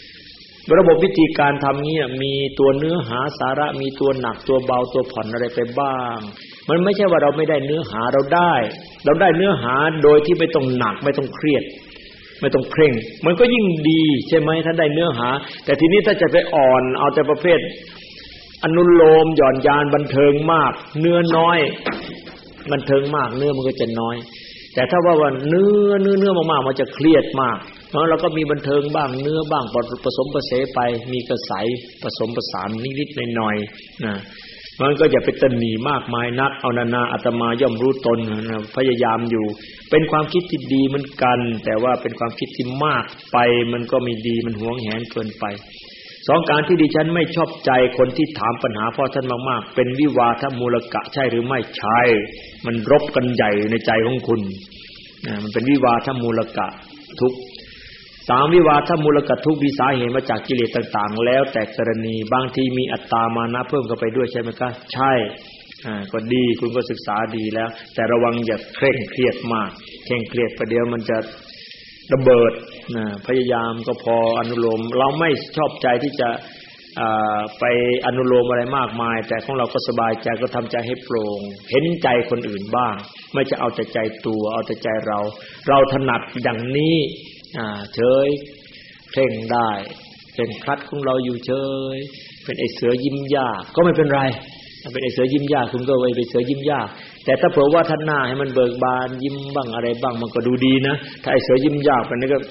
ทำนี้มีตัวเนื้อหาสาระมีตัวหนักตัวเบาตัวผ่อนอะไรไปบ้างมันไม่ใช่ว่าเราไม่ได้เนื้อหาเราได้เนื้อหาโดยที่ไม่ต้องหนักไม่ต้องเครียดไม่ต้องเคร่งมันก็ยิ่งดีใช่ไหมถ้าได้เนื้อหาแต่ทีนี้ถ้าจะไปอ่อนเอาแต่ประเภทอนุโลมหย่อนยานบันเทิงมากเนื้อน้อยบันเทิงมากเนื้อมันก็จะน้อยแต่ถ้าว่าเนื้อมากๆมันจะเครียดมากเพราะเราก็มีบันเทิงบ้างเนื้อบ้างผสมผสานไปมีกระใสผสมผสานนิดๆหน่อยๆนะมันก็อย่าไปตระหนี่มากมายนักเอานาอาตมาย่อมรู้ตนนะพยายามอยู่เป็นความคิดที่ดีเหมือนกันแต่ว่าเป็นความคิดที่มากไปมันก็ไม่ดีมันหวงแหนเกินไป2การที่ดิฉันไม่ชอบใจคนที่ถามปัญหาพ่อท่านมากๆเป็นวิวาทมูลกะใช่หรือไม่ใช่มันรบกันใหญ่ในใจของคุณมันเป็นวิวาทมูลกะทุก3วิวาทมูลกะทุกมีสาเหตุมาจากกิเลสต่างๆแล้วแต่กรณีบางทีมีอัตตามานะเพิ่มเข้าไปด้วยใช่ไหมคะใช่ก็ดีคุณก็ศึกษาดีแล้วแต่ระวังอย่าเคร่งเครียดมากเคร่งเครียดประเดี๋ยวมันจะระเบิดพยายามก็พออนุโลมเราไม่ชอบใจที่จะไปอนุโลมอะไรมากมายแต่ของเราก็สบายใจก็ทำใจให้โปร่งเห็นใจคนอื่นบ้างไม่จะเอาแต่ใจตัวเอาแต่ใจเราถนัดอย่างนี้เฉยเพ่งได้เป็นคลัดของเราอยู่เฉยเป็นไอ้เสือยิ้มยากก็ไม่เป็นไรเป็นไอ้เสือยิ้มยากคุณก็ไว้เป็นเสือยิ้มยากแต่ถ้าเผื่อว่าท่านหน้าให้มันเบิกบานยิ้มบ้างอะไรบ้างมันก็ดูดีนะถ้าไอ้เสือยิ้มยากไปนี่ก็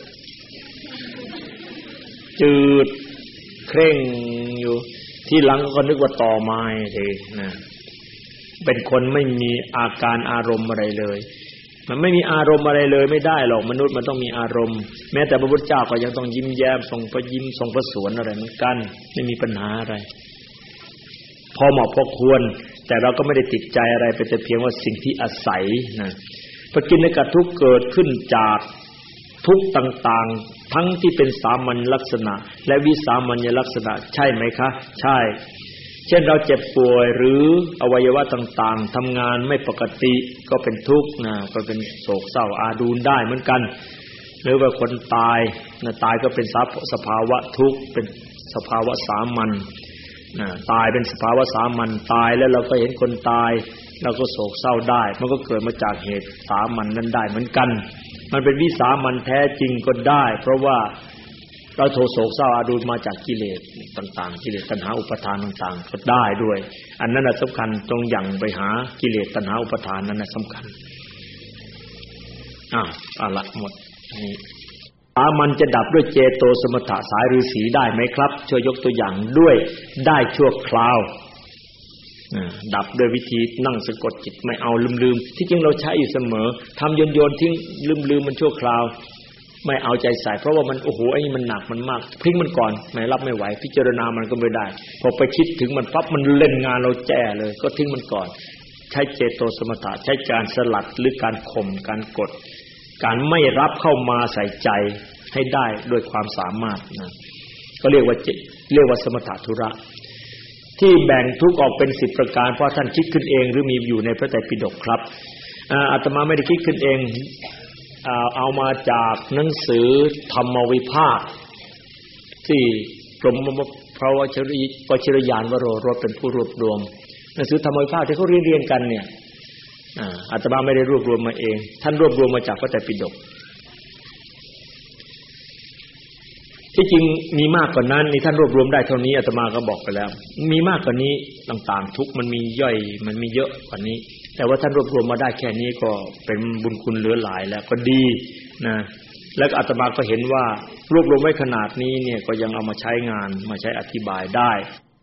จืดเคร่งอยู่ที่หลังก็นึกว่าต่อไม้เลยนะเป็นคนไม่มีอาการอารมณ์อะไรเลยมันไม่มีอารมณ์อะไรเลยไม่ได้หรอกมนุษย์มันต้องมีอารมณ์แม้แต่พระพุทธเจ้าก็ยังต้องยิ้มแย้มส่งพระยิ้มส่งพระสวนอะไรเหมือนกันไม่มีปัญหาอะไรพอเหมาะพอควรแต่เราก็ไม่ได้ติดใจอะไรเป็นแต่เพียงว่าสิ่งที่อาศัยนะปกิณกทุกข์เกิดขึ้นจากทุกข์ต่างๆทั้งที่เป็นสามัญลักษณะและวิสามัญลักษณะใช่ไหมคะใช่เช่นเราเจ็บป่วยหรืออวัยวะต่างๆทำงานไม่ปกติก็เป็นทุกข์นะก็เป็นโศกเศร้าอาดูลได้เหมือนกันหรือว่าคนตายนะตายก็เป็นสภาวะทุกข์เป็นสภาวะสามัญตายเป็นสภาวะสามัญตายแล้วเราก็เห็นคนตายเราก็โศกเศร้าได้มันก็เกิดมาจากเหตุสามัญนั้นได้เหมือนกันมันเป็นวิสามัญแท้จริงก็ได้เพราะว่าเราโศกเศร้าอาดูมาจากกิเลสต่างๆกิเลสตัณหาอุปาทานต่างๆก็ได้ด้วยอันนั้นสำคัญตรงอย่างไปหากิเลสตัณหาอุปาทานนั้นสำคัญเอาละหมดนี่มันจะดับด้วยเจโตสมถะสายฤาษีได้ไหมครับช่วยยกตัวอย่างด้วยได้ชั่วคราวดับด้วยวิธีนั่งสะกดจิตไม่เอาลืมๆที่จริงเราใช้อยู่เสมอทำโยนทิ้งลืมมันชั่วคราวไม่เอาใจใส่เพราะว่ามันโอ้โหไอ้นี่มันหนักมันมากทิ้งมันก่อนไม่รับไม่ไหวพิจารณามันก็ไม่ได้พอไปคิดถึงมันปั๊บมันเล่นงานเราแจ้เลยก็ทิ้งมันก่อนใช้เจโตสมถะใช้การสลัดหรือการข่มการกดการไม่รับเข้ามาใส่ใจให้ได้ด้วยความสามารถนะก็เรียกว่าสมถะธุระที่แบ่งทุกออกเป็น10ประการเพราะท่านคิดขึ้นเองหรือมีอยู่ในพระไตรปิฎกครับอาตมาไม่ได้คิดขึ้นเองเอามาจากหนังสือธรรมวิภาคที่กรมพระวชิรยานวโรรสเป็นผู้รวบรวมหนังสือธรรมวิภาคที่เขาเรียนกันเนี่ยอาตมาไม่ได้รวบรวมมาเองท่านรวบรวมมาจากพระไตรปิฎกที่จริงมีมากกว่านั้นนี่ท่านรวบรวมได้เท่านี้อาตมาก็บอกไปแล้วมีมากกว่านี้ต่างๆทุกมันมีย่อยมันมีเยอะกว่านี้แต่ว่าท่านรวบรวมมาได้แค่นี้ก็เป็นบุญคุณเหลือหลายแล้วก็ดีนะแล้วอาตมาก็เห็นว่ารวบรวมไว้ขนาดนี้เนี่ยก็ยังเอามาใช้งานมาใช้อธิบายได้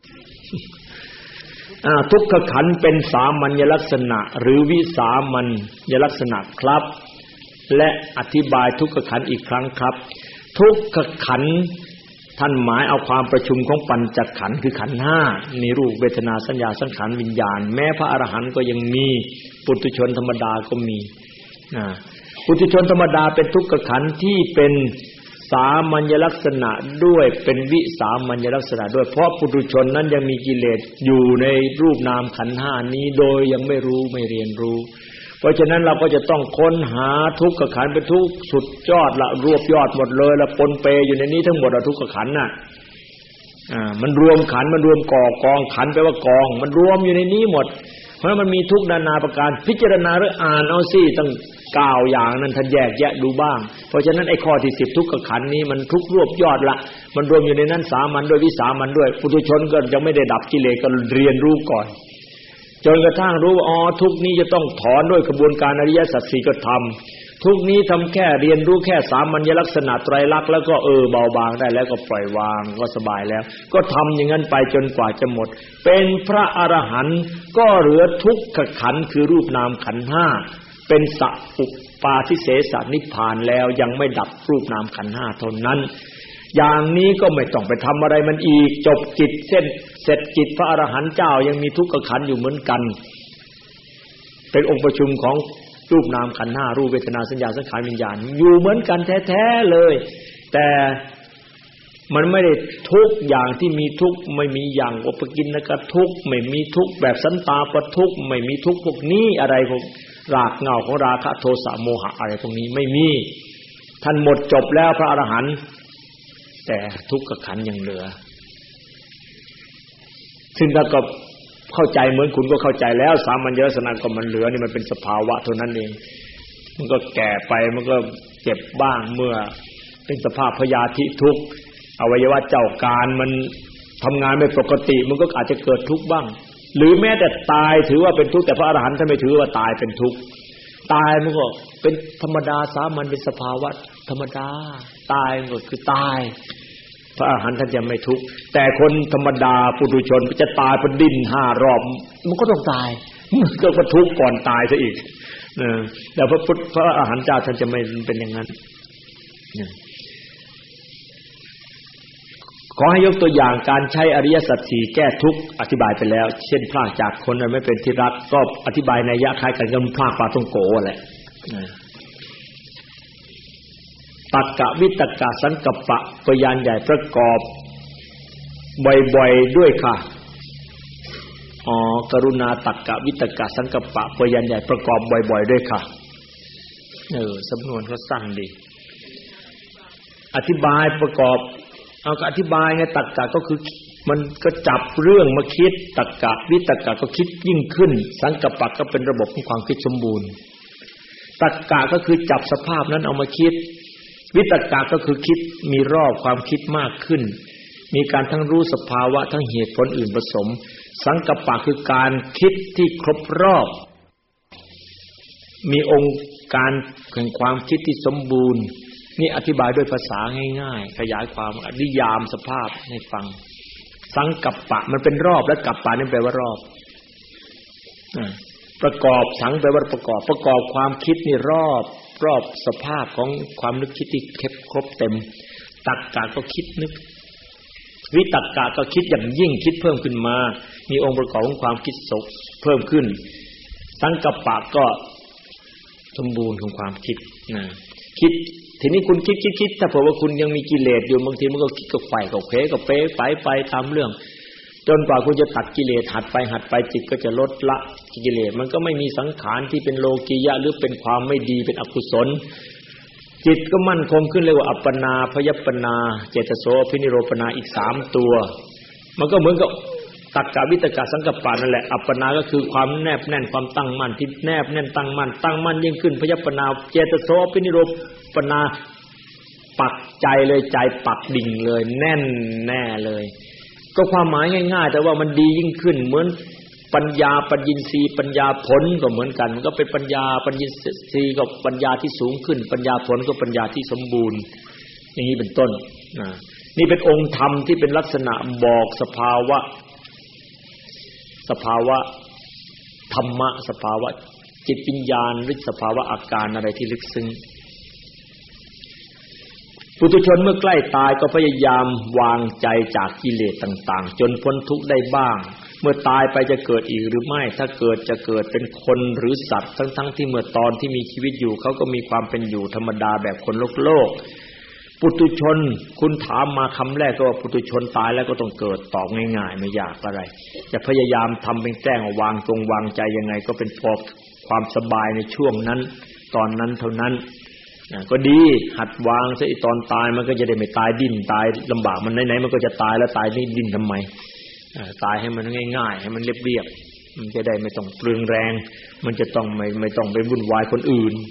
ทุกขขันธ์เป็นสามัญลักษณะหรือวิสามัญลักษณะครับและอธิบายทุกขขันธ์อีกครั้งครับทุกขขันธ์ท่านหมายเอาความประชุมของปัญจขันธ์คือขันธ์5มีรูปเวทนาสัญญาสังขารวิญญาณแม้พระอรหันต์ก็ยังมีปุถุชนธรรมดาก็มีปุถุชนธรรมดาเป็นทุกขขันธ์ที่เป็นสามัญลักษณะด้วยเป็นวิสามัญลักษณะด้วยเพราะปุถุชนนั้นยังมีกิเลสอยู่ในรูปนามขันธ์5นี้โดยยังไม่รู้ไม่เรียนรู้เพราะฉะนั้นเราก็จะต้องค้นหาทุกขขันธ์เป็นทุกสุดยอดละรวบยอดหมดเลยละปนเปอยู่ในนี้ทั้งหมดทุกขขันธ์น่ะมันรวมขันธ์มันรวมก่อกองขันธ์แปลว่ากองมันรวมอยู่ในนี้หมดเพราะมันมีทุกนานาประการพิจารณาหรืออ่านเอาสิตั้ง9อย่างนั้นท่านแยกแยะดูบ้างเพราะฉะนั้นไอ้ข้อที่10ทุกขขันธ์นี้มันทุกรวบยอดละมันรวมอยู่ในนั้นสามัญด้วยวิสามัญด้วยปุถุชนก็ยังไม่ได้ดับกิเลสก็เรียนรู้ก่อนจนกระทั่งรู้ว่าทุกนี้จะต้องถอนด้วยกระบวนการอริยสัจ4ก็ทำทุกนี้ทำแค่เรียนรู้แค่สามัญลักษณะไตรลักษณ์แล้วก็เบาบางได้แล้วก็ปล่อยวางก็สบายแล้วก็ทำอย่างนั้นไปจนกว่าจะหมดเป็นพระอรหันต์ก็เหลือทุกขขันธ์คือรูปนามขันธ์5เป็นสัพปาทิเสสนิพพานแล้วยังไม่ดับรูปนามขันธ์5เท่านั้นอย่างนี้ก็ไม่ต้องไปทำอะไรมันอีกจบกิจเสร็จกิจพระอรหันต์เจ้ายังมีทุกขขันธ์อยู่เหมือนกันเป็นองค์ประชุมของรูปนามขันธ์5รูปเวทนาสัญญาสังขารวิญญาณอยู่เหมือนกันแท้ๆเลยแต่มันไม่ได้ทุกอย่างที่มีทุกไม่มีอย่างอุปกินนกทุกไม่มีทุกแบบสันตาปทุกไม่มีทุกพวกนี้อะไรพวกรากเหง้าของราคะโทสะโมหะอะไรพวกนี้ไม่มีท่านหมดจบแล้วพระอรหันต์แต่ทุกขขันธ์ยังเหลือซึ่งถ้าก็เข้าใจเหมือนคุณก็เข้าใจแล้วสามัญลักษณะก็มันเหลือนี่มันเป็นสภาวะเท่านั้นเองมันก็แก่ไปมันก็เจ็บบ้างเมื่อเป็นสภาพพยาธิทุกข์อวัยวะเจ้าการมันทำงานไม่ปกติมันก็อาจจะเกิดทุกข์บ้างหรือแม้แต่ตายถือว่าเป็นทุกข์แต่พระอรหันต์ท่านไม่ถือว่าตายเป็นทุกข์ตายมันก็เป็นธรรมดาสามัญเป็นสภาวะธรรมดาตายก็คือตายพระอรหันต์ท่านจะไม่ทุกข์แต่คนธรรมดาปุถุชนจะตายเป็นดิ้น5รอบมันก็ต้องตายมันก็ทุกข์ก่อนตายซะอีกแต่พระอรหันต์เจ้าท่านจะไม่เป็นอย่างนั้นขอให้ยกตัวอย่างการใช้อริยสัจ4แก้ทุกข์อธิบายไปแล้วเช่นพรากจากคนไม่เป็นที่รักก็อธิบายนัยยะคล้ายกันกับพรากปลาท่องโกแหละตักกะวิตกะสังกัปปะพยานใหญ่ประกอบบ่อยๆด้วยค่ะกรุณาตักกะวิตกะสังกัปปะพยานใหญ่ประกอบบ่อยๆด้วยค่ะสำนวนเขาสั้นดีอธิบายประกอบเอาก็อธิบายไงตักกะก็คือมันก็จับเรื่องมาคิดตรรกะวิตรรกะก็คิดยิ่งขึ้นสังกัปปะก็เป็นระบบของความคิดสมบูรณ์ตรรกะก็คือจับสภาพนั้นเอามาคิดวิตรกะก็คือคิดมีรอบความคิดมากขึ้นมีการทั้งรู้สภาวะทั้งเหตุผลอื่นผสมสังกัปปะคือการคิดที่ครบรอบมีองค์การแห่งความคิดที่สมบูรณ์นี่อธิบายด้วยภาษาง่ายๆขยายความนิยามสภาพให้ฟังสังกัปปะมันเป็นรอบและกัปปะนี่แปลว่ารอบประกอบสังแปลว่าประกอบความคิดนี่รอบสภาพของความนึกคิดที่ครบเต็มตรรกะก็คิดนึกวิตรกะก็คิดอย่างยิ่งคิดเพิ่มขึ้นมามีองค์ประกอบของความคิดเพิ่มขึ้นสังกัปปะก็สมบูรณ์ของความคิดนะคิดทีนี้คุณคิดถ้าเผื่อว่าคุณยังมีกิเลสอยู่บางทีมันก็คิดก็ไขว่ก็เขวก็เป๊ะไปตามเรื่องจนกว่าคุณจะตัดกิเลสหัดไปจิตก็จะลดละกิเลสมันก็ไม่มีสังขารที่เป็นโลกียะหรือเป็นความไม่ดีเป็นอกุศลจิตก็มั่นคงขึ้นเรียกว่าอัปปนาพยัปปนาเจตโสอภินิโรปนาอีก3ตัวมันก็เหมือนกับตรรกะวิตรกะสังกัปปะนั่นแหละอัปปนาก็คือความแนบแน่นความตั้งมั่นที่แนบแน่นตั้งมั่นยิ่งขึ้นพยัปปนาเจตโสอภินิโรปนาปักใจเลยใจปักดิ่งเลยแน่นแน่เลยก็ความหมายง่ายๆแต่ว่ามันดียิ่งขึ้นเหมือนปัญญาปัญญินทรีย์ปัญญาผลก็เหมือนกันมันก็เป็นปัญญาปัญญินทรีย์กับปัญญาที่สูงขึ้นปัญญาผลก็ปัญญาที่สมบูรณ์อย่างนี้เป็นต้นนี่เป็นองค์ธรรมที่เป็นลักษณะบอกสภาวะธรรมะสภาวะจิตวิญญาณหรือสภาวะอาการอะไรที่ลึกซึ้งปุถุชนเมื่อใกล้ตายก็พยายามวางใจจากกิเลสต่างๆจนพ้นทุกข์ได้บ้างเมื่อตายไปจะเกิดอีกหรือไม่ถ้าเกิดจะเกิดเป็นคนหรือสัตว์ทั้งที่เมื่อตอนที่มีชีวิตอยู่เขาก็มีความเป็นอยู่ธรรมดาแบบคนโลกปุถุชนคุณถามมาคำแรกก็ว่าปุถุชนตายแล้วก็ต้องเกิดตอบง่ายๆไม่ยากอะไรจะพยายามทำเป็นแกล้งวางใจยังไงก็เป็นพอความสบายในช่วงนั้นตอนนั้นเท่านั้นก็ดีหัดวางซะตอนตายมันก็จะได้ไม่ตายดิ้นตายลำบากมันไหนๆมันก็จะตายแล้วตายนี่ดิ้นทำไมตายให้มันง่ายๆให้มันเรียบๆมันจะได้ไม่ต้องเปลืองแรงมันจะต้องไม่ต้องไปวุ่นวายคนอื่น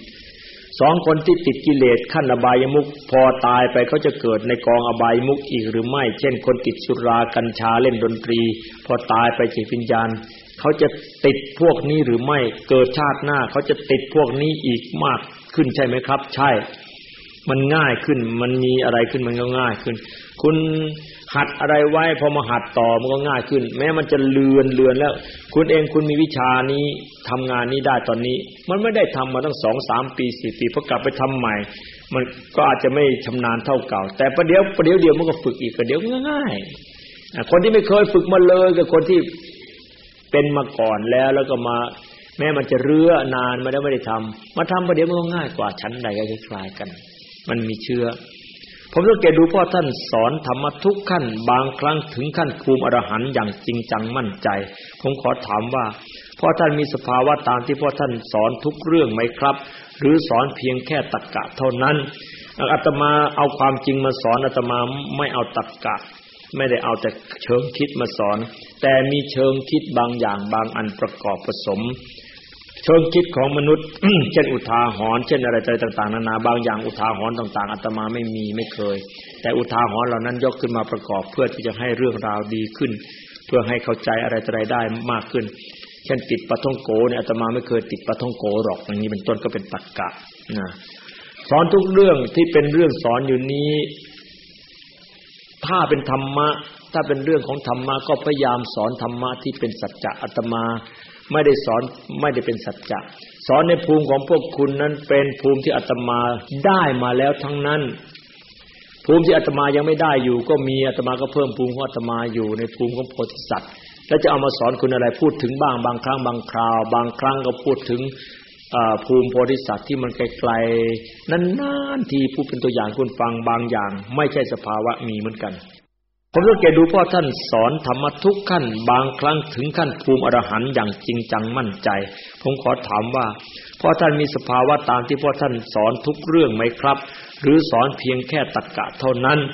2คนที่ติดกิเลสขั้นอบายมุขพอตายไปเขาจะเกิดในกองอบายมุขอีกหรือไม่เช่นคนติดสุรากัญชาเล่นดนตรีพอตายไปจิตวิญญาณเขาจะติดพวกนี้หรือไม่เกิดชาติหน้าเขาจะติดพวกนี้อีกมากขึ้นใช่ไหมครับใช่มันง่ายขึ้นมันมีอะไรขึ้นมันก็ง่ายขึ้นคุณหัดอะไรไว้พอมาหัดต่อมันก็ง่ายขึ้นแม้มันจะเลือนแล้วคุณเองคุณมีวิชานี้ทำงานนี้ได้ตอนนี้มันไม่ได้ทำมาตั้ง 2-3 ปี 4 ปีพอกลับไปทำใหม่มันก็อาจจะไม่ชำนาญเท่าเก่าแต่ประเดี๋ยวมันก็ฝึกอีกก็เดี๋ยวง่ายคนที่ไม่เคยฝึกมาเลยกับคนที่เป็นมาก่อนแล้วก็มาแม้มันจะเรื้อนานมาแล้วไม่ได้ทำมาทำประเดี๋ยวมันก็ง่ายกว่าชั้นใดก็คล้ายๆกันมันมีเชื้อผมสังเกตดูพ่อท่านสอนธรรมะทุกขั้นบางครั้งถึงขั้นภูมิอรหันต์อย่างจริงจังมั่นใจผมขอถามว่าพ่อท่านมีสภาวะตามที่พ่อท่านสอนทุกเรื่องไหมครับหรือสอนเพียงแค่ตรรกะเท่านั้นอาตมาเอาความจริงมาสอนอาตมาไม่เอาตรรกะไม่ได้เอาแต่เชิงคิดมาสอนแต่มีเชิงคิดบางอย่างบางอันประกอบผสมเชิงคิดของมนุษย์ เช่นอุทาหรณ์เช่นอะไรต่างๆนานาบางอย่างอุทาหรณ์ต่างๆอาตมาไม่เคยแต่อุทาหรณ์เหล่านั้นยกขึ้นมาประกอบเพื่อที่จะให้เรื่องราวดีขึ้นเพื่อให้เข้าใจอะไรได้มากขึ้นเช่นติดปาท่องโกเนี่ยอาตมาไม่เคยติดปาท่องโกหรอกอย่างนี้เป็นต้นก็เป็นตรรกะนะสอนทุกเรื่องที่เป็นเรื่องสอนอยู่นี้ถ้าเป็นธรรมะถ้าเป็นเรื่องของธรรมะก็พยายามสอนธรรมะที่เป็นสัจจะอาตมาไม่ได้สอนไม่ได้เป็นสัจจะสอนในภูมิของพวกคุณนั้นเป็นภูมิที่อาตมาได้มาแล้วทั้งนั้นภูมิที่อาตมายังไม่ได้อยู่ก็มีอาตมาก็เพิ่มภูมิของอาตมาอยู่ในภูมิของโพธิสัตว์แล้วจะเอามาสอนคุณอะไรพูดถึงบ้างบางครั้งบางคราวบางครั้งก็พูดถึงภูมิโพธิสัตว์ที่มันไกลๆนานๆทีพูดเป็นตัวอย่างคุณฟังบางอย่างไม่ใช่สภาวะมีเหมือนกันผมสังเกตดูพ่อท่านสอนธรรมะทุกขั้นบางครั้งถึงขั้นภูมิอรหันต์อย่างจริงจังมั่นใจผมขอถามว่าพ่อท่านมีสภาวะตามที่พ่อท่านสอนทุกเรื่องไหมครับหรือสอนเพียงแค่ตรรกะเท่านั้น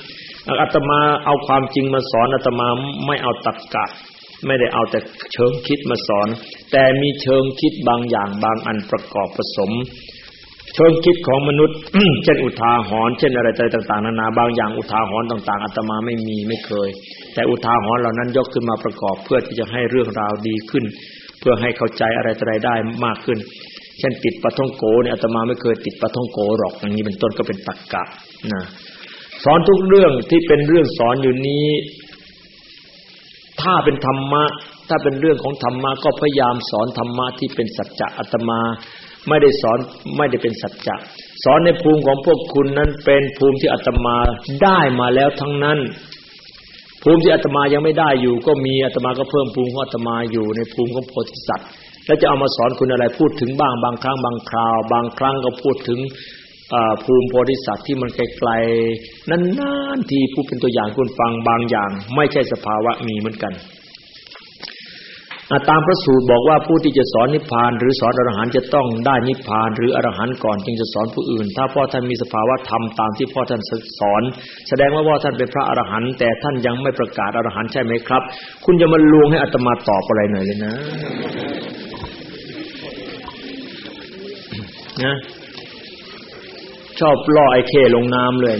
อาตมาเอาความจริงมาสอนอาตมาไม่เอาตรรกะไม่ได้เอาแต่เชิงคิดมาสอนแต่มีเชิงคิดบางอย่างบางอันประกอบผสมเชิงคิดของมนุษย์ เช่นอุทาหรณ์เช่นอะไรต่างๆนานาบางอย่างอุทาหรณ์ต่างๆอาตมาไม่เคยแต่อุทาหรณ์เหล่านั้นยกขึ้นมาประกอบเพื่อที่จะให้เรื่องราวดีขึ้นเพื่อให้เข้าใจอะไรต่ออะไรได้มากขึ้นเช่นติดปลาท่องโกเนี่ยอาตมาไม่เคยติดปลาท่องโกหรอกอย่างนี้เป็นต้นก็เป็นตรรกะนะสอนทุกเรื่องที่เป็นเรื่องสอนอยู่นี้ถ้าเป็นธรรมะถ้าเป็นเรื่องของธรรมะก็พยายามสอนธรรมะที่เป็นสัจจะอาตมาไม่ได้สอนไม่ได้เป็นสัจจะสอนในภูมิของพวกคุณนั้นเป็นภูมิที่อาตมาได้มาแล้วทั้งนั้นภูมิที่อาตมายังไม่ได้อยู่ก็มีอาตมาก็เพิ่มภูมิของอาตมาอยู่ในภูมิของโพธิสัตว์แล้วจะเอามาสอนคุณอะไรพูดถึงบ้างบางครั้งบางคราวบางครั้งก็พูดถึงภูมิโพธิสัตว์ที่มันไกลๆนานๆทีพูดเป็นตัวอย่างคุณฟังบางอย่างไม่ใช่สภาวะมีเหมือนกันตามพระสูตรบอกว่าผู้ที่จะสอนนิพพานหรือสอนอรหันต์จะต้องได้นิพพานหรืออรหันต์ก่อนจึงจะสอนผู้อื่นถ้าพ่อท่านมีสภาวะธรรมตามที่พ่อท่านสอนแสดงว่าพ่อท่านเป็นพระอรหันต์แต่ท่านยังไม่ประกาศอรหันต์ใช่ไหมครับคุณจะมาลวงให้อาตมาตอบอะไรหน่อยเลยนะชอบล่อไอ้เข้ลงน้ำเลย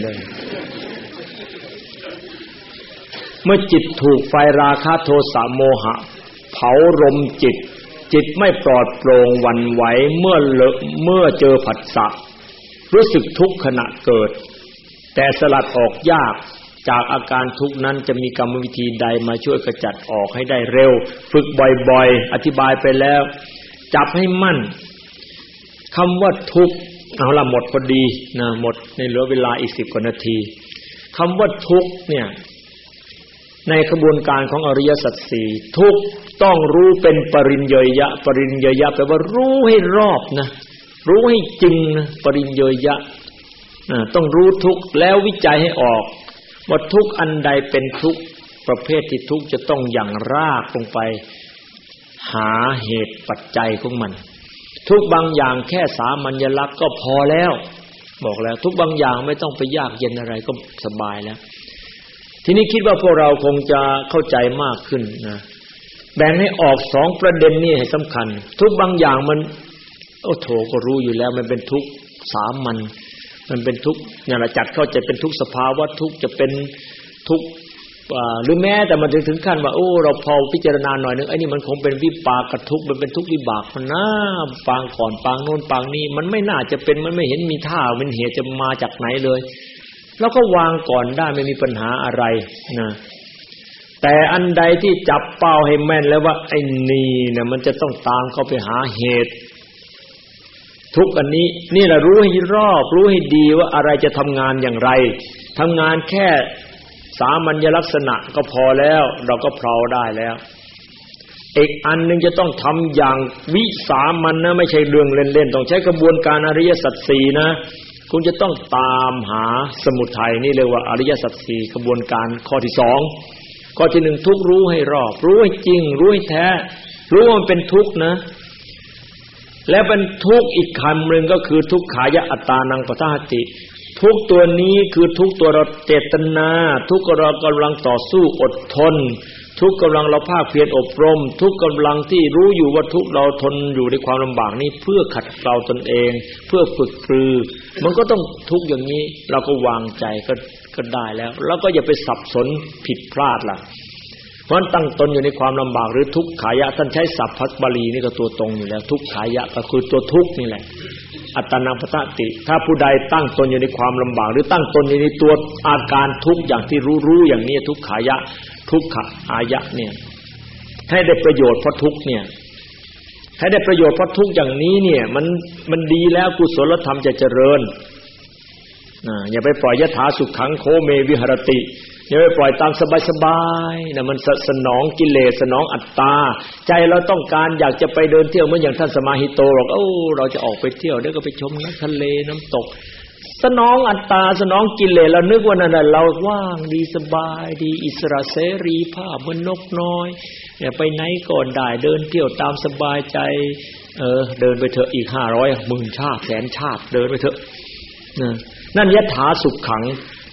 เมื่อจิตถูกไฟราคะโทสะโมหะเผารมจิตไม่ปลอดโปร่งหวั่นไหวเมื่อเจอผัสสะรู้สึกทุกข์ขณะเกิดแต่สลัดออกยากจากอาการทุกข์นั้นจะมีกรรมวิธีใดมาช่วยขจัดออกให้ได้เร็วฝึกบ่อยๆอธิบายไปแล้วจับให้มั่นคำว่าทุกข์เอาละหมดพอดีนะหมดในเหลือเวลาอีก10 กว่านาทีคำว่าทุกข์เนี่ยในกระบวนการของอริยสัจสี่ทุกข์ต้องรู้เป็นปริญญยะปริญญยะแปลว่ารู้ให้รอบนะรู้ให้จริงนะปริญญยะต้องรู้ทุกข์แล้ววิจัยให้ออกว่าทุกข์อันใดเป็นทุกข์ประเภทที่ทุกข์จะต้องอย่างรากลงไปหาเหตุปัจจัยของมันทุกบางอย่างแค่สามัญลักษณ์ก็พอแล้วบอกแล้วทุกบางอย่างไม่ต้องไปยากเย็นอะไรก็สบายแล้วทีนี้คิดว่าพวกเราคงจะเข้าใจมากขึ้นนะแบ่งให้ออก2ประเด็นนี้ให้สำคัญทุกบางอย่างมันโอ้โถก็รู้อยู่แล้วมันเป็นทุกข์สามัญมันเป็นทุกข์อย่างละจัดเข้าใจเป็นทุกข์สภาวะทุกข์จะเป็นทุกข์หรือแม้แต่มันถึงขั้นว่าโอ้เราพอพิจารณาหน่อยนึงไอ้นี่มันคงเป็นวิปากทุกข์มันเป็นทุกข์วิบากมันนะปางก่อนปางโน้นปางนี้มันไม่น่าจะเป็นมันไม่เห็นมีท่าเป็นเหตุจะมาจากไหนเลยแล้วก็วางก่อนได้ไม่มีปัญหาอะไรนะแต่อันใดที่จับเป้าให้แม่นแล้วว่าไอ้นี่นะมันจะต้องตามเข้าไปหาเหตุทุกอันนี้นี่แหละรู้ให้รอบรู้ให้ดีว่าอะไรจะทำงานอย่างไรทำงานแค่สามัญลักษณะก็พอแล้วเราก็เพลาได้แล้วอีกอันนึงจะต้องทำอย่างวิสามัญนะไม่ใช่เรื่องเล่นๆต้องใช้กระบวนการอริยสัจสี่นะคุณจะต้องตามหาสมุทัยนี่เรียกว่าอริยสัจสี่กระบวนการข้อที่2ข้อที่1ทุกข์รู้ให้รอบรู้ให้จริงรู้ให้แท้รู้ว่ามันเป็นทุกข์นะและเป็นทุกข์อีกคำนึงก็คือทุกขายะอัตตานังปทาติทุกตัวนี้คือทุกตัวเราเจตนาทุกเรากำลังต่อสู้อดทนทุกกำลังเราภาคเพียรอบรมทุกกำลังที่รู้อยู่ว่าทุกเราทนอยู่ในความลำบากนี้เพื่อขัดเกลาตนเองเพื่อฝึกปรือมันก็ต้องทุกอย่างนี้เราก็วางใจก็ได้แล้วแล้วก็อย่าไปสับสนผิดพลาดล่ะเพราะตั้งตนอยู่ในความลำบากหรือทุกขายะท่านใช้ศัพท์พระบาลีนี่ก็ตัวตรงอยู่แล้วทุกขายะก็คือตัวทุกข์นี่แหละอัตตนังปทติถ้าผู้ใดตั้งตนอยู่ในความลำบากหรือตั้งตนอยู่ในตัวอาการทุกข์อย่างที่รู้อย่างนี้ทุกขายะทุกขอายะเนี่ยให้ได้ประโยชน์เพราะทุกข์เนี่ยให้ได้ประโยชน์เพราะทุกข์อย่างนี้เนี่ยมันดีแล้วกุศลธรรมจะเจริญอย่าไปปล่อยยถาสุขขังโคเมวิหรติอย่าไปปล่อยตามสบายๆนะมันสนองกิเลสสนองอัตตาใจเราต้องการอยากจะไปเดินเที่ยวเหมือนอย่างท่านสมาหิโตบอกเราจะออกไปเที่ยวเดี๋ยวก็ไปชมน้ำทะเลน้ำตกสนองอัตตาสนองกิเลสเรานึกว่านั่นเราว่างดีสบายดีอิสระเสรีภาพเหมือนนกน้อยเนี่ยไปไหนก็ได้เดินเที่ยวตามสบายใจเดินไปเถอะอีก500 10,000 ชาติแสนชาติเดินไปเถอะนั่นยถาสุขขัง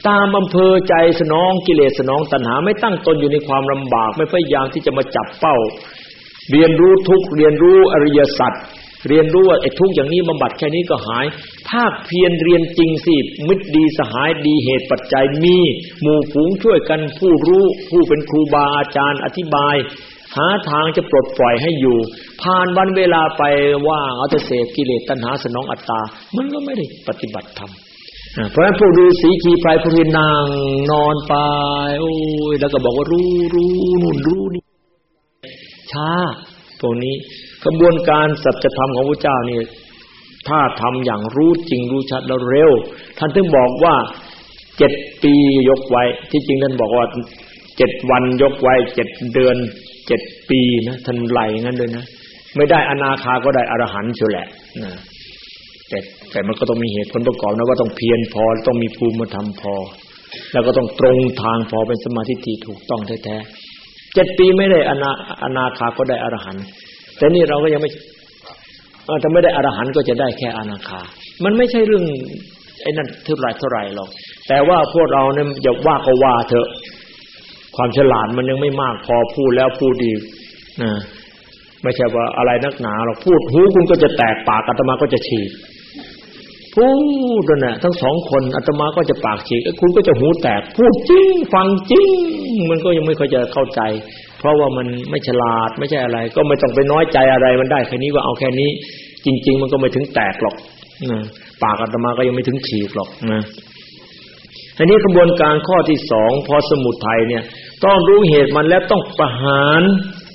ตามอำเภอใจสนองกิเลสสนองตัณหาไม่ตั้งตนอยู่ในความลำบากไม่พยายามที่จะมาจับเป้าเรียนรู้ทุกข์เรียนรู้อริยสัจเรียนรู้ว่าไอ้ทุกข์อย่างนี้บำบัดแค่นี้ก็หายภาคเพียรเรียนจริงสิมิตรดีสหายดีเหตุปัจจัยมีหมู่ฝูงช่วยกันผู้รู้ผู้เป็นครูบาอาจารย์อธิบายหาทางจะปลดปล่อยให้อยู่ผ่านวันเวลาไปว่างเอาแต่เสพกิเลสตัณหาสนองอัตตามันก็ไม่ได้ปฏิบัติธรรมเพราะฉะนั้นพวกฤาษีชีไพรพวกนี้นั่งนอนไปโอ้ยแล้วก็บอกว่ารู้นู่นรู้นี่ช้าพวกนี้กระบวนการสัจธรรมของพระเจ้านี่ถ้าทำอย่างรู้จริงรู้ชัดแล้วเร็วท่านถึงบอกว่า7 ปียกไว้ที่จริงท่านบอกว่า7 วันยกไว้7 เดือน7 ปีนะท่านไหลงั้นเลยนะไม่ได้อนาคาก็ได้อรหันต์เชียวแหละนะแต่มันก็ต้องมีเหตุผลประกอบนะว่าต้องเพียรพอต้องมีภูมิธรรมพอแล้วก็ต้องตรงทางพอเป็นสมาธิที่ถูกต้องแท้ๆ7 ปีไม่ได้อนาคาก็ได้อรหันต์แต่นี่เราก็ยังไม่ถ้าไม่ได้อรหันต์ก็จะได้แค่อนาคามันไม่ใช่เรื่องไอ้นั่นเท่าไหร่หรอกแต่ว่าพวกเราเนี่ยอย่าว่าก็ว่าเถอะความฉลาดมันยังไม่มากพอพูดแล้วพูดอีกนะไม่ใช่ว่าอะไรนักหนาหรอกพูดหูคุณก็จะแตกปากอาตมาก็จะฉีกพูดนั่นน่ะทั้ง2 คนอาตมาก็จะปากฉีกคุณก็จะหูแตกพูดจริงฟังจริงมันก็ยังไม่ค่อยจะเข้าใจเพราะว่ามันไม่ฉลาดไม่ใช่อะไรก็ไม่ต้องไปน้อยใจอะไรมันได้แค่นี้ก็เอาแค่นี้จริงๆมันก็ไม่ถึงแตกหรอกนะปากอาตมาก็ยังไม่ถึงฉีกหรอกนะอันนี้กระบวนการข้อที่2พอสมุทัยเนี่ยต้องรู้เหตุมันแล้วต้องประหาร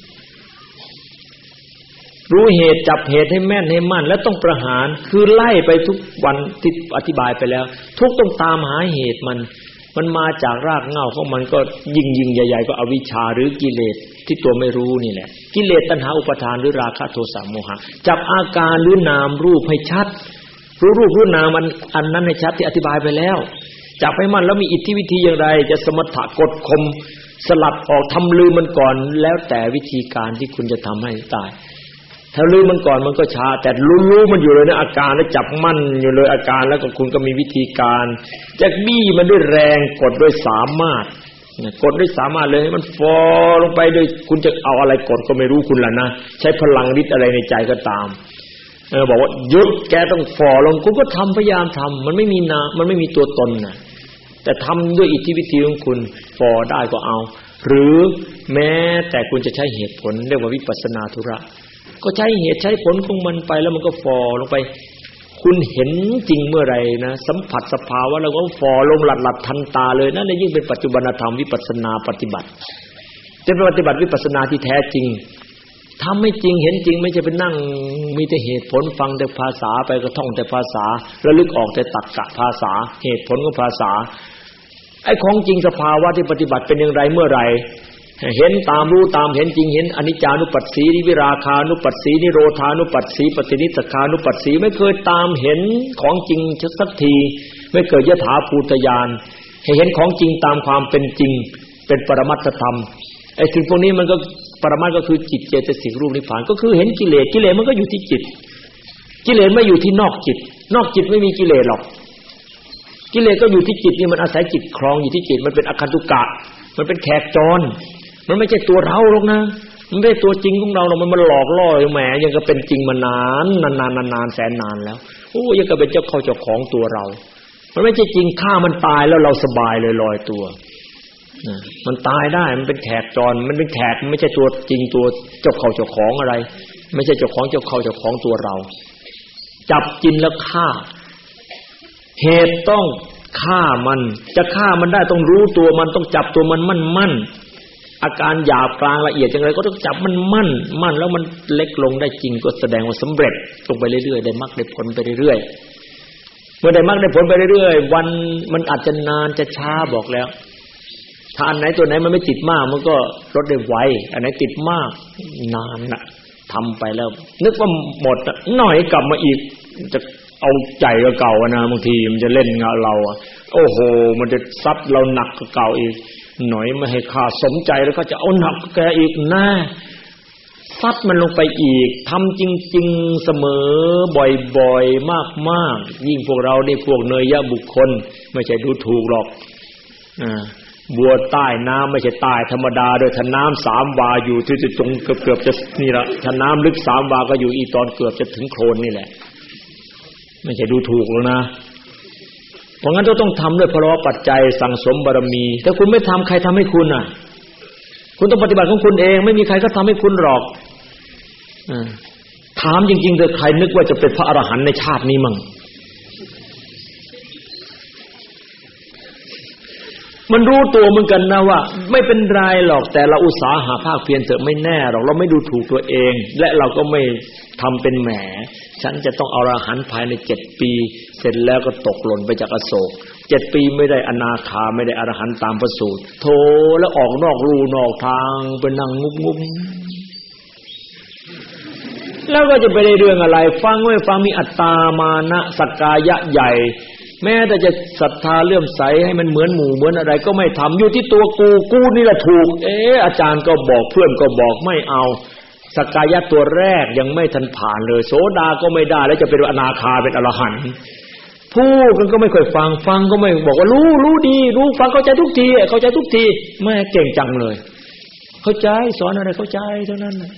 รู้เหตุจับเหตุให้แม่นให้มั่นแล้วต้องประหารคือไล่ไปทุกวันที่อธิบายไปแล้วทุกต้องตามหาเหตุมันมาจากรากเหง้าของมันก็ยิ่งใหญ่ๆก็อวิชชาหรือกิเลสที่ตัวไม่รู้นี่แหละกิเลสตัณหาอุปาทานหรือราคะโทสะโมหะจับอาการหรือนามรูปให้ชัดรู้รูปรู้นามอันนั้นให้ชัดที่อธิบายไปแล้วจับให้มั่นแล้วมีอิทธิวิธีอย่างไรจะสมถะกดข่มสลัดออกทำลืมมันก่อนแล้วแต่วิธีการที่คุณจะทำให้ตายถ้าลืมมันก่อนมันก็ช้าแต่รู้มันอยู่เลยนะอาการแล้วจับมั่นอยู่เลยอาการแล้วก็คุณก็มีวิธีการจะบี้มันด้วยแรงกดด้วยสามารถกดด้วยสามารถเลยให้มันฟอลงไปโดยคุณจะเอาอะไรกดก็ไม่รู้คุณล่ะนะใช้พลังฤทธิ์อะไรในใจก็ตามบอกว่าหยุดแกต้องฟอลงคุณก็ทำพยายามทำมันไม่มีตัวตนนะแต่ทำด้วยอิทธิวิธีของคุณฟอได้ก็เอาหรือแม้แต่คุณจะใช้เหตุผลเรียกว่าวิปัสสนาธุระก็ใช้เหตุใช้ผลของมันไปแล้วมันก็ฟอลงไปคุณเห็นจริงเมื่อไรนะสัมผัสสภาวะแล้วก็ฟอลงหลัดทันตาเลยนั่นเลยยิ่งเป็นปัจจุบันธรรมวิปัสสนาปฏิบัติเป็นปฏิบัติวิปัสสนาที่แท้จริงทำไม่จริงเห็นจริงไม่ใช่ไปนั่งมีแต่เหตุผลฟังแต่ภาษาไปก็ท่องแต่ภาษาระลึกออกแต่ตรรกะภาษาเหตุผลของภาษาไอ้ของจริงสภาวะที่ปฏิบัติเป็นอย่างไรเมื่อไรเห็นตามรู้ตามเห็นจริงเห็นอนิจจานุปัสสีวิราคานุปัสสีนิโรธานุปัสสีปฏินิสสคานุปัสสีไม่เคยตามเห็นของจริงสักทีไม่เกิดยถาภูตญาณให้เห็นของจริงตามความเป็นจริงเป็นปรมัตถธรรมไอ้สิ่งพวกนี้มันก็ปรมัตถ์ก็คือจิตเจตสิกรูปนิพพานก็คือเห็นกิเลสมันก็อยู่ที่จิตกิเลสไม่อยู่ที่นอกจิตไม่มีกิเลสหรอกกิเลสก็อยู่ที่จิตนี่มันอาศัยจิตครองอยู่ที่จิตมันเป็นอคันตุกะมันเป็นแขกจรมันไม่ใช่ตัวเราหรอกนะมันไม่ใช่ตัวจริงของเราหรอกมันหลอกล่อแหมยังก็เป็นจริงมานานแสนนานแล้วโอ้ยังก็เป็นเจ้าของตัวเรามันไม่ใช่จริงฆ่ามันตายแล้วเราสบายเลยลอยตัวมันตายได้มันเป็นแขกจรมันเป็นแขกมันไม่ใช่ตัวจริงตัวเจ้าของอะไรไม่ใช่เจ้าของตัวเราจับกินแล้วฆ่าเหตุต้องฆ่ามันจะฆ่ามันได้ต้องรู้ตัวมันต้องจับตัวมันมั่นอาการหยาบกลางละเอียดอย่างไรก็ต้องจับมันมั่นแล้วมันเล็กลงได้จริงก็แสดงว่าสำเร็จลงไปเรื่อยๆได้มรรคได้ผลไปเรื่อยๆเมื่อได้มรรคได้ผลไปเรื่อยๆวันมันอาจจะนานจะช้าบอกแล้วถ้าอันไหนตัวไหนมันไม่ติดมากมันก็ลดได้ไวอันไหนติดมากนานน่ะทำไปแล้วนึกว่าหมดหน่อยกลับมาอีกจะเอาใจกับเก่านะบางทีมันจะเล่นงานเราโอ้โหมันจะซัดเราหนักกว่าเก่าอีกหน่อยไม่ให้ข้าสมใจแล้วก็จะเอาหนักแกอีกนะซัดมันลงไปอีกทำจริงๆเสมอบ่อยๆมากๆยิ่งพวกเราได้พวกเนยยะบุคคลไม่ใช่ดูถูกหรอกบัวใต้น้ำไม่ใช่ใต้ธรรมดาโดยถ้าน้ำ3 วาอยู่ที่ตรงเกือบจะนี่ละถ้าน้ำลึก3 วาก็อยู่อีตอนเกือบจะถึงโคลนนี่แหละไม่ใช่ดูถูกแล้วนะเพราะงั้นต้องทำด้วยพละปัจจัยสั่งสมบารมีถ้าคุณไม่ทำใครทำให้คุณอ่ะคุณต้องปฏิบัติของคุณเองไม่มีใครก็ทำให้คุณหรอกถามจริงๆเถอะใครนึกว่าจะเป็นพระอรหันต์ในชาตินี้มั่งมันรู้ตัวเหมือนกันนะว่าไม่เป็นไรหรอกแต่เราอุตสาหะภาคเพียรเถอะไม่แน่หรอกเราไม่ดูถูกตัวเองและเราก็ไม่ทำเป็นแหมฉันจะต้องเอาอรหันต์ภายใน7 ปีเสร็จแล้วก็ตกหล่นไปจากอโศก7 ปีไม่ได้อนาคาไม่ได้อรหันต์ตามพระสูตรโธแล้วออกนอกลู่นอกทางไปนั่งงุบๆแล้วก็จะไปได้เรื่องอะไรฟังไม่ฟังมีอัตตามานะสักกายะใหญ่แม้แต่จะศรัทธาเลื่อมใสให้มันเหมือนหมู่เหมือนอะไรก็ไม่ทำอยู่ที่ตัวกูนี่แหละถูกอาจารย์ก็บอกเพื่อนก็บอกไม่เอาสักกายะตัวแรกยังไม่ทันผ่านเลยโสดาก็ไม่ได้แล้วจะเป็นอนาคาเป็นอรหันต์พูดกันก็ไม่ค่อยฟังก็ไม่บอกว่ารู้ดีรู้ฟังเข้าใจทุกทีแม่เก่งจังเลยเข้าใจสอนอะไรเข้าใจเท่านั้นน่ะ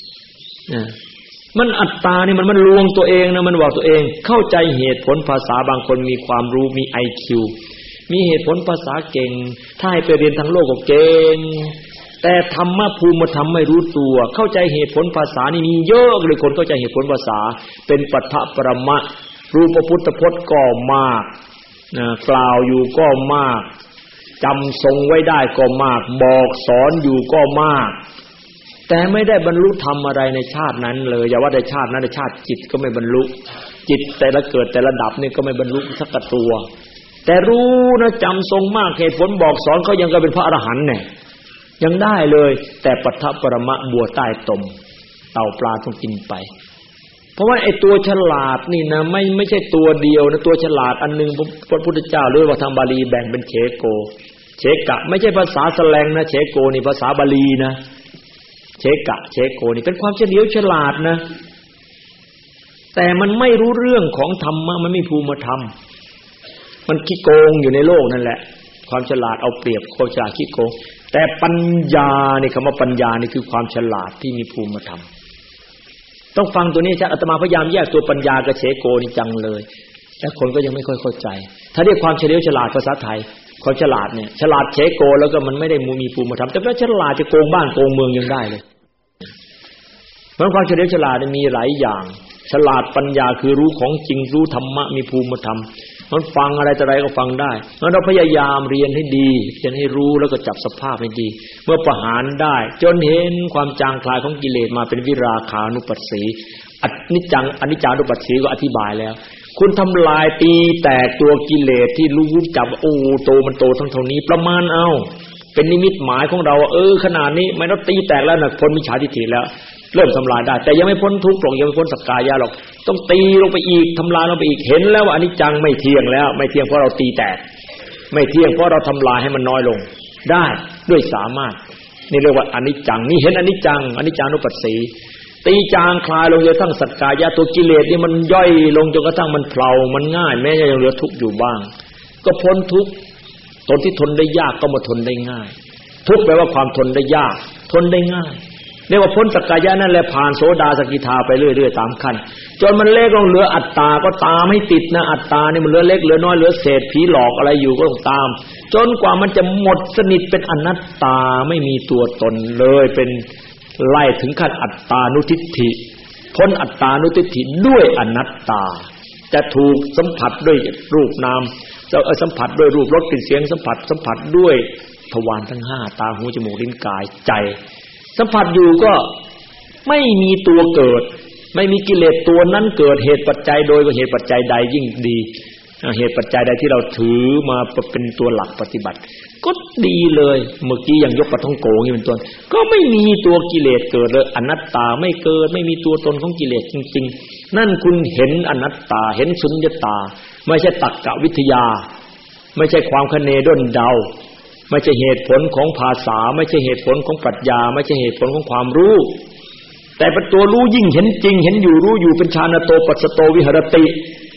มันอัตตานี่มันลวงตัวเองนะมันบอกตัวเองเข้าใจเหตุผลภาษาบางคนมีความรู้มี IQ มีเหตุผลภาษาเก่งถ้าให้ไปเรียนทางโลกก็เก่งแต่ธรรมะภูมิธรรมไม่รู้ตัวเข้าใจเหตุผลภาษานี่มีเยอะเลยคนเข้าใจเหตุผลภาษาเป็นปัฏฐปรมะรู้พระพุทธพจน์ก็มากกล่าวอยู่ก็มากจำทรงไว้ได้ก็มากบอกสอนอยู่ก็มากแต่ไม่ได้บรรลุธรรมอะไรในชาตินั้นเลยอย่าว่าแต่ชาตินั้นในชาติจิตก็ไม่บรรลุจิตแต่ละเกิดแต่ละดับนี่ก็ไม่บรรลุสักตัวแต่รู้นะจำทรงมากเหตุผลบอกสอนเขายังก็เป็นพระอรหันต์เนี่ยยังได้เลยแต่ปัฏฐปรมะบัวใต้ตมเต่าปลาต้องกินไปเพราะว่าไอ้ตัวฉลาดนี่นะไม่ใช่ตัวเดียวนะตัวฉลาดอันนึงพระพุทธเจ้าหรือว่าทางบาลีแบ่งเป็นเฉโกเฉกะไม่ใช่ภาษาแสลงนะเฉโกนี่ภาษาบาลีนะเฉกะเฉโกนี่เป็นความเฉลียวฉลาดนะแต่มันไม่รู้เรื่องของธรรมะมันไม่ภูมิธรรมมันขี้โกงอยู่ในโลกนั่นแหละความฉลาดเอาเปรียบเขาจะขี้โกงแต่ปัญญานี่คำว่าปัญญานี่คือความฉลาดที่มีภูมิธรรมต้องฟังตัวนี้อาตมาพยายามแยกตัวปัญญากับเฉโกนี่จังเลยแต่คนก็ยังไม่ค่อยเข้าใจถ้าเรียกความเฉลียวฉลาดภาษาไทยความฉลาดเนี่ยฉลาดเฉโกแล้วก็มันไม่ได้มีภูมิธรรมแต่ว่าฉลาดจะโกงบ้านโกงเมืองยังได้เลยเพราะความเฉลียวฉลาดมีหลายอย่างฉลาดปัญญาคือรู้ของจริงรู้ธรรมะมีภูมิธรรมมันฟังอะไรแต่ไรก็ฟังได้งั้นเราพยายามเรียนให้ดีเรียนให้รู้แล้วก็จับสภาพให้ดีเมื่อประหารได้จนเห็นความจางคลายของกิเลสมาเป็นวิราคานุปัสสีอนิจจานุปัสสีก็อธิบายแล้วคุณทำลายตีแตกตัวกิเลสที่รู้จับโอ้โตมันโตทั้งเท่านี้ประมาณเอาเป็นนิมิตหมายของเราขนาดนี้ไม่ต้องตีแตกแล้วนะพ้นมิจฉาทิฏฐิแล้วเริ่มทำลายได้แต่ยังไม่พ้นทุกข์หรอกยังไม่พ้นสักกายะหรอกต้องตีลงไปอีกทำลายลงไปอีกเห็นแล้วว่าอนิจจังไม่เที่ยงแล้วไม่เที่ยงเพราะเราตีแตกไม่เที่ยงเพราะเราทำลายให้มันน้อยลงได้ด้วยสามารถนี่เรียกว่าอนิจจังนี่เห็นอนิจจังอนิจจานุปัสสีตีจางคลายลงจนกระทั่งสักกายะตัวกิเลสนี่มันย่อยลงจนกระทั่งมันเพลามันง่ายแม้ยังเหลือทุกข์อยู่บ้างก็พ้นทุกข์ตนที่ทนได้ยากก็มาทนได้ง่ายทุกข์แปลว่าความทนได้ยากทนได้ง่ายเรียกว่าพ้นสักกายะนั่นแหละผ่านโสดาสกิทาไปเรื่อยๆตามขั้นจนมันเล็กลงเหลืออัตตาก็ตามให้ติดนะอัตตานี่มันเหลือเล็กเหลือน้อยเหลือเศษผีหลอกอะไรอยู่ก็ต้องตามจนกว่ามันจะหมดสนิทเป็นอนัตตาไม่มีตัวตนเลยเป็นไล่ถึงขั้นอัตตานุทิฏฐิพ้นอัตตานุทิฏฐิด้วยอนัตตาจะถูกสัมผัสด้วยรูปนามจะสัมผัสด้วยรูปรสกลิ่นเสียงสัมผัสด้วยทวารทั้ง5ตาหูจมูกลิ้นกายใจสัมผัสอยู่ก็ไม่มีตัวเกิดไม่มีกิเลสตัวนั้นเกิดเหตุปัจจัยโดยเหตุปัจจัยใดยิ่งดีเหตุปัจจัยใดที่เราถือมาเป็นตัวหลักปฏิบัติก็ดีเลยเมื่อกี้ยังยกปะท่องโกนี่เป็นต้นก็ไม่มีตัวกิเลสเกิดเลยอนัตตาไม่เกิดไม่มีตัวตนของกิเลสจริงๆนั่นคุณเห็นอนัตตาเห็นสุญญตาไม่ใช่ตรรกวิทยาไม่ใช่ความคะเนด้นเดาไม่ใช่เหตุผลของภาษาไม่ใช่เหตุผลของปรัชญาไม่ใช่เหตุผลของความรู้แต่เป็นตัวรู้ยิ่งเห็นจริงเห็นอยู่รู้อยู่เป็นฌานโตปัสสโตวิหรติ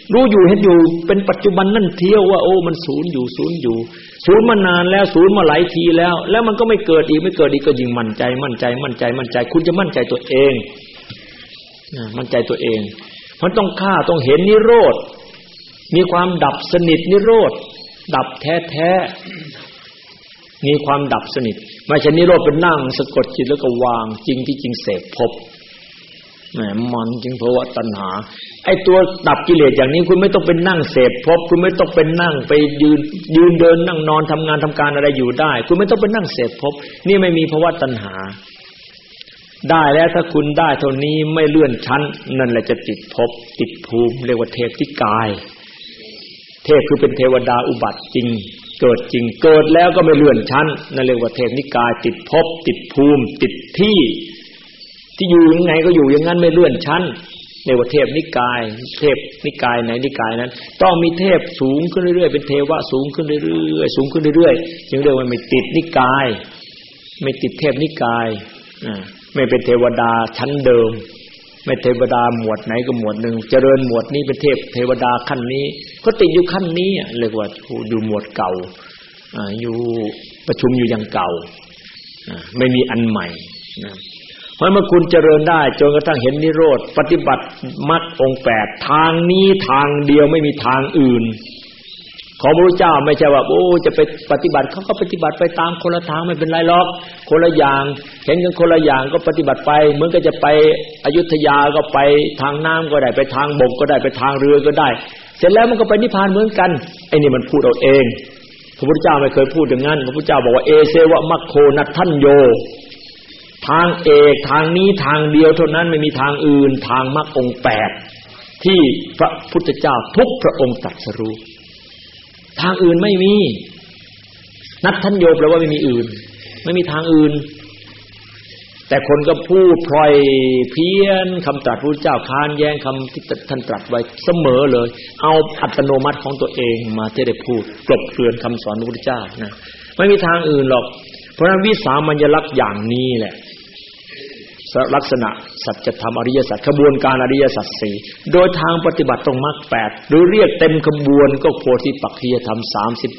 รู้อยู่เห็นอยู่เป็นปัจจุบันนั่นเที่ยวว่าโอ้มันศูนย์อยู่ศูนย์อยู่ศูนย์มานานแล้วศูนย์มาหลายทีแล้วมันก็ไม่เกิดอีกก็ยิ่งมั่นใจคุณจะมั่นใจตัวเองมั่นใจตัวเองมันต้องฆ่าต้องเห็นนิโรธมีความดับสนิทนิโรธดับแท้ๆมีความดับสนิทไม่ใช่นิโรธเป็นนั่งสะกดจิตแล้วก็วางจริงที่จริงเสพภพแหมมันจริงภวตัณหาไอ้ตัวดับกิเลสอย่างนี้คุณไม่ต้องไปนั่งเสพภพคุณไม่ต้องไปนั่งไปยืนเดินนั่งนอนทำงานทำการอะไรอยู่ได้คุณไม่ต้องไปนั่งเสพภพนี่ไม่มีภวตัณหาได้แล้วถ้าคุณได้เท่านี้ไม่เลื่อนชั้นนั่นแหละจะติดภพติดภูมิเรียกว่าเทพที่กายเทพคือเป็นเทวดาอุบัติจริงเกิดจริงเกิดแล้วก็ไม่เลื่อนชั้นนั่นเรียกว่าเทพนิกายติดภพติดภูมิติดที่อยู่ยังไงก็อยู่อย่างนั้นไม่เลื่อนชั้นเรียกว่าเทพนิกายเทพนิกายไหนนิกายนั้นต้องมีเทพสูงขึ้นเรื่อยๆเป็นเทวะสูงขึ้นเรื่อยๆสูงขึ้นเรื่อยๆจึงเรียกว่าไม่ติดนิกายไม่ติดเทพนิกายไม่เป็นเทวดาชั้นเดิมไม่เทวดาหมวดไหนก็หมวดนึงเจริญหมวดนี้เป็นเทวดาขั้นนี้ก็ติดอยู่ขั้นนี้เรียกว่าอยู่หมวดเก่าอยู่ประชุมอยู่อย่างเก่าไม่มีอันใหม่เพราะเมื่อคุณเจริญได้จนกระทั่งเห็นนิโรธปฏิบัติมรรคองค์8ทางนี้ทางเดียวไม่มีทางอื่นของพระพุทธเจ้าไม่ใช่ว่าโอ้จะไปปฏิบัติเขาก็ปฏิบัติไปตามคนละทางไม่เป็นไรหรอกคนละอย่างเห็นกันคนละอย่างก็ปฏิบัติไปเหมือนกับจะไปอยุธยาก็ไปทางน้ำก็ได้ไปทางบกก็ได้ไปทางเรือก็ได้เสร็จแล้วมันก็ไปนิพพานเหมือนกันไอ้นี่มันพูดเอาเองพระพุทธเจ้าไม่เคยพูดอย่างนั้นพระพุทธเจ้าบอกว่าเอเสวะมัคโคนัทธัญโยทางเอกทางนี้ทางเดียวเท่านั้นไม่มีทางอื่นทางมรรคองค์8ที่พระพุทธเจ้าทุกพระองค์ตรัสรู้ทางอื่นไม่มีนัทธัญโยแปลว่าไม่มีอื่นไม่มีทางอื่นแต่คนก็พูดพลอยเพี้ยนคำตรัสพระพุทธเจ้าค้านแย้งคำที่ท่านตรัสไว้เสมอเลยเอาอัตโนมัติของตัวเองมาที่ได้พูดกลบเกลื่อนคำสอนพระพุทธเจ้านะไม่มีทางอื่นหรอกเพราะฉะนั้นวิสามัญลักษณ์อย่างนี้แหละลักษณะสัจธรรมอริยสัจขบวนการอริยสัจ4โดยทางปฏิบัติตรงมรรค8หรือเรียกเต็มขบวนก็โพธิปักขิยธรรม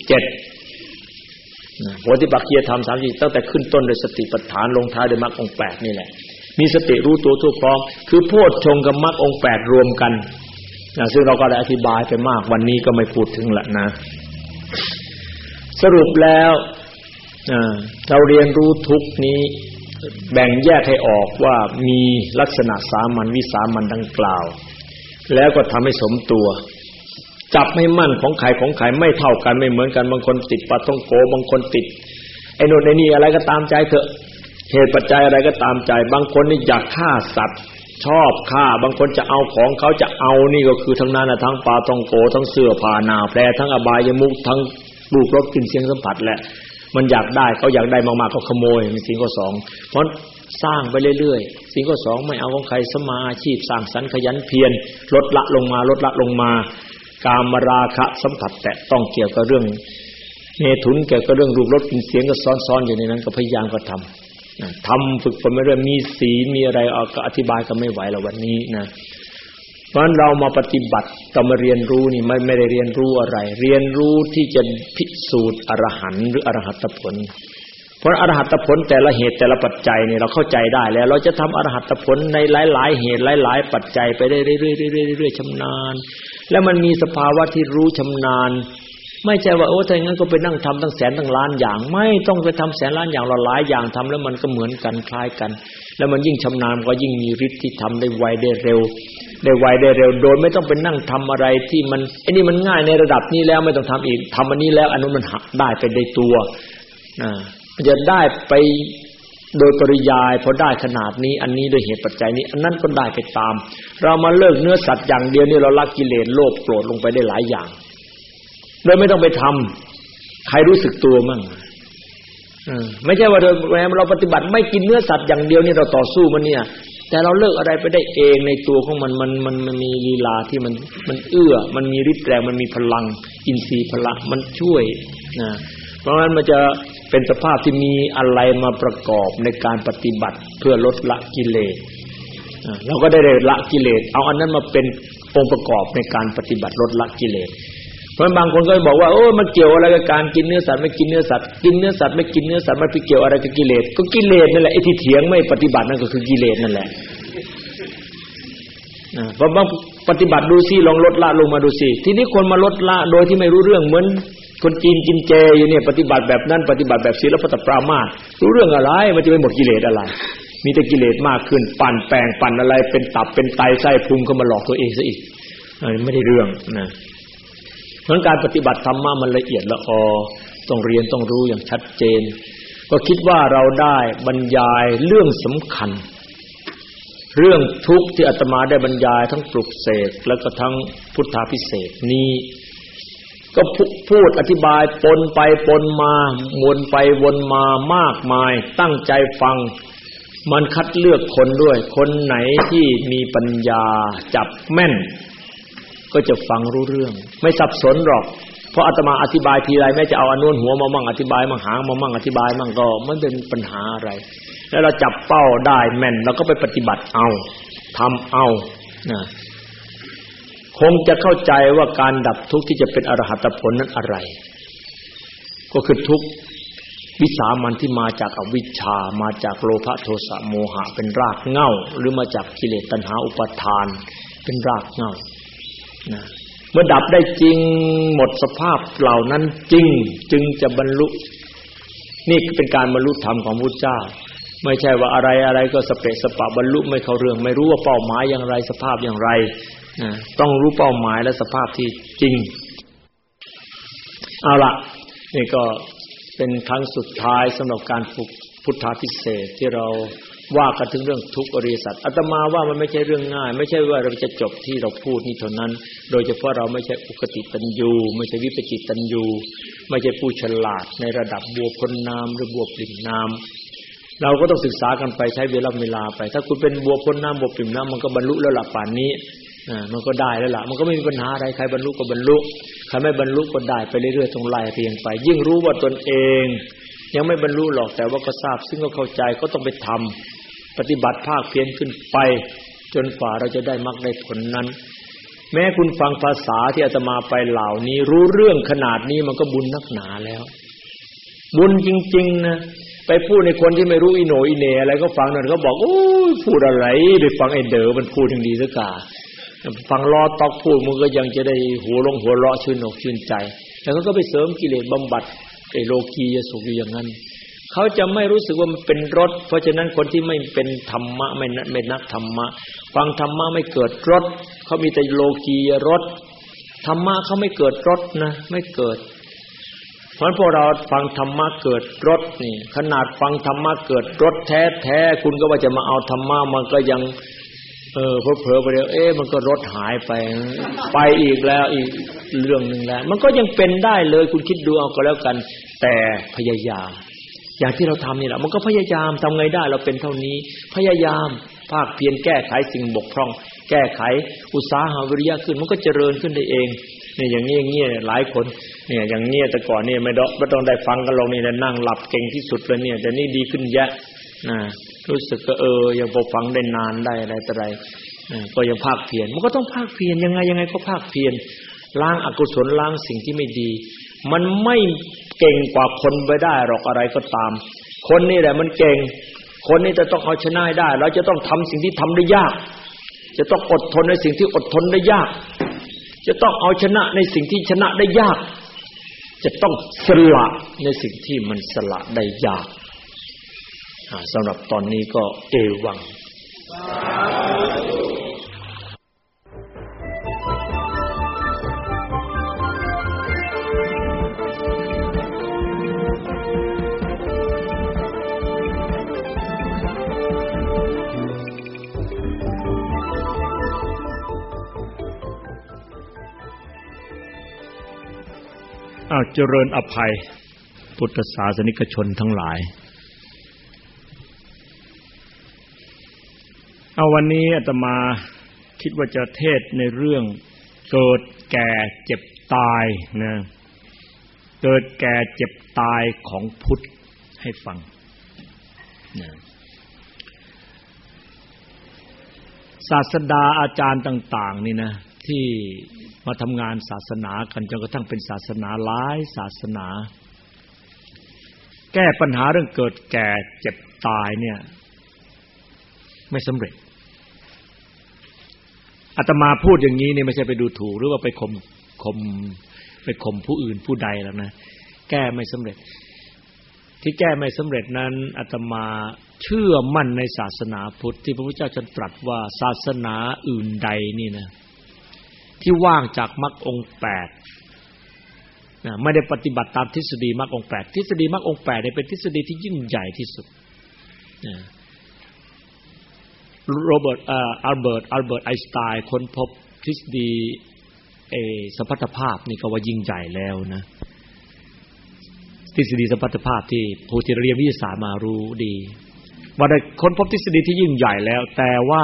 37โพธิปักขิยธรรม37ตั้งแต่ขึ้นต้นโดยสติปัฏฐานลงท้ายด้วยมรรคองค์8นี่แหละมีสติรู้ตัวทั่วพร้อมคือโพชฌงค์กับมรรคองค์8รวมกันซึ่งเราก็ได้อธิบายไปมากวันนี้ก็ไม่พูดถึงละนะสรุปแล้วเราเรียนรู้ทุกนี้แบ่งแยกให้ออกว่ามีลักษณะสามัญวิสามัญดังกล่าวแล้วก็ทำให้สมตัวจับให้มั่นของใครไม่เท่ากันไม่เหมือนกันบางคนติดปาท่องโกบางคนติดไอ้โน่นไอ้นี่อะไรก็ตามใจเถอะเหตุปัจจัยอะไรก็ตามใจบางคนนี่อยากฆ่าสัตว์ชอบฆ่าบางคนจะเอาของเขาจะเอานี่ก็คือทั้งนั้นนะทั้งปาท่องโกทั้งเสื้อผ้าหน้าแพรทั้งอบายมุขทั้งรูปรสกลิ่นเสียงสัมผัสแหละมันอยากได้เขาอยากได้มากๆก็ขโมยมีสิ่งข้อ2เพราะสร้างไปเรื่อยๆสิ่งข้อ2ไม่เอาของใครสมาอาชีพสร้างสรรค์ขยันเพียรลดละลงมากามราคะสัมผัสแตะต้องเกี่ยวกับเรื่องเมถุนเกี่ยวกับเรื่องรูปรสกลิ่นเสียงก็ซ้อนๆอยู่ในนั้นก็พยายามก็ทำฝึกฝนไปเรื่อยมีศีลมีอะไรก็อธิบายก็ไม่ไหวแล้ววันนี้นะเพราะฉะนั้นเรามาปฏิบัติต้องมาเรียนรู้นี่ไม่ได้เรียนรู้อะไรเรียนรู้ที่จะพิสูจน์อรหันต์หรืออรหัตผลเพราะอรหัตผลแต่ละเหตุแต่ละปัจจัยนี่เราเข้าใจได้แล้วเราจะทำอรหัตผลในหลายๆเหตุหลายๆปัจจัยไปได้เรื่อยๆชำนาญแล้วมันมีสภาวะที่รู้ชำนาญไม่ใช่ว่าโอ้ถ้าอย่างนั้นก็ไปนั่งทำตั้งแสนตั้งล้านอย่างไม่ต้องไปทำแสนล้านอย่างหลายอย่างทำแล้วมันก็เหมือนกันคล้ายกันแล้วมันยิ่งชำนาญก็ยิ่งมีฤทธิ์ที่ทำได้ไวได้เร็วโดยไม่ต้องไปนั่งทำอะไรที่มันไอ้นี่มันง่ายในระดับนี้แล้วไม่ต้องทำอีกทำอันนี้แล้วอันนู้นมันได้ไปในตัวมันจะได้ไปโดยปริยายพอได้ขนาดนี้อันนี้โดยเหตุปัจจัยนี้อันนั้นก็ได้ไปตามเรามาเลิกเนื้อสัตว์อย่างเดียวนี่เราละกิเลสโลภโกรธลงไปได้หลายอย่างโดยไม่ต้องไปทำใครรู้สึกตัวมั่งไม่ใช่ว่าเราปฏิบัติไม่กินเนื้อสัตว์อย่างเดียวนี่เราต่อสู้มันเนี่ยแต่เราเลิกอะไรไปได้เองในตัวของมันมีลีลาที่มันเอื้อมันมีฤทธิ์แรงมันมีพลังอินทรีย์พละมันช่วยนะเพราะฉะนั้นมันจะเป็นสภาพที่มีอะไรมาประกอบในการปฏิบัติเพื่อลดละกิเลสเราก็ได้ละกิเลสเอาอันนั้นมาเป็นองค์ประกอบในการปฏิบัติลดละกิเลสเพราะบางคนก็บอกว่าโอ้มันเกี่ยวอะไรกับการกินเนื้อสัตว์ไม่กินเนื้อสัตว์กินเนื้อสัตว์ไม่กินเนื้อสัตว์มันไปเกี่ยวอะไรกับกิเลสก็กิเลสนั่นแหละไอ้ที่เถียงไม่ปฏิบัตินั่นก็คือกิเลสนั่นแหละพอบางปฏิบัติดูสิลองลดละลงมาดูสิทีนี้คนมาลดละโดยที่ไม่รู้เรื่องเหมือนคนจีนกินเจอยู่เนี่ยปฏิบัติแบบนั้นปฏิบัติแบบศีลพัตตปรามาสรู้เรื่องอะไรมันจะไม่หมดกิเลสอะไรมีแต่กิเลสมากขึ้นปั่นแป้งปั่นอะไรเป็นตับเป็นไตไส้พุงก็มาหลอกตัวเองซะอีกไม่ได้เรื่องนะเพราะการปฏิบัติธรรมะมันละเอียดละออต้องเรียนต้องรู้อย่างชัดเจนก็คิดว่าเราได้บรรยายเรื่องสำคัญเรื่องทุกข์ที่อาตมาได้บรรยายทั้งปลุกเสกแล้วก็ทั้งพุทธาภิเษกนี้ก็พูดอธิบายปนไปปนมาวนไปวนมามากมายตั้งใจฟังมันคัดเลือกคนด้วยคนไหนที่มีปัญญาจับแม่นก็จะฟังรู้เรื่องไม่สับสนหรอกเพราะอาตมาอธิบายทีไรแม้จะเอาอันนู้นหัวมามั่งอธิบายมั่งหางมามั่งอธิบายมั่งก็ไม่เป็นปัญหาอะไรแล้วเราจับเป้าได้แม่นเราก็ไปปฏิบัติเอาทำเอานะคงจะเข้าใจว่าการดับทุกข์ที่จะเป็นอรหัตผลนั้นอะไรก็คือทุกข์วิสามัญที่มาจากอวิชชามาจากโลภะโทสะโมหะเป็นรากเหง้าหรือมาจากกิเลสตัณหาอุปาทานเป็นรากเหง้านะเมื่อดับได้จริงหมดสภาพเหล่านั้นจริงจึงจะบรรลุนี่เป็นการบรรลุธรรมของพุทธเจ้าไม่ใช่ว่าอะไรๆก็สเปะสปะบรรลุไม่เข้าเรื่องไม่รู้ว่าเป้าหมายอย่างไรสภาพอย่างไรต้องรู้เป้าหมายและสภาพที่จริงเอาล่ะนี่ก็เป็นครั้งสุดท้ายสำหรับการฝึกพุทธาภิเษกที่เราว่ากันถึงเรื่องทุกข์อริยสัจอาตมาว่ามันไม่ใช่เรื่องง่ายไม่ใช่ว่าเราจะจบที่เราพูดนี่เท่านั้นโดยเฉพาะเราไม่ใช่อุกติตัญญูไม่ใช่วิปจิตัญญูไม่ใช่ผู้ฉลาดในระดับบัวพ้นน้ำหรือบัวปริ่มน้ำเราก็ต้องศึกษากันไปใช้เวลาไปถ้าคุณเป็นบัวพ้นน้ำบัวปริ่มน้ำมันก็บรรลุแล้วล่ะป่านนี้มันก็ได้แล้วล่ะมันก็ไม่มีปัญหาอะไรใครบรรลุก็บรรลุใครไม่บรรลุก็ได้ไปเรื่อยๆตรงไล่เรียงไปยิ่งรู้ว่าตนเองยังไม่บรรลุหรอกแต่ว่าก็ทราบซึ่งก็เข้าใจก็ต้องไปทำปฏิบัติภาคเพียรขึ้นไปจนฝ่าเราจะได้มรรคได้ผลนั้นแม้คุณฟังภาษาที่อาตมาไปเหล่านี้รู้เรื่องขนาดนี้มันก็บุญนักหนาแล้วบุญจริงๆนะไปพูดในคนที่ไม่รู้อีโหนอีเหน่อะไรก็ฟังนั่นก็บอกโอ้ยพูดอะไรไปฟังไอ้เด๋อมันพูดอย่างดีซะกะฟังล้อตอกพูดมันก็ยังจะได้หัวเราะชื่นอกชื่นใจแล้วก็ไปเสริมกิเลสบำบัดไอ้โลกียสุขอย่างนั้นเขาจะไม่รู้สึกว่ามันเป็นรสเพราะฉะนั้นคนที่ไม่เป็นธรรมะไม่นักธรรมะฟังธรรมะไม่เกิดรสเขามีแต่โลกียรสธรรมะเขาไม่เกิดรสนะไม่เกิดเพราะพวกเราฟังธรรมะเกิดรสนี่ขนาดฟังธรรมะเกิดรสแท้ๆคุณก็ว่าจะมาเอาธรรมะมันก็ยังเผลอๆไปเดี๋ยวมันก็รสหายไปอีกแล้วอีกเรื่องนึงแล้วมันก็ยังเป็นได้เลยคุณคิดดูเอาก็แล้วกันแต่พยายามอย่างที่เราทำนี่แหละมันก็พยายามทำไงได้เราเป็นเท่านี้พยายามภาคเพียรแก้ไขสิ่งบกพร่องแก้ไขอุตสาหะวิริยะขึ้นมันก็เจริญขึ้นได้เองเนี่ยอย่างนี้หลายคนเนี่ยอย่างนี้แต่ก่อนนี่ไม่ต้องได้ฟังกันลงนี่แล้วนั่งหลับเก่งที่สุดเลยเนี่ยแต่นี่ดีขึ้นเยอะรู้สึกก็ยังพอฟังได้นานได้อะไรต่ออะไรก็ยังภาคเพียรมันก็ต้องภาคเพียรยังไงก็ภาคเพียรล้างอกุศลล้างสิ่งที่ไม่ดีมันไม่เก่งกว่าคนไปได้หรอกอะไรก็ตามคนนี่แหละมันเก่งคนนี่จะต้องเอาชนะได้เราจะต้องทำสิ่งที่ทำได้ยากจะต้องอดทนในสิ่งที่อดทนได้ยากจะต้องเอาชนะในสิ่งที่ชนะได้ยากจะต้องสละในสิ่งที่มันสละได้ยากสำหรับตอนนี้ก็เอวังเจริญอภัยพุทธศาสนิกชนทั้งหลายวันนี้อาตมาคิดว่าจะเทศในเรื่องเกิดแก่เจ็บตายนะเกิดแก่เจ็บตายของพุทธให้ฟังนะศาสดาอาจารย์ต่างๆนี่นะที่มาทำงานศาสนากันจนกระทั่งเป็นศาสนาหลายศาสนาแก้ปัญหาเรื่องเกิดแก่เจ็บตายเนี่ยไม่สำเร็จอาตมาพูดอย่างนี้เนี่ยไม่ใช่ไปดูถูกหรือว่าไปข่มผู้อื่นผู้ใดแล้วนะแก้ไม่สำเร็จที่แก้ไม่สำเร็จนั้นอาตมาเชื่อมั่นในศาสนาพุทธที่พระพุทธเจ้าทรงตรัสว่าศาสนาอื่นใดนี่นะที่ว่างจากมรรคองค์8นะไม่ได้ปฏิบัติตามทฤษฎีมรรคองค์8ทฤษฎีมรรคองค์8เนี่ยเป็นทฤษฎีที่ยิ่งใหญ่ที่สุดนะอัลเบิร์ตไอน์สไตน์ค้นพบทฤษฎีสัมพัทธภาพนี่ก็ว่ายิ่งใหญ่แล้วนะทฤษฎีสัมพัทธภาพที่ผู้ที่เรียนวิทยาศาสตร์มารู้ดีว่าได้ค้นพบทฤษฎีที่ยิ่งใหญ่แล้วแต่ว่า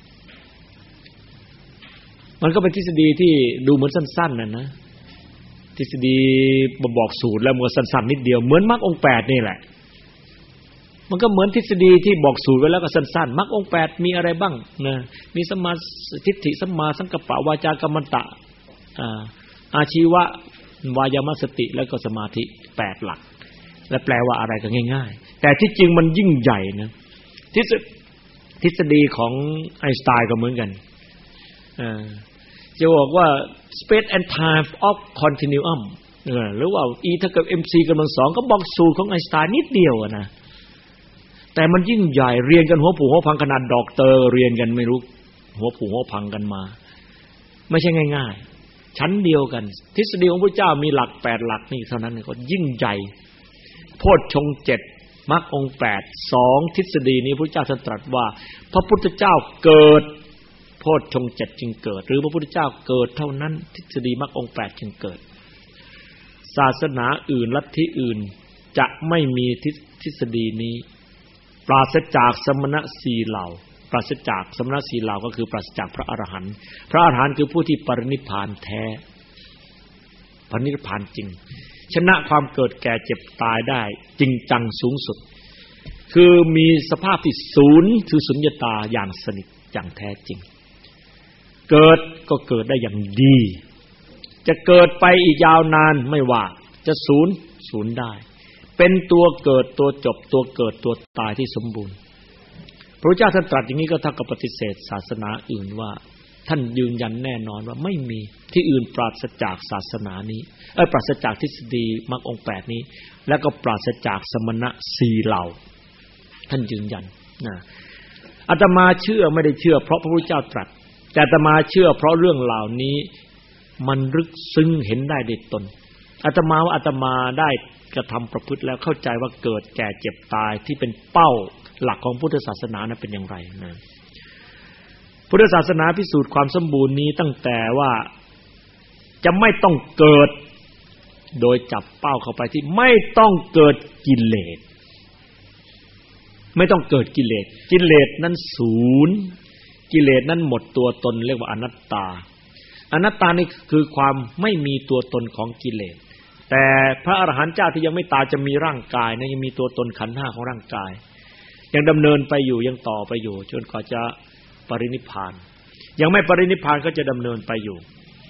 มันก็เป็นทฤษฎีที่ดูเหมือนสั้นๆนะทฤษฎีบอกสูตรแล้วมันสั้นๆนิดเดียวเหมือนมรรคองค์8นี่แหละมันก็เหมือนทฤษฎีที่บอกสูตรไว้แล้วก็สั้นๆมรรคองค์8มีอะไรบ้างนะมีสัมมาทิฏฐิสัมมาสังกัปปะวาจากัมมันตะอาชีวะวายามสติแล้วก็สมาธิ8หลักและแปลว่าอะไรก็ง่ายๆแต่ที่จริงมันยิ่งใหญ่นะทฤษฎีของไอน์สไตน์ก็เหมือนกันจะบอกว่า space and time of continuum หรือว่า E เท่ากับ mc กำลัง2ก็บอกสูตรของไอน์สไตน์นิดเดียวนะแต่มันยิ่งใหญ่เรียนกันหัวผูหัวพังขนาดด็อกเตอร์เรียนกันไม่รู้หัวผูหัวพังกันมาไม่ใช่ง่ายๆชั้นเดียวกันทฤษฎีของพระเจ้ามีหลัก8หลักนี่เท่านั้นก็ยิ่งใหญ่โพชฌงค์7มรรคองค์8 2ทฤษฎีนี้พระเจ้าตรัสว่าพระพุทธเจ้าเกิดโพชฌงค์7จึงเกิดหรือพระพุทธเจ้าเกิดเท่านั้นทฤษฎีมรรคองค์8จึงเกิดศาสนาอื่นลัทธิอื่นจะไม่มีทฤษฎีนี้ปราศจากสมณะ4เหล่าปราศจากสมณะ4เหล่าก็คือปราศจากพระอรหันต์พระอรหันต์คือผู้ที่ปรินิพพานแท้ปรินิพพานจริงชนะความเกิดแก่เจ็บตายได้จริงจังสูงสุดคือมีสภาพที่ศูนย์คือสุญญตาอย่างสนิทอย่างแท้จริงเกิดก็เกิดได้อย่างดีจะเกิดไปอีกยาวนานไม่ว่าจะศูนย์ได้เป็นตัวเกิดตัวจบตัวเกิดตัวตายที่สมบูรณ์พระพุทธเจ้าท่านตรัสอย่างนี้ก็เท่ากับปฏิเสธศาสนาอื่นว่าท่านยืนยันแน่นอนว่าไม่มีที่อื่นปราศจากศาสนานี้ปราศจากทฤษฎีมรรคองค์8นี้แล้วก็ปราศจากสมณะ4เหล่าท่านยืนยันนะอาตมาเชื่อไม่ได้เชื่อเพราะพระพุทธเจ้าตรัสแต่อาตมาเชื่อเพราะเรื่องเหล่านี้มันลึกซึ้งเห็นได้ด้วยตนอาตมาว่าอาตมาได้กระทำประพฤติแล้วเข้าใจว่าเกิดแก่เจ็บตายที่เป็นเป้าหลักของพุทธศาสนานั้นเป็นอย่างไรนะพุทธศาสนาพิสูจน์ความสมบูรณ์นี้ตั้งแต่ว่าจะไม่ต้องเกิดโดยจับเป้าเข้าไปที่ไม่ต้องเกิดกิเลสไม่ต้องเกิดกิเลสกิเลสนั้นศูนย์กิเลสนั้นหมดตัวตนเรียกว่าอนัตตาอนัตตานี่คือความไม่มีตัวตนของกิเลสแต่พระอรหันต์เจ้าที่ยังไม่ตายจะมีร่างกายนะยังมีตัวตนขันธ์5ของร่างกายยังดำเนินไปอยู่ยังต่อไปอยู่จนกว่าจะปรินิพพานยังไม่ปรินิพพานก็จะดำเนินไปอยู่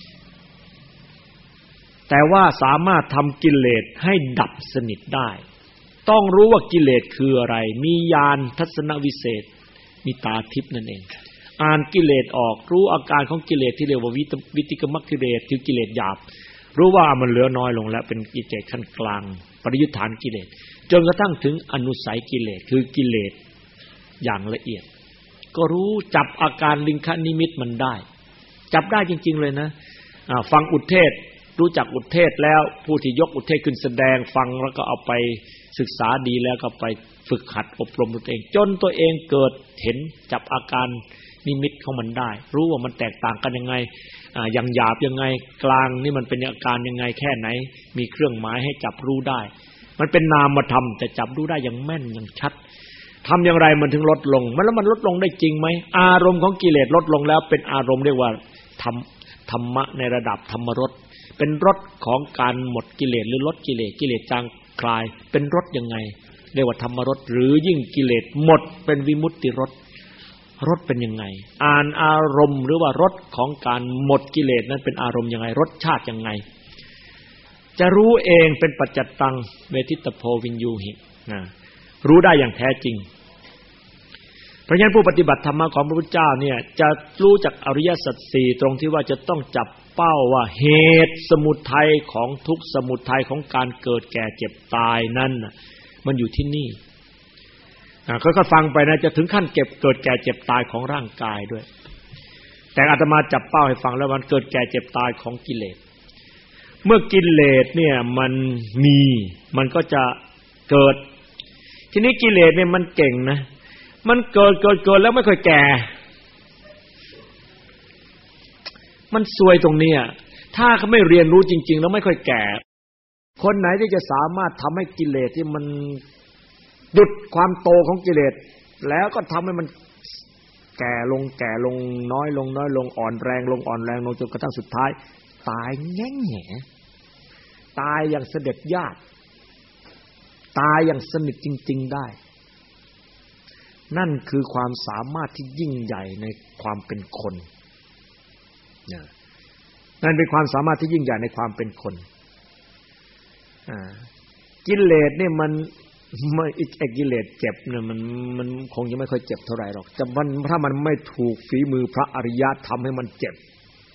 แต่ว่าสามารถทำกิเลสให้ดับสนิทได้ต้องรู้ว่ากิเลสคืออะไรมีญาณทัศนวิเศษมีตาทิพย์นั่นเองอ่านกิเลสออกรู้อาการของกิเลสที่เรียกว่าวิติกมกิเลสคือกิเลสหยาบรู้ว่ามันเหลือน้อยลงแล้วเป็นกิเลสขั้นกลางปริยุทธานกิเลสจนกระทั่งถึงอนุสัยกิเลสคือกิเลสอย่างละเอียดก็รู้จับอาการลิงคนิมิตมันได้จับได้จริงๆเลยนะฟังอุทเทศรู้จักอุทเทศแล้วผู้ที่ยกอุทเทศขึ้นแสดงฟังแล้วก็เอาไปศึกษาดีแล้วก็ไปฝึกหัดอบรมตัวเองจนตัวเองเกิดเห็นจับอาการนิมิตของมันได้รู้ว่ามันแตกต่างกันยังไงอย่างหยาบยังไงกลางนี่มันเป็นอาการยังไงแค่ไหนมีเครื่องหมายให้จับรู้ได้มันเป็นนามธรรมแต่จับรู้ได้อย่างแม่นอย่างชัดทำอย่างไรมันถึงลดลงแล้วมันลดลงได้จริงไหมอารมณ์ของกิเลสลดลงแล้วเป็นอารมณ์เรียกว่าธรรมะในระดับธรรมรสเป็นรสของการหมดกิเลสหรือลดกิเลสจางคลายเป็นรสยังไงเรียกว่าธรรมรสหรือยิ่งกิเลสหมดเป็นวิมุตติรสรสเป็นยังไงอ่านอารมณ์หรือว่ารสของการหมดกิเลสนั้นเป็นอารมณ์ยังไงรสชาติยังไงจะรู้เองเป็นปัจจัตตังเวทิตโพวินยูหิรู้ได้อย่างแท้จริงเพราะฉะนั้นผู้ปฏิบัติธรรมของพระพุทธเจ้าเนี่ยจะรู้จักอริยสัจสี่ตรงที่ว่าจะต้องจับเป้าว่าเหตุสมุทัยของทุกข์สมุทัยของการเกิดแก่เจ็บตายนั้นมันอยู่ที่นี่ค่อยๆฟังไปนะจะถึงขั้นเกิดแก่เจ็บตายของร่างกายด้วยแต่อาตมาจับเป้าให้ฟังแล้วมันเกิดแก่เจ็บตายของกิเลสเมื่อกิเลสเนี่ยมันก็จะเกิดทีนี้กิเลสเนี่ยมันเก่งนะมันเกิดแล้วไม่ค่อยแก่มันซวยตรงนี้ถ้าเขาไม่เรียนรู้จริงๆแล้วไม่ค่อยแก่คนไหนที่จะสามารถทำให้กิเลสที่มันหยุดความโตของกิเลสแล้วก็ทำให้มันแก่ลงน้อยลงอ่อนแรงลงจนกระทั่งสุดท้ายตายแง่ๆตายอย่างเสด็จญาติตายอย่างสนิทจริงๆได้นั่นคือความสามารถที่ยิ่งใหญ่ในความเป็นคนนั่นเป็นความสามารถที่ยิ่งใหญ่ในความเป็นคนกิเลสเนี่ยมันกิเลสเจ็บเนี่ยมันคงยังไม่ค่อยเจ็บเท่าไหร่หรอกแต่ถ้ามันไม่ถูกฝีมือพระอริยะทำให้มันเจ็บ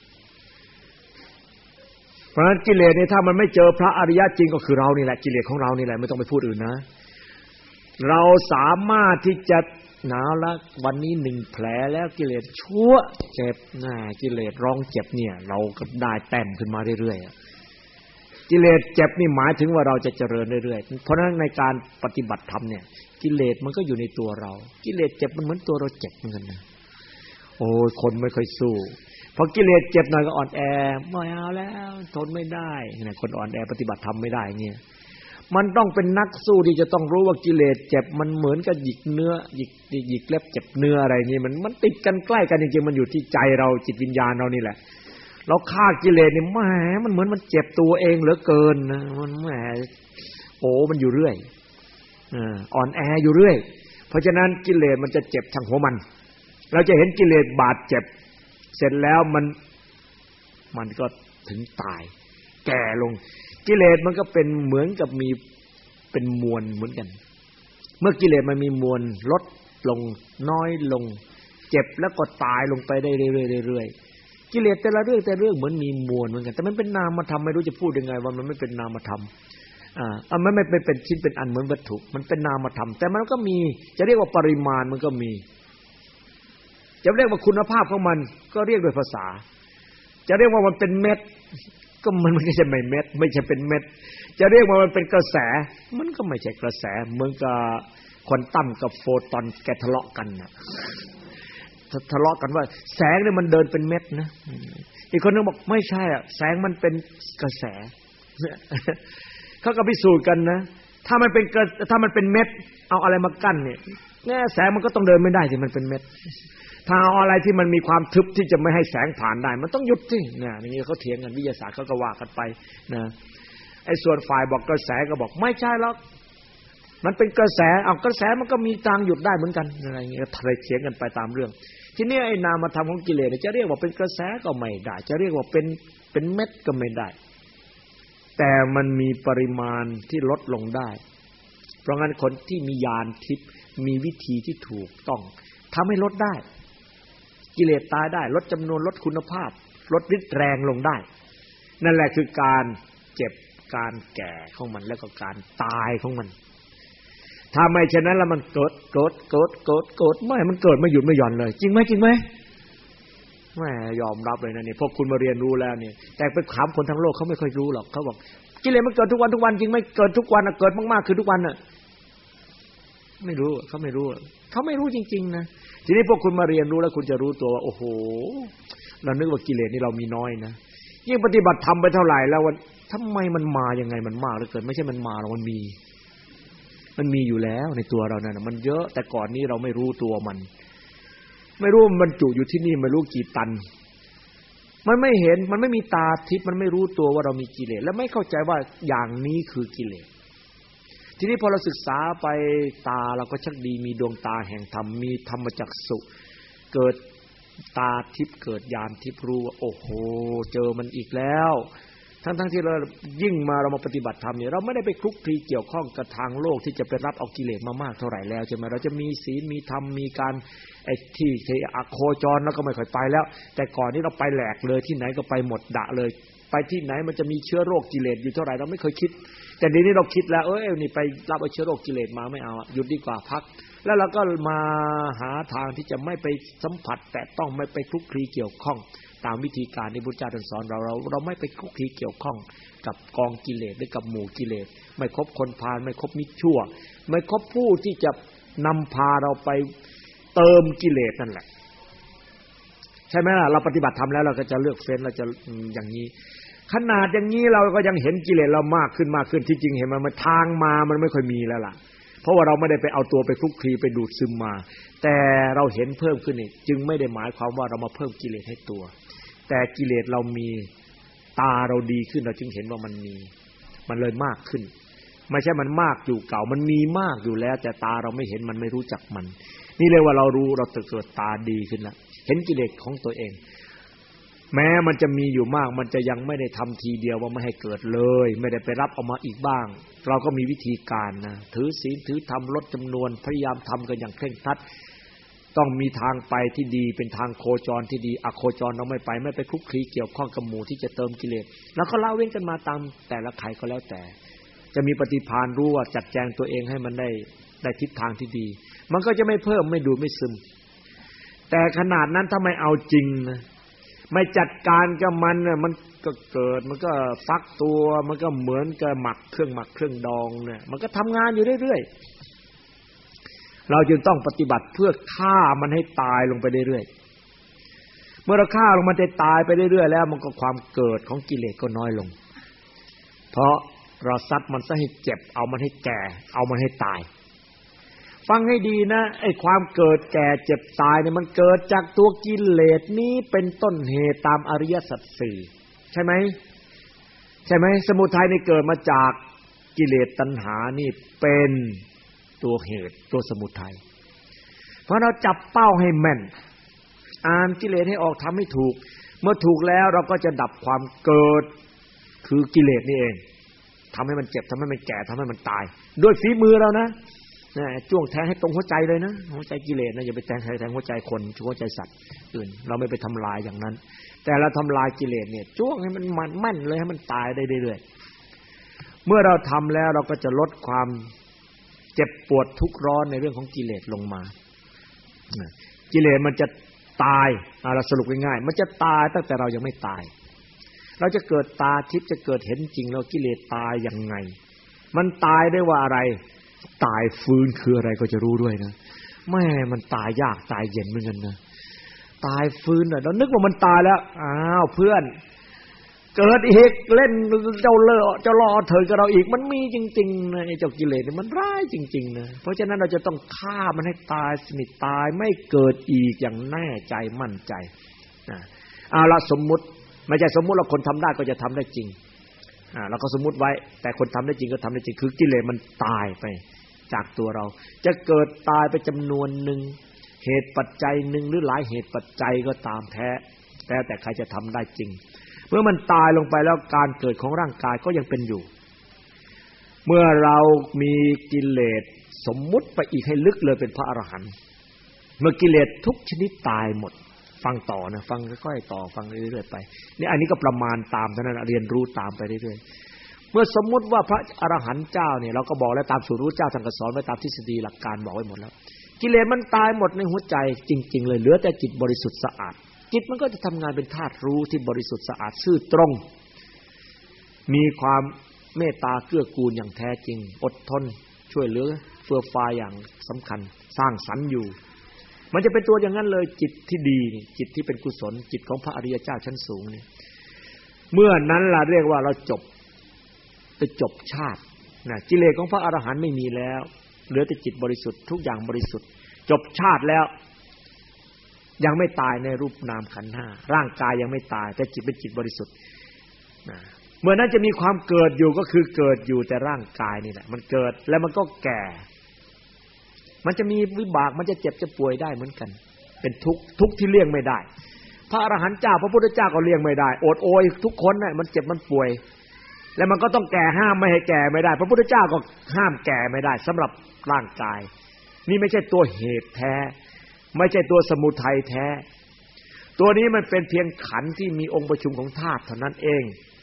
เพราะฉะนั้นกิเลสเนี่ยถ้ามันไม่เจอพระอริยะจริงก็คือเรานี่แหละกิเลสของเรานี่แหละไม่ต้องไปพูดอื่นนะเราสามารถที่จะหนาวละวันนี้1แผลแล้วกิเลสชั่วเจ็บกิเลสร้องเจ็บเนี่ยเราก็ได้แต้มขึ้นมาเรื่อยๆกิเลสเจ็บนี่หมายถึงว่าเราจะเจริญเรื่อยๆเพราะฉะนั้นในการปฏิบัติธรรมเนี่ยกิเลสมันก็อยู่ในตัวเรากิเลสเจ็บมันเหมือนตัวเราเจ็บเหมือนกันนะโอ้ยคนไม่ค่อยสู้พอกิเลสเจ็บหน่อยก็อ่อนแอไม่เอาแล้วทนไม่ได้เนี่ยคนอ่อนแอปฏิบัติธรรมไม่ได้เงี้ยมันต้องเป็นนักสู้ที่จะต้องรู้ว่ากิเลสเจ็บมันเหมือนกับหยิกเนื้อหยิกเล็บเจ็บเนื้ออะไรนี่มันติดกันใกล้กันจริงๆมันอยู่ที่ใจเราจิตวิญญาณเรานี่แหละเราฆ่ากิเลสนี่แหมมันเหมือนมันเจ็บตัวเองเหลือเกินนะมันแหมมันอยู่เรื่อยอ่อนแออยู่เรื่อยเพราะฉะนั้นกิเลสมันจะเจ็บทั้งหัวมันเราจะเห็นกิเลสบาดเจ็บเสร็จแล้วมันก็ถึงตายแก่ลงกิเลสมันก็เป็นเหมือนกับมีเป็นมวลเหมือนกันเมื่อกิเลสมันมีมวลลดลงน้อยลงเจ็บแล้วก็ตายลงไปได้เรื่อยๆกิเลสแต่ละเรื่องเหมือนมีมวลเหมือนกันแต่มันเป็นนามธรรมไม่รู้จะพูดยังไงว่ามันไม่เป็นนามธรรมมันไม่เป็นชิ้นเป็นอันเหมือนวัตถุมันเป็นนามธรรมแต่มันก็มีจะเรียกว่าปริมาณมันก็มีจะเรียกว่าคุณภาพของมันก็เรียกด้วยภาษาจะเรียกว่ามันเป็นเม็ดก็มันไม่ใช่เม็ดไม่ใช่เป็นเม็ดจะเรียกว่ามันเป็นกระแสมันก็ไม่ใช่กระแสเหมือนกับควอนตัมกับโฟตอนแกทะเลาะกันน่ะทะเลาะกันว่าแสงเนี่ยมันเดินเป็นเม็ดนะอีกคนนึงบอกไม่ใช่แสงมันเป็นกระแสเขาก็พิสูจน์กันนะถ้ามันเป็นเม็ดเอาอะไรมากั้นเนี่ยแสงมันก็ต้องเดินไม่ได้สิมันเป็นเม็ดถ้าเอาอะไรที่มันมีความทึบที่จะไม่ให้แสงผ่านได้มันต้องหยุดสิเนี่ยอย่างนี้เขาเถียงกันวิทยาศาสตร์เขาก็ว่ากันไปนะไอ้ส่วนฝ่ายบอกกระแสก็บอกไม่ใช่หรอกมันเป็นกระแสเอากระแสมันก็มีทางหยุดได้เหมือนกันอะไรอย่างเงี้ยก็เถียงกันไปตามเรื่องทีนี้ไอ้นามธรรมของกิเลสจะเรียกว่าเป็นกระแสก็ไม่ได้จะเรียกว่าเป็นเม็ดก็ไม่ได้แต่มันมีปริมาณที่ลดลงได้เพราะงั้นคนที่มีญาณทิพย์มีวิธีที่ถูกต้องทำให้ลดได้กิเลสตายได้ลดจำนวนลดคุณภาพลดฤทธิ์แรงลงได้นั่นแหละคือการเจ็บการแก่ของมันแล้วก็การตายของมันถ้าไม่เช่นนั้นแล้วมันเกิดไม่มันเกิดไม่หยุดไม่หย่อนเลยจริงไหมแม่ยอมรับเลยนะนี่พวกคุณมาเรียนรู้แล้วนี่แต่ไปถามคนทั้งโลกเขาไม่ค่อยรู้หรอกเขาบอกกิเลสมันเกิดทุกวันจริงไหมเกิดทุกวันเกิดมากๆคือทุกวันน่ะไม่รู้เขาไม่รู้จริงๆนะทีนี้พวกคุณมาเรียนรู้แล้วคุณจะรู้ตัวว่าโอ้โหเรานึกว่ากิเลสนี่เรามีน้อยนะยิ่งปฏิบัติธรรมไปเท่าไหร่แล้วทำไมมันมายังไงมันมากเหลือเกินไม่ใช่มันมาหรอกมันมีอยู่แล้วในตัวเรานั่นน่ะมันเยอะแต่ก่อนนี้เราไม่รู้ตัวมันไม่รู้มันบรรจุอยู่ที่นี่ไม่รู้กี่ตันมันไม่เห็นมันไม่มีตาทิพย์มันไม่รู้ตัวว่าเรามีกิเลสและไม่เข้าใจว่าอย่างนี้คือกิเลสทีนี้พอเราศึกษาไปตาเราก็ชักดีมีดวงตาแห่งธรรมมีธรรมจักษุเกิดตาทิพย์เกิดญาณทิพย์รู้ว่าโอ้โหเจอมันอีกแล้วทั้งที่เรายิ่งมาเรามาปฏิบัติธรรมเนี่ยเราไม่ได้ไปคลุกคลีเกี่ยวข้องกับทางโลกที่จะไปรับเอากิเลสมามากเท่าไหร่แล้วใช่ไหมเราจะมีศีลมีธรรมมีการไอ้ที่อโคจรแล้วก็ไม่ค่อยไปแล้วแต่ก่อนนี้เราไปแหลกเลยที่ไหนก็ไปหมดดะเลยไปที่ไหนมันจะมีเชื้อโรคกิเลสอยู่เท่าไหร่เราไม่เคยคิดแต่เดี๋ยวนี้เราคิดแล้วนี่ไปรับเอาเชื้อโรคกิเลสมาไม่เอาหยุดดีกว่าพักแล้วเราก็มาหาทางที่จะไม่ไปสัมผัสแต่ต้องไม่ไปคลุกคลีเกี่ยวข้องตามวิธีการที่พุทธเจ้าท่านสอนเราไม่ไปคลุกคลีเกี่ยวข้องกับกองกิเลสหรือกับหมู่กิเลสไม่คบคนพาลไม่คบมิจฉาชั่วไม่คบผู้ที่จะนำพาเราไปเติมกิเลสนั่นแหละใช่ไหมล่ะเราปฏิบัติธรรมแล้วเราก็จะเลือกเฟ้นเราจะอย่างนี้ขนาดอย่างนี้เราก็ยังเห็นกิเลสเรามากขึ้นที่จริงเห็นมันทางมามันไม่ค่อยมีแล้วล่ะเพราะว่าเราไม่ได้ไปเอาตัวไปคลุกคลีไปดูดซึมมาแต่เราเห็นเพิ่มขึ้นนี่จึงไม่ได้หมายความว่าเรามาเพิ่มกิเลสให้ตัวแต่กิเลสเรามีตาเราดีขึ้นเราจึงเห็นว่ามันมีมันเลยมากขึ้นไม่ใช่มันมากอยู่เก่ามันมีมากอยู่แล้วแต่ตาเราไม่เห็นมันไม่รู้จักมันนี่เลยว่าเรารู้เราเกิดตาดีขึ้นแล้วเห็นกิเลสของตัวเองแม้มันจะมีอยู่มากมันจะยังไม่ได้ทำทีเดียวว่าไม่ให้เกิดเลยไม่ได้ไปรับเอามาอีกบ้างเราก็มีวิธีการนะถือศีลถือธรรมลดจำนวนพยายามทำกันอย่างเคร่งครัดต้องมีทางไปที่ดีเป็นทางโคจรที่ดีอโคจรเราไม่ไปคลุกคลีเกี่ยวข้องกับหมู่ที่จะเติมกิเลสแล้วก็ละเว้นกันมาตามแต่ละใครก็แล้วแต่จะมีปฏิภาณรู้ว่าจัดแจงตัวเองให้มันได้ทิศทางที่ดีมันก็จะไม่เพิ่มไม่ดูดไม่ซึมแต่ขนาดนั้นถ้าไม่เอาจริงนะไม่จัดการกับมันเนี่ยมันก็เกิดมันก็ฟักตัวมันก็เหมือนกับหมักเครื่องดองเนี่ยมันก็ทำงานอยู่เรื่อยๆเราจึงต้องปฏิบัติเพื่อฆ่ามันให้ตายลงไปเรื่อยๆเมื่อเราฆ่าลงมันจะตายไปเรื่อยๆแล้วมันก็ความเกิดของกิเลสก็น้อยลงเพราะเราซัดมันซะให้เจ็บเอามันให้แก่เอามันให้ตายฟังให้ดีนะไอ้ความเกิดแก่เจ็บตายเนี่ยมันเกิดจากตัวกิเลสนี้เป็นต้นเหตุตามอริยสัจสี่ใช่ไหมสมุทัยนี่เกิดมาจากกิเลสตัณหานี่เป็นตัวเหตุตัวสมุทัยเพราะเราจับเป้าให้แม่นอ่านกิเลสให้ออกทำให้ถูกเมื่อถูกแล้วเราก็จะดับความเกิดคือกิเลสนี่เองทำให้มันเจ็บทำให้มันแก่ทำให้มันตายด้วยฝีมือเรานะจ้วงแทงให้ตรงหัวใจเลยนะหัวใจกิเลสนะอย่าไปแทงหัวใจคนหัวใจสัตว์อื่นเราไม่ไปทำลายอย่างนั้นแต่เราทำลายกิเลสเนี่ยจ้วงให้มันแม่นเลยให้มันตายได้เรื่อยๆเมื่อเราทำแล้วเราก็จะลดความเจ็บปวดทุกข์ร้อนในเรื่องของกิเลสลงมากิเลสมันจะตายเราสรุปง่ายๆมันจะตายตั้งแต่เรายังไม่ตายเราจะเกิดตาทิพย์จะเกิดเห็นจริงแล้วกิเลสตายยังไงมันตายได้ว่าอะไรตายฟื้นคืออะไรก็จะรู้ด้วยนะแม่มันตายยากตายเย็นเหมือนกันนะตายฟื้นน่ะเรานึกว่ามันตายแล้วอ้าวเพื่อนเกิดอีกเล่นเจ้าเล่ห์เจ้าล่อเถิดกับเราอีกมันมีจริงๆนะไอ้เจ้ากิเลสนี่มันร้ายจริงๆนะเพราะฉะนั้นเราจะต้องฆ่ามันให้ตายสนิทตายไม่เกิดอีกอย่างแน่ใจมั่นใจนะเอาละสมมุติไม่ใช่สมมุติเราคนทำได้ก็จะทำได้จริงเราก็สมมุติไว้แต่คนทำได้จริงก็ทำได้จริงคือกิเลสมันตายไปจากตัวเราจะเกิดตายไปจำนวนหนึ่งเหตุปัจจัยหนึ่งหรือหลายเหตุปัจจัยก็ตามแท้แต่ใครจะทำได้จริงเมื่อมันตายลงไปแล้วการเกิดของร่างกายก็ยังเป็นอยู่เมื่อเรามีกิเลสสมมุติไปอีกให้ลึกเลยเป็นพระอรหันต์เมื่อกิเลสทุกชนิดตายหมดฟังต่อนะฟังค่อยๆต่อฟังเรื่อยๆไปนี่อันนี้ก็ประมาณตามเท่านั้นเรียนรู้ตามไปเรื่อยๆเมื่อสมมุติว่าพระอรหันต์เจ้าเนี่ยเราก็บอกแล้วตามสูตรรู้เจ้าท่านก็สอนไว้ตามทฤษฎีหลักการบอกไว้หมดแล้วกิเลสมันตายหมดในหัวใจจริงๆเลยเหลือแต่จิตบริสุทธิ์สะอาดจิตมันก็จะทำงานเป็นธาตุรู้ที่บริสุทธิ์สะอาดซื่อตรงมีความเมตตาเกื้อกูลอย่างแท้จริงอดทนช่วยเหลือเฟื่อฟายอย่างสำคัญสร้างสรรค์อยู่มันจะเป็นตัวอย่างนั้นเลยจิตที่ดีจิตที่เป็นกุศลจิตของพระอริยเจ้าชั้นสูงนี่เมื่อนั้นล่ะเรียกว่าเราจบชาตินะกิเลสของพระอรหันต์ไม่มีแล้วเหลือแต่จิตบริสุทธิ์ทุกอย่างบริสุทธิ์จบชาติแล้วยังไม่ตายในรูปนามขันธ์ห้าร่างกายยังไม่ตายแต่จิตเป็นจิตบริสุทธิ์นะเมื่อนั้นจะมีความเกิดอยู่ก็คือเกิดอยู่แต่ร่างกายนี่แหละมันเกิดแล้วมันก็แก่มันจะมีวิบากมันจะเจ็บจะป่วยได้เหมือนกันเป็นทุกข์ที่เลี่ยงไม่ได้พระอรหันต์เจ้าพระพุทธเจ้าก็เลี่ยงไม่ได้อดโอยทุกคนน่ะมันเจ็บมันป่วยแล้วมันก็ต้องแก่ห้ามไม่ให้แก่ไม่ได้พระพุทธเจ้าก็ห้ามแก่ไม่ได้สำหรับร่างกายนี่ไม่ใช่ตัวเหตุแท้ไม่ใช่ตัวสมุทัยแท้ตัวนี้มันเป็นเพียงขันธ์ที่มีองค์ประชุมของธาตุเท่านั้นเอง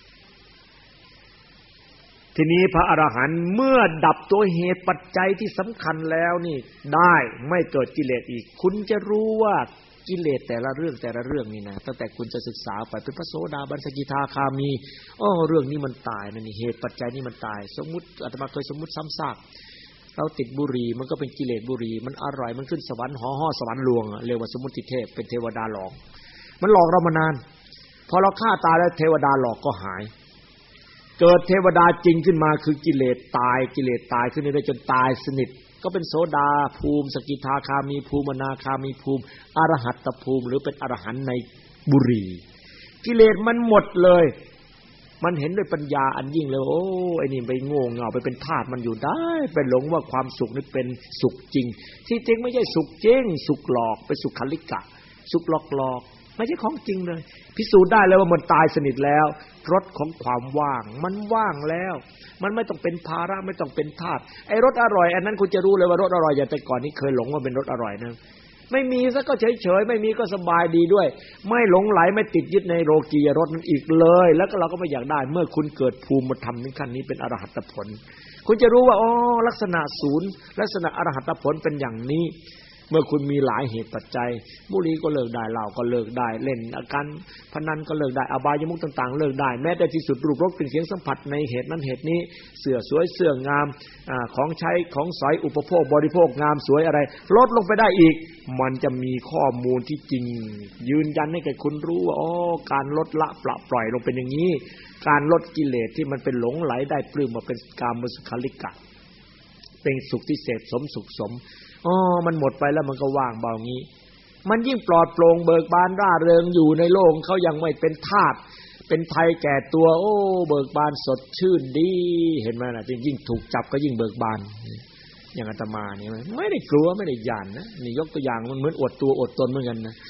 ทีนี้พระอรหันต์เมื่อดับตัวเหตุปัจจัยที่สำคัญแล้วนี่ได้ไม่เกิดกิเลสอีกคุณจะรู้ว่ากิเลสแต่ละเรื่องนี่นะตั้งแต่คุณจะศึกษาไปเป็นพระโสดาบันสกิทาคามีเรื่องนี้มันตายนะนี่เหตุปัจจัยนี่มันตายสมมุติอาตมาเคยสมมุติซ้ำซากเราติดบุหรี่มันก็เป็นกิเลสบุหรี่มันอร่อยมันขึ้นสวรรค์ห่อสวรรค์ลวงเรียกว่าสมมุติเทพเป็นเทวดาหลอกมันหลอกเรามานานพอเราฆ่าตายแล้วเทวดาหลอกก็หายเกิดเทวดาจริงขึ้นมาคือกิเลสตายขึ้นได้จนตายสนิทก็เป็นโสดาภูมิสกิทาคามีภูมิอนาคามีภูมิอรหัตตภูมิหรือเป็นอรหันต์ในบุรีกิเลสมันหมดเลยมันเห็นด้วยปัญญาอันยิ่งเลยไอ้นี่ไปโง่เง่าไปเป็นทาสมันอยู่ได้ไปหลงว่าความสุขนี่เป็นสุขจริงที่จริงไม่ใช่สุขจริงสุขหลอกเป็นสุขคัลลิกะสุขหลอกไม่ใช่ของจริงเลยพิสูจน์ได้เลยว่ามันตายสนิทแล้วรสของความว่างมันว่างแล้วมันไม่ต้องเป็นภาระไม่ต้องเป็นทาสไอ้รสอร่อยอันนั้นคุณจะรู้เลยว่ารสอร่อยอย่างแต่ก่อนนี้เคยหลงว่าเป็นรสอร่อยนะไม่มีซะก็เฉยๆไม่มีก็สบายดีด้วยไม่หลงไหลไม่ติดยึดในโลกียรสนั้นอีกเลยแล้วก็เราก็ไม่อยากได้เมื่อคุณเกิดภูมิธรรมถึงขั้นนี้เป็นอรหัตผลคุณจะรู้ว่าลักษณะศูนย์ลักษณะอรหัตผลเป็นอย่างนี้เมื่อคุณมีหลายเหตุปัจจัยบุหรี่ก็เลิกได้เหล้าก็เลิกได้เล่นการพนันก็เลิกได้อบายมุขต่างๆเลิกได้แม้แต่ที่สุดรูปรสกลิ่นเสียงสัมผัสในเหตุนั้นเหตุนี้เสื้อสวยเสื้องามของใช้ของสอยอุปโภคบริโภคงามสวยอะไรลดลงไปได้อีกมันจะมีข้อมูลที่จริงยืนยันให้แก่คุณรู้ว่าการลดละปล่อยลงเป็นอย่างนี้การลดกิเลสที่มันเป็นหลงไหลได้ปลื้มมาเป็นกามสุขลิกะเป็นสุขที่เสพสมสุขสมมันหมดไปแล้วมันก็ว่างเบางี้มันยิ่งปลอดโปร่งเบิกบานร่าเริงอยู่ในโลกเขายังไม่เป็นทาสเป็นไทยแก่ตัวเบิกบานสดชื่นดีเห็นไหมล่ะยิ่งถูกจับก็ยิ่งเบิกบานอย่างอาตมานี่ไม่ได้กลัวไม่ได้หยั่นนะนี่ยกตัวอย่างมันเหมือนอวดตัวอวดตนเหมือนกันนะ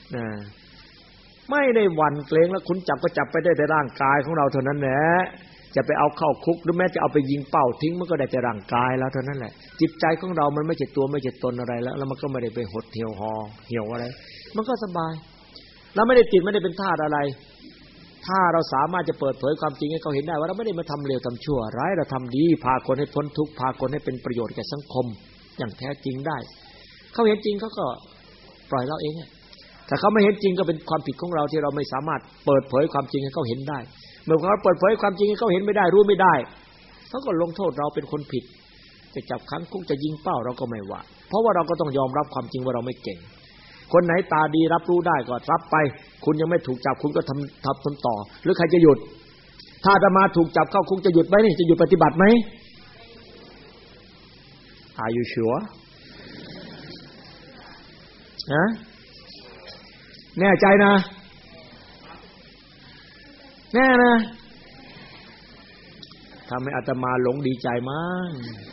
ไม่ได้หวั่นเกรงแล้วคุณจับก็จับไปได้แต่ร่างกายของเราเท่านั้นแหละจะไปเอาเข้าคุกหรือแม้จะเอาไปยิงเป้าทิ้งมันก็ได้แต่ร่างกายแล้วเท่านั้นแหละจิตใจของเรามันไม่ใช่ตัวไม่ใช่ตนอะไรแล้วมันก็ไม่ได้ไปหดเหี่ยวหอเหี่ยวอะไรมันก็สบายเราไม่ได้ติดไม่ได้เป็นทาสอะไรถ้าเราสามารถจะเปิดเผยความจริงให้เขาเห็นได้ว่าเราไม่ได้มาทำเลวทำชั่วร้ายเราทำดีพาคนให้พ้นทุกข์พาคนให้เป็นประโยชน์แก่สังคมอย่างแท้จริงได้เขาเห็นจริงเขาก็ปล่อยเราเองถ้าเขาไม่เห็นจริงก็เป็นความผิดของเราที่เราไม่สามารถเปิดเผยความจริงให้เขาเห็นได้เมื่อเขาเปิดเผยความจริงให้เขาเห็นไม่ได้รู้ไม่ได้เขาก็ลงโทษเราเป็นคนผิดจะจับขังคุกจะยิงเป้าเราก็ไม่ว่าเพราะว่าเราก็ต้องยอมรับความจริงว่าเราไม่เก่งคนไหนตาดีรับรู้ได้ก็รับไปคุณยังไม่ถูกจับคุณก็ทำต่อหรือใครจะหยุดถ้าอาตมาถูกจับเข้าคุกจะหยุดไหมนี่จะหยุดปฏิบัติไหม Are you sure แน่ใจนะแน่นะทำให้อาตมาหลงดีใจมาก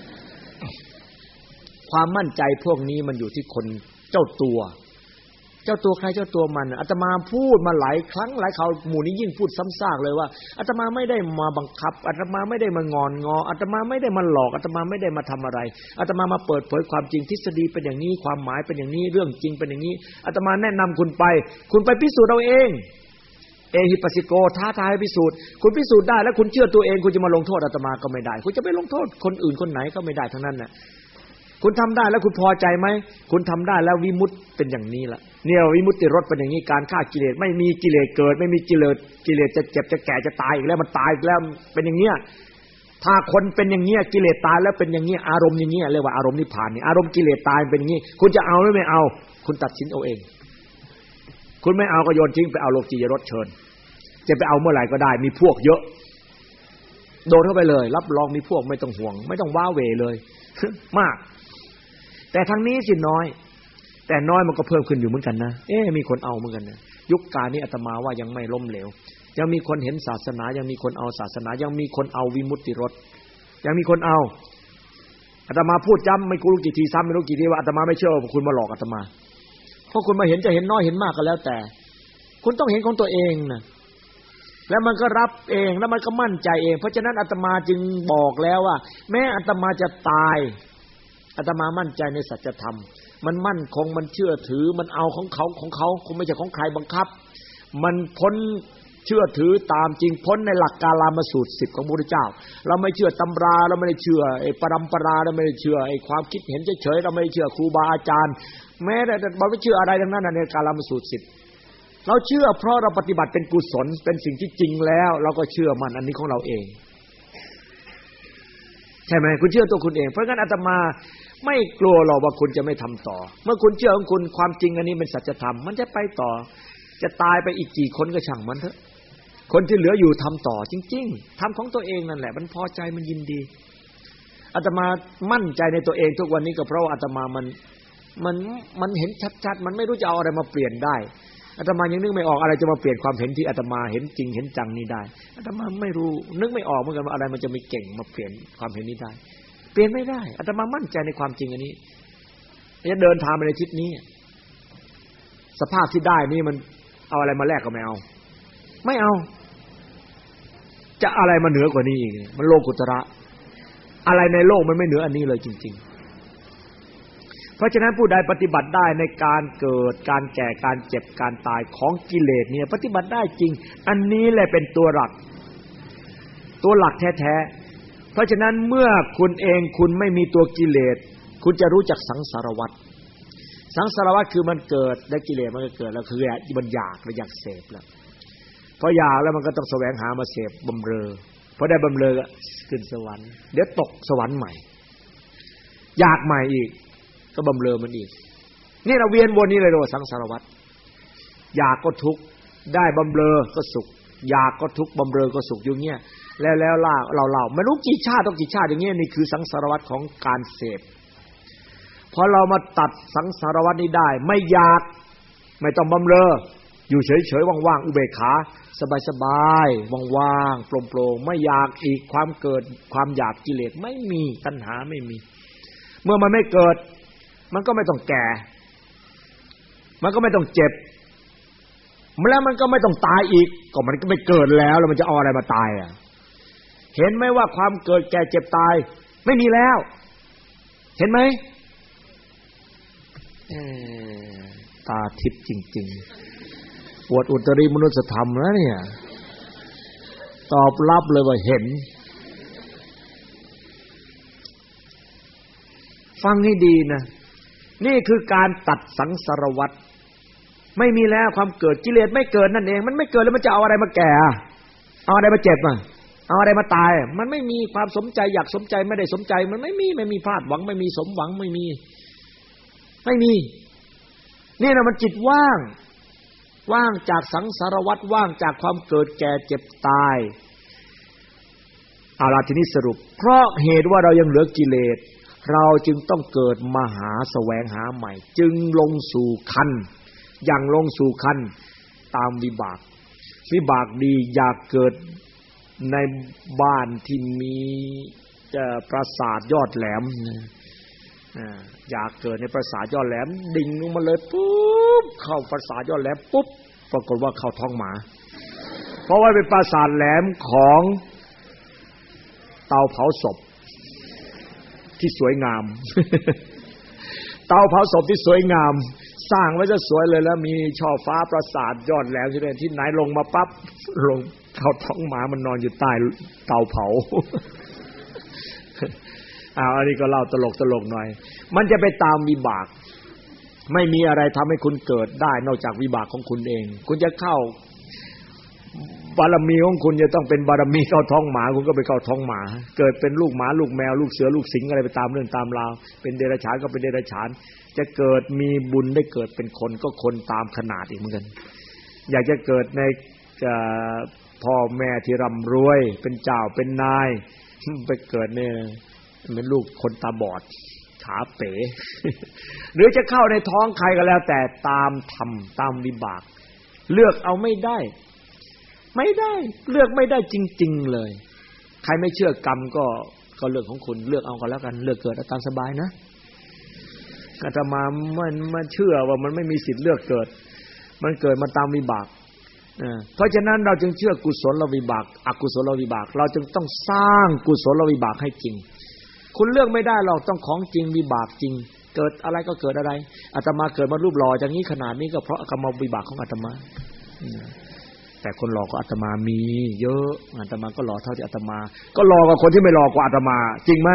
ความมั่นใจพวกนี้มันอยู่ที่คนเจ้าตัวใครเจ้าตัวมันอาตมาพูดมาหลายครั้งหลายคราวหมู่นี้ยิ่งพูดซ้ำซากเลยว่าอาตมาไม่ได้มาบังคับอาตมาไม่ได้มางอนงออาตมาไม่ได้มาหลอกอาตมาไม่ได้มาทำอะไรอาตมามาเปิดเผยความจริงทฤษฎีเป็นอย่างนี้ความหมายเป็นอย่างนี้เรื่องจริงเป็นอย่างนี้อาตมาแนะนำคุณไปพิสูจน์เอาเองเอหิปัสสิโกท้าทายพิสูจน์คุณพิสูจน์ได้แล้วคุณเชื่อตัวเองคุณจะมาลงโทษอาตมาก็ไม่ได้คุณจะไปลงโทษคนอื่นคนไหนก็ไม่ได้ทั้งนั้นน่ะคุณทำได้แล้วคุณพอใจไหมคุณทำได้แล้ววิมุตติเป็นอย่างนี้ละเนี่ยวิมุตติรสเป็นอย่างนี้การฆ่ากิเลสไม่มีกิเลสเกิดไม่มีกิเลสจะเจ็บจะแก่จะตายอีกแล้วมันตายอีกแล้วเป็นอย่างเนี้ยถ้าคนเป็นอย่างเนี้ยกิเลสตายแล้วเป็นอย่างเนี้ยอารมณ์อย่างเนี้ยเรียกว่าอารมณ์นิพพานนี่อารมณ์กิเลสตายเป็นอย่างนี้คุณจะเอาหรือไม่เอาคุณตัดสินเอาเองคุณไม่เอาก็โยนทิ้งไปเอาโลกียรสเชิญจะไปเอาเมื่อไหร่ก็ได้มีพวกเยอะโดนเข้าไปเลยรับรองมีพวกไม่ต้องห่วงไม่ต้องว้าเหวเลยมากแต่ทางนี้สิน้อยแต่น้อยมันก็เพิ่มขึ้นอยู่เหมือนกันนะมีคนเอาเหมือนกันนะยุคกาลนี้อาตมาว่ายังไม่ล้มเหลวยังมีคนเห็นศาสนายังมีคนเอาศาสนายังมีคนเอาวิมุตติรสยังมีคนเอาอาตมาพูดย้ำไม่รู้กี่ทีซ้ำไม่รู้กี่ทีว่าอาตมาไม่เชื่อว่าคุณมาหลอกอาตมาเพราะคุณมาเห็นจะเห็นน้อยเห็นมากก็แล้วแต่คุณต้องเห็นของตัวเองนะแล้วมันก็รับเองแล้วมันก็มั่นใจเองเพราะฉะนั้นอาตมาจึงบอกแล้วว่าแม้อาตมาจะตายอาตมามั่นใจในสัจธรรมมันมั่นคงมันเชื่อถือมันเอาของเขาคงไม่ใช่ของใครบังคับมันพ้นเชื่อถือตามจริงพ้นในหลักกาลามสูตร10ของพระพุทธเจ้าเราไม่เชื่อตำราเราไม่ได้เชื่อไอ้ปรัมปราเราไม่ได้เชื่อไอ้ความคิดเห็นเฉยๆเราไม่ได้เชื่อครูบาอาจารย์แม้แต่เราไม่เชื่ออะไรทั้งนั้นในกาลามสูตร10เราเชื่อเพราะเราปฏิบัติเป็นกุศลเป็นสิ่งที่จริงแล้วเราก็เชื่อมันอันนี้ของเราเองใช่ไหมคุณเชื่อตัวคุณเองเพราะงั้นอาตมาไม่กลัวหรอกว่าคุณจะไม่ทำต่อเมื่อคุณเชื่อของคุณความจริงอันนี้เป็นสัจธรรมมันจะไปต่อจะตายไปอีกกี่คนก็ช่างมันเถอะคนที่เหลืออยู่ทำต่อจริงๆทำของตัวเองนั่นแหละมันพอใจมันยินดีอาตมามั่นใจในตัวเองทุกวันนี้ก็เพราะว่าอาตมามันเห็นชัดๆมันไม่รู้จะเอาอะไรมาเปลี่ยนได้อาตมายังนึกไม่ออกอะไรจะมาเปลี่ยนความเห็นที่อาตมาเห็นจริงเห็นจังนี้ได้อาตมาไม่รู้นึกไม่ออกเหมือนกันว่าอะไรมันจะมีเก่งมาเปลี่ยนความเห็นนี้ได้เปลี่ยนไม่ได้อาตมามั่นใจในความจริงอันนี้จะเดินทางไปในทิศนี้สภาพที่ได้นี่มันเอาอะไรมาแลกก็ไม่เอาจะอะไรมาเหนือกว่านี้อีกมันโลกุตระอะไรในโลกมันไม่เหนืออันนี้เลยจริงๆเพราะฉะนั้นผู้ใดปฏิบัติได้ในการเกิดการแก่การเจ็บการตายของกิเลสเนี่ยปฏิบัติได้จริงอันนี้แหละเป็นตัวหลักแท้ๆเพราะฉะนั้นเมื่อคุณเองคุณไม่มีตัวกิเลสคุณจะรู้จักสังสารวัฏสังสารวัฏคือมันเกิดได้กิเลสมันก็เกิดแล้วคือมันอยากเสพแล้วพออยากแล้วมันก็ต้องแสวงหามาเสพบำเรอพอได้บำเรอก็ขึ้นสวรรค์เดี๋ยวตกสวรรค์ใหม่อยากใหม่อีกก็บำเรอมันอีกนี่เราเวียนวนนี้เลยโดยสังสารวัฏอยากก็ทุกข์ได้บำเรอก็สุขอยากก็ทุกข์บำเรอก็สุขอยู่เงี้ยแล้วเราไม่รู้กี่ชาติต้องกี่ชาติอย่างเงี้ยนี่คือสังสารวัฏของการเสพพอเรามาตัดสังสารวัฏนี้ได้ไม่อยากไม่ต้องบำเรออยู่เฉยๆว่างๆอุเบกขาสบายๆว่างๆโปร่งๆไม่อยากอีกความเกิดความอยากกิเลสไม่มีตัณหาไม่มีเมื่อมันไม่เกิดมันก็ไม่ต้องแก่มันก็ไม่ต้องเจ็บแล้วมันก็ไม่ต้องตายอีกก็มันก็ไม่เกิดแล้วมันจะเอาอะไรมาตายอ่ะเห็นไหมว่าความเกิดแก่เจ็บตายไม่มีแล้วเห็นไหมตาทิพย์จริงๆอวดอุตริมนุสธรรมแล้วเนี่ยตอบรับเลยว่าเห็นฟังให้ดีนะนี่คือการตัดสังสารวัฏไม่มีแล้วความเกิดกิเลสไม่เกิดนั่นเองมันไม่เกิดแล้วมันจะเอาอะไรมาแก่เอาอะไรมาเจ็บเอาอะไรมาตายมันไม่มีความสมใจอยากสมใจไม่ได้สมใจมันไม่มีพลาดหวังไม่มีสมหวังไม่มีนี่นะมันจิตว่างจากสังสารวัฏว่างจากความเกิดแก่เจ็บตายเอาล่ะทีนี้สรุปเพราะเหตุว่าเรายังเหลือกิเลสเราจึงต้องเกิดมาหาแสวงหาใหม่จึงลงสู่คันอย่างลงสู่คันตามวิบากดีอยากเกิดในบ้านที่มีปราสาทยอดแหลมอยากเกิดในปราสาทยอดแหลมดิ่งลงมาเลยปุ๊บเข้าปราสาทยอดแหลมปุ๊บปรากฏว่าเข้าท้องหมาเพราะว่าเป็นปราสาทแหลมของเตาเผาศพที่สวยงามเตาเผาศพที่สวยงามสร้างไว้จะสวยเลยแล้วมีช่อฟ้าปราสาทยอดแหลมที่ไหนลงมาปั๊บลงเข้าท้องหมามันนอนอยู่ใต้เตาเผาอันนี้ก็เล่าตลกหน่อยมันจะไปตามวิบากไม่มีอะไรทำให้คุณเกิดได้นอกจากวิบากของคุณเองคุณจะเข้าบารมีของคุณจะต้องเป็นบารมีเข้าท้องหมาคุณก็ไปเข้าท้องหมาเกิดเป็นลูกหมาลูกแมวลูกเสือลูกสิงอะไรไปตามเรื่องตามราวเป็นเดรัจฉานก็เป็นเดรัจฉานจะเกิดมีบุญได้เกิดเป็นคนก็คนตามขนาดอีกเหมือนกันอยากจะเกิดในพ่อแม่ที่ร่ำรวยเป็นเจ้าเป็นนายไปเกิดเนี่ยเป็นลูกคนตาบอดขาเป๋ หรือจะเข้าในท้องใครก็แล้วแต่ตามธรรมตามวิบากเลือกเอาไม่ได้เลือกไม่ได้จริงๆเลยใครไม่เชื่อกรรมก็เรื่องของคุณเลือกเอาก็แล้วกันเลือกเกิดตามสบายนะอาตมาไม่เชื่อว่ามันไม่มีสิทธิ์เลือกเกิดมันเกิดมาตามวิบากเพราะฉะนั้นเราจึงเชื่อกุศลวิบากอกุศลวิบากเราจึงต้องสร้างกุศลวิบากให้จริงคุณเลือกไม่ได้หรอกต้องของจริงวิบากจริงเกิดอะไรก็เกิดอะไรอาตมาเกิดมารูปหล่ออย่างนี้ขนาดนี้ก็เพราะกรรมวิบากของอาตมาแต่คนหล่อก็อาตมามีเยอะอาตมาก็หล่อเท่าที่อาตมาก็หล่อกว่าคนที่ไม่หล่อกว่าอาตมาจริงไหม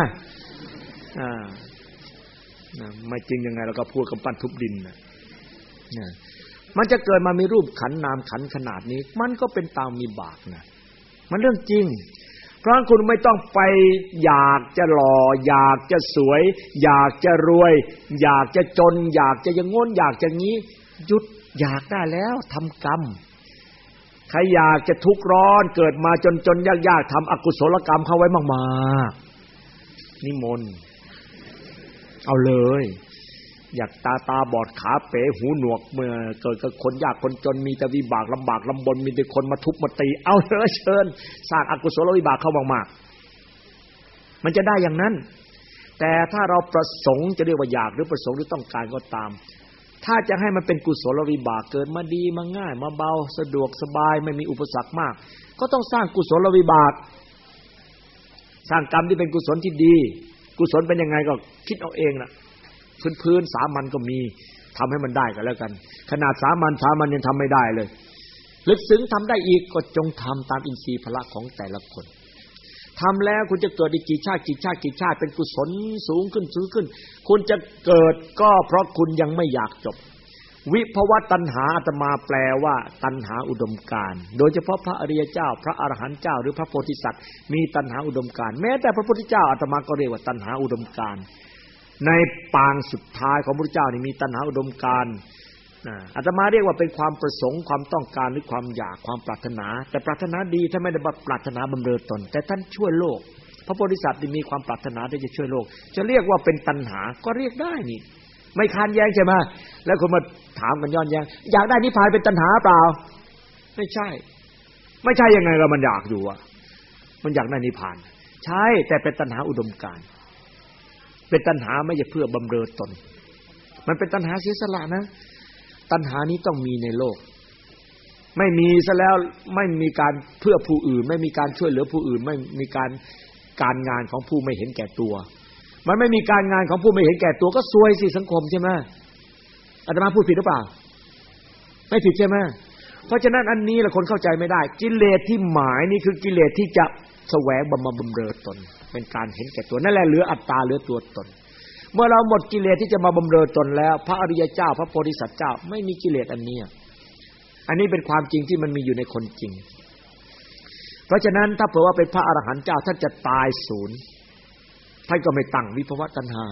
ไม่จริงยังไงเราก็พูดกับปั้นทุบดินนะมันจะเกิดมามีรูปขันนามขันขนาดนี้มันก็เป็นตามวิบากนะมันเรื่องจริงเพราะคุณไม่ต้องไปอยากจะหล่ออยากจะสวยอยากจะรวยอยากจะจนอยากจะอย่างง้นอยากจะงี้หยุดอยากได้แล้วทำกรรมใครอยากจะทุกข์ร้อนเกิดมาจนยากๆทำอกุศลกรรมเข้าไว้มากๆนิมนต์เอาเลยอยากตาบอดขาเป๋หูหนวกเมื่อเกิดกับคนยากคนจนมีแต่วิบากลำบากลำบนมีแต่คนมาทุบมาตีเอาเลยเชิญสร้างอกุศลวิบากเข้ามากๆมันจะได้อย่างนั้นแต่ถ้าเราประสงค์จะเรียกว่าอยากหรือประสงค์หรือต้องการก็ตามถ้าจะให้มันเป็นกุศลวิบากเกิดมาดีมาง่ายมาเบาสะดวกสบายไม่มีอุปสรรคมากก็ต้องสร้างกุศลวิบากสร้างกรรมที่เป็นกุศลที่ดีกุศลเป็นยังไงก็คิดเอาเองล่ะพื้นสามัญก็มีทำให้มันได้ก็แล้วกันขนาดสามัญยังทำไม่ได้เลยลึกซึ้งทำได้อีกก็จงทำตามอินทรีย์พละของแต่ละคนทำแล้วคุณจะเกิดอีกกี่ชาติเป็นกุศลสูงขึ้นคุณจะเกิดก็เพราะคุณยังไม่อยากจบวิภวตัณหาอาตมาแปลว่าตัณหาอุดมการณ์โดยเฉพาะพระอริยเจ้าพระอรหันต์เจ้าหรือพระโพธิสัตว์มีตัณหาอุดมการณ์แม้แต่พระพุทธเจ้าอาตมาก็เรียกว่าตัณหาอุดมการณ์ในปางสุดท้ายของพระพุทธเจ้านี่มีตัณหาอุดมการณ์อาตมาเรียกว่าเป็นความประสงค์ความต้องการหรือความอยากความปรารถนาแต่ปรารถนาดีถ้าไม่ได้ปรารถนาบำเรอตนแต่ท่านช่วยโลกพระโพธิสัตว์ที่มีความปรารถนาที่จะช่วยโลกจะเรียกว่าเป็นตัณหาก็เรียกได้นี่ไม่ค้านแย้งใช่ไหมแล้วคนมาถามกันย้อนแย้งอยากได้นิพพานเป็นตัณหาเปล่าไม่ใช่ยังไงก็มันอยากอยู่อ่ะมันอยากได้นิพพานใช่แต่เป็นตัณหาอุดมการณ์เป็นตัณหาไม่ใช่เพื่อบำเรอตนมันเป็นตัณหาเสียสละนะตัณหานี้ต้องมีในโลกไม่มีซะแล้วไม่มีการเพื่อผู้อื่นไม่มีการช่วยเหลือผู้อื่นไม่มีการงานของผู้ไม่เห็นแก่ตัวมันไม่มีการงานของผู้ไม่เห็นแก่ตัวก็ซวยสิสังคมใช่ไหมอาตมาพูดผิดหรือเปล่าไม่ผิดใช่ไหมเพราะฉะนั้นอันนี้ละคนเข้าใจไม่ได้กิเลสที่หมายนี่คือกิเลสที่จะแสวงบำเรอตนเป็นการเห็นแก่ตัวนั่นแหละเหลืออัตตาเหลือตัวตนเมื่อเราหมดกิเลสที่จะมาบำเรอตนแล้วพระอริยเจ้าพระโพธิสัตว์เจ้าไม่มีกิเลสอันนี้เป็นความจริงที่มันมีอยู่ในคนจริงเพราะฉะนั้นถ้าเผื่อว่าเป็นพระอรหันต์เจ้าท่านจะตายศูนย์ท่านก็ไม่ตั้งวิภวตัณหา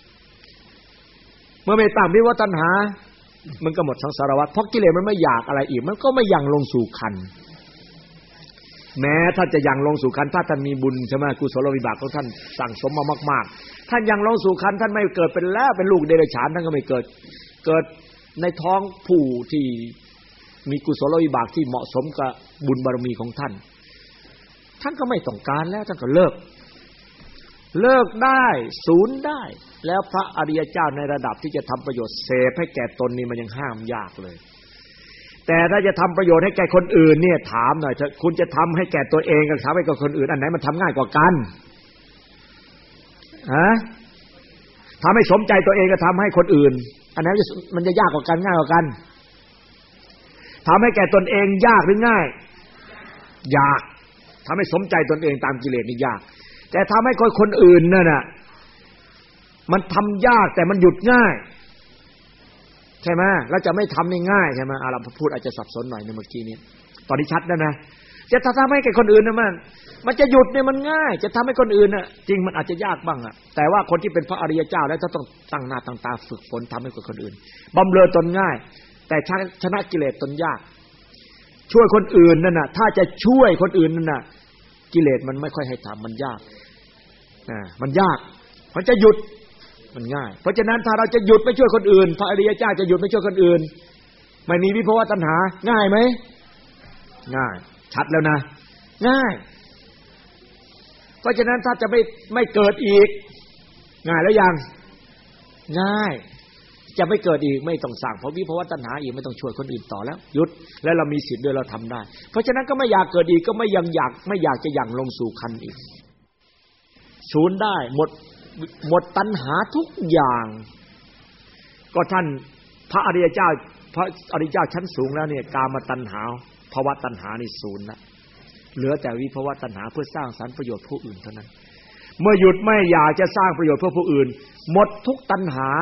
เมื่อไม่ตั้งวิภวตัณหามันก็หมดสังสารวัฏเพราะกิเลสมันไม่อยากอะไรอีกมันก็ไม่ยังลงสู่คันแม้ท่านจะยังลงสู่คันถ้าท่านมีบุญใช่ไหมกุศลวิบากของท่านสั่งสมมามากๆท่านยังลงสู่คันท่านไม่เกิดเป็นแล้วเป็นลูกเดรัจฉานท่านก็ไม่เกิดในท้องผู้ที่มีกุศลวิบากที่เหมาะสมกับบุญบารมีของท่านก็ไม่ต้องการแล้วท่านก็เลิกได้ศูนย์ได้แล้วพระอริยเจ้าในระดับที่จะทำประโยชน์เสพให้แก่ตนนี่มันยังห้ามยากเลยแต่ถ้าจะทำประโยชน์ให้แก่คนอื่นเนี่ยถามหน่อยถ้าคุณจะทำให้แก่ตัวเองกับทำให้กับคนอื่นอันไหนมันทำง่ายกว่ากันทำให้สมใจตัวเองกับทำให้คนอื่นอันไหนมันจะยากกว่ากันง่ายกว่ากันทำให้แก่ตนเองยากหรือง่ายยากทำให้สมใจตนเองตามกิเลสนี่ยากแต่ทำให้คนอื่นนั่นน่ะมันทำยากแต่มันหยุดง่ายใช่ไหมแล้วจะไม่ทำง่ายใช่ไหมเราพูดอาจจะสับสนหน่อยในเมื่อกี้นี้ตอนนี้ชัดแล้วนะจะทำให้แก่คนอื่นนะมันจะหยุดเนี่ยมันง่ายจะทำให้คนอื่นน่ะจริงมันอาจจะยากบ้างอ่ะแต่ว่าคนที่เป็นพระอริยเจ้าแล้วต้องตั้งหน้าตั้งตาฝึกฝนทำให้กับคนอื่นบำเรอตนง่ายแต่ชนะกิเลสตนยากช่วยคนอื่นนั่นน่ะถ้าจะช่วยคนอื่นนั่นน่ะกิเลสมันไม่ค่อยให้ทำมันยากมันยากมันจะหยุดมันง่ายเพราะฉะนั้นถ้าเราจะหยุดไม่ช่วยคนอื่นพระอริยเจ้าจะหยุดไม่ช่วยคนอื่นไม่มีวิภวตัณหาง่ายไหมง่ายชัดแล้วนะง่ายเพราะฉะนั้นถ้าจะไม่เกิดอีกง่ายแล้วยังง่ายจะไม่เกิดอีกไม่ต้องสร้างเพราะวิภวตัณหาอีกไม่ต้องช่วยคนอื่นต่อแล้วหยุดและเรามีสิทธิ์ด้วยเราทำได้เพราะฉะนั้นก็ไม่อยากเกิดอีกก็ไม่อยากจะยั่งลงสู่คันอีกศูนย์ได้หมดตัณหาทุกอย่างก็ท่านพระอริยเจ้าชั้นสูงแล้วเนี่ยกามตัณหาภวตัณหานี่ศูนย์ละเหลือแต่วิภวตัณหาเพื่อสร้างสรรค์ประโยชน์ผู้อื่นเท่านั้นเมื่อหยุดไม่อยากจะสร้างประโยชน์เพื่อผู้อื่นหมดทุกตัณหา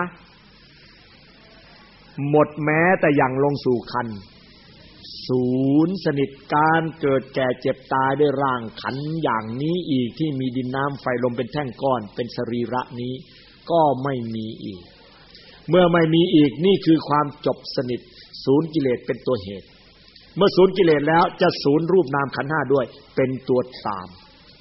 หมดแม้แต่อย่างลงสู่คันศูนย์สนิทการเกิดแก่เจ็บตายด้วยร่างขันอย่างนี้อีกที่มีดินน้ำไฟลมเป็นแท่งก้อนเป็นสรีระนี้ก็ไม่มีอีกเมื่อไม่มีอีกนี่คือความจบสนิทศูนย์กิเลสเป็นตัวเหตุเมื่อศูนย์กิเลสแล้วจะศูนย์รูปนามขันธ์5ด้วยเป็นตัวตาม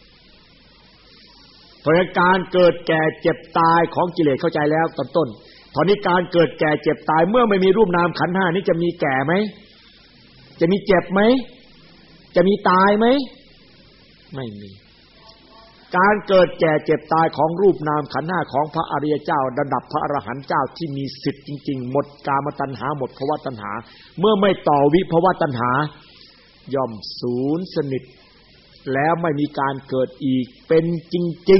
เพราะการเกิดแก่เจ็บตายของกิเลสเข้าใจแล้วตอนต้นตอนนี้การเกิดแก่เจ็บตายเมื่อไม่มีรูปนามขันธ์5นี้จะมีแก่ไหมจะมีเจ็บไหมจะมีตายไหมไม่มีการเกิดแก่เจ็บตายของรูปนามขันธ์5ของพระอริยเจ้าระดับพระอรหันต์เจ้าที่มีสิทธิ์จริงๆหมดกามตัณหาหมดภวตัณหาเมื่อไม่ต่อวิภวตัณหาย่อมศูนย์สนิทแล้วไม่มีการเกิดอีกเป็นจริง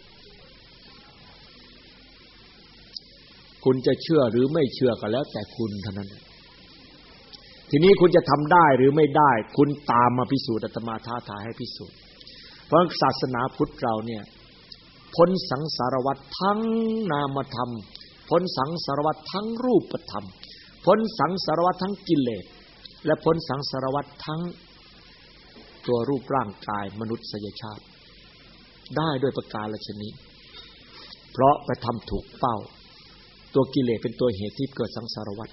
ๆคุณจะเชื่อหรือไม่เชื่อก็แล้วแต่คุณเท่านั้นทีนี้คุณจะทำได้หรือไม่ได้คุณตามมาพิสูจน์อาตมาท้าทายให้พิสูจน์เพราะศาสนาพุทธเราเนี่ยพ้นสังสารวัฏทั้งนามธรรมพ้นสังสารวัฏทั้งรูปธรรมพ้นสังสารวัฏทั้งกิเลสและพ้นสังสารวัฏทั้งตัวรูปร่างกายมนุษยชาติได้ด้วยประการฉะนี้เพราะไปทำถูกเป้าตัวกิเลสเป็นตัวเหตุที่เกิดสังสารวัฏ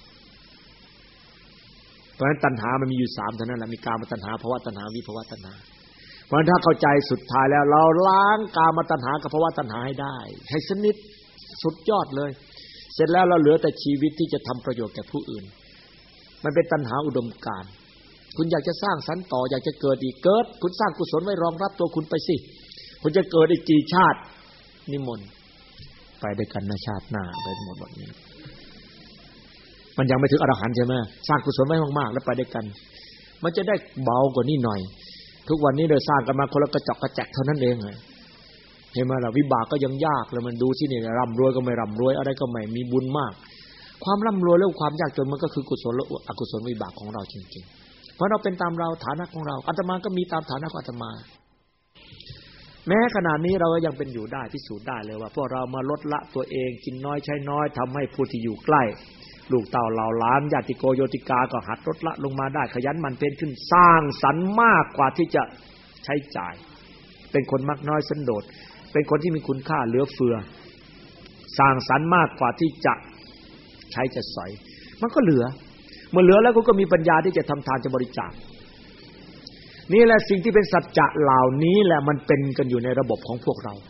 เพราะฉะนั้นตัณหามันมีอยู่3เท่านั้นแหละมีกามตัณหาภวตัณหาวิภวตัณหาเพราะฉะนั้นถ้าเข้าใจสุดท้ายแล้วเราล้างกามตัณหากับภวตัณหาให้ได้ให้สนิทสุดยอดเลยเสร็จแล้วเราเหลือแต่ชีวิตที่จะทำประโยชน์แก่ผู้อื่นมันเป็นตัณหาอุดมการณ์คุณอยากจะสร้างสรรค์ต่ออยากจะเกิดอีกเกิดคุณสร้างกุศลไว้รองรับตัวคุณไปสิคุณจะเกิดอีกกี่ชาตินิมนต์ไปด้วยกันนะชาติหน้าไปหมดนี้มันยังไม่ถึงอรหันต์ใช่ไหมสร้างกุศลไว้มากๆแล้วไปด้วยกันมันจะได้เบากว่านี้หน่อยทุกวันนี้เราสร้างกันมาคนละกระจอกกระแจกเท่านั้นเองเห็นไหมล่ะวิบากก็ยังยากเลยมันดูที่นี่ร่ำรวยก็ไม่ร่ำรวยอะไรก็ไม่มีบุญมากความร่ำรวยและความยากจนมันก็คือกุศลและอกุศลวิบากของเราจริงๆเพราะเราเป็นตามเราฐานะของเราอาตมาก็มีตามฐานะของอาตมาแม้ขณะนี้เราก็ยังเป็นอยู่ได้พิสูจน์ได้เลยว่าพวกเรามาลดละตัวเองกินน้อยใช้น้อยทำให้ผู้ที่อยู่ใกล้ลูกเต่าเหล่าล้านญาติโกโยติกาก็หัดลดละลงมาได้ขยันหมั่นเพียรขึ้นสร้างสรรค์มากกว่าที่จะใช้จ่ายเป็นคนมักน้อยสันโดษเป็นคนที่มีคุณค่าเหลือเฟือสร้างสรรค์มากกว่าที่จะใช้จะสอยมันก็เหลือเมื่อเหลือแล้วก็มีปัญญาที่จะทำทานจะบริจาคนี่แหละสิ่งที่เป็นสัจจะเหล่านี้แหละมันเป็นกันอยู่ในระบบของพวกเรา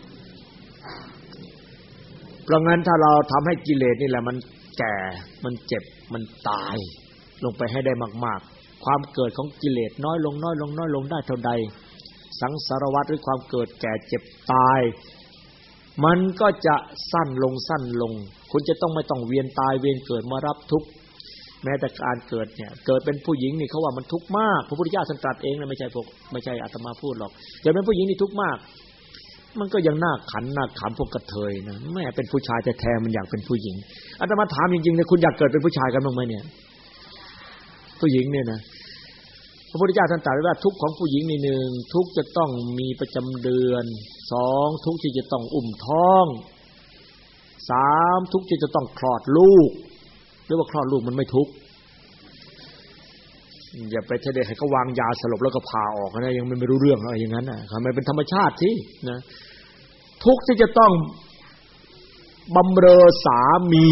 เพราะงั้นถ้าเราทำให้กิเลสนี่แหละมันแก่มันเจ็บมันตายลงไปให้ได้มากๆความเกิดของกิเลสน้อยลงน้อยลงน้อยลงได้เท่าใดสังสารวัฏหรือความเกิดแก่เจ็บตายมันก็จะสั้นลงสั้นลงคุณจะต้องไม่ต้องเวียนตายเวียนเกิดมารับทุกข์แม้แต่การเกิดเนี่ยเกิดเป็นผู้หญิงนี่เขาว่ามันทุกข์มากพระพุทธเจ้าท่านตรัสเองนะไม่ใช่อาตมาพูดหรอกเกิดเป็นผู้หญิงนี่ทุกข์มากมันก็ยังน่าขันน่าขำพวกกระเทยนะแม่เป็นผู้ชายแท้ๆมันอยากเป็นผู้หญิงอาตมาถามจริงๆเลยคุณอยากเกิดเป็นผู้ชายกันบ้างไหมเนี่ยผู้หญิงเนี่ยนะพระพุทธเจ้าท่านตรัสไว้ว่าทุกข์ของผู้หญิงนี่1ทุกข์จะต้องมีประจำเดือน2ทุกข์ที่จะต้องอุ้มท้อง3ทุกข์ที่จะต้องคลอดลูกหรือว่าคลอดลูกมันไม่ทุกข์อย่าไปเทเดให้เขาวางยาสลบแล้วก็พาออกนะยังไม่รู้เรื่องอะไรอย่างนั้นน่ะมันเป็นธรรมชาติที่นะทุกข์ที่จะต้องบำเรอสามี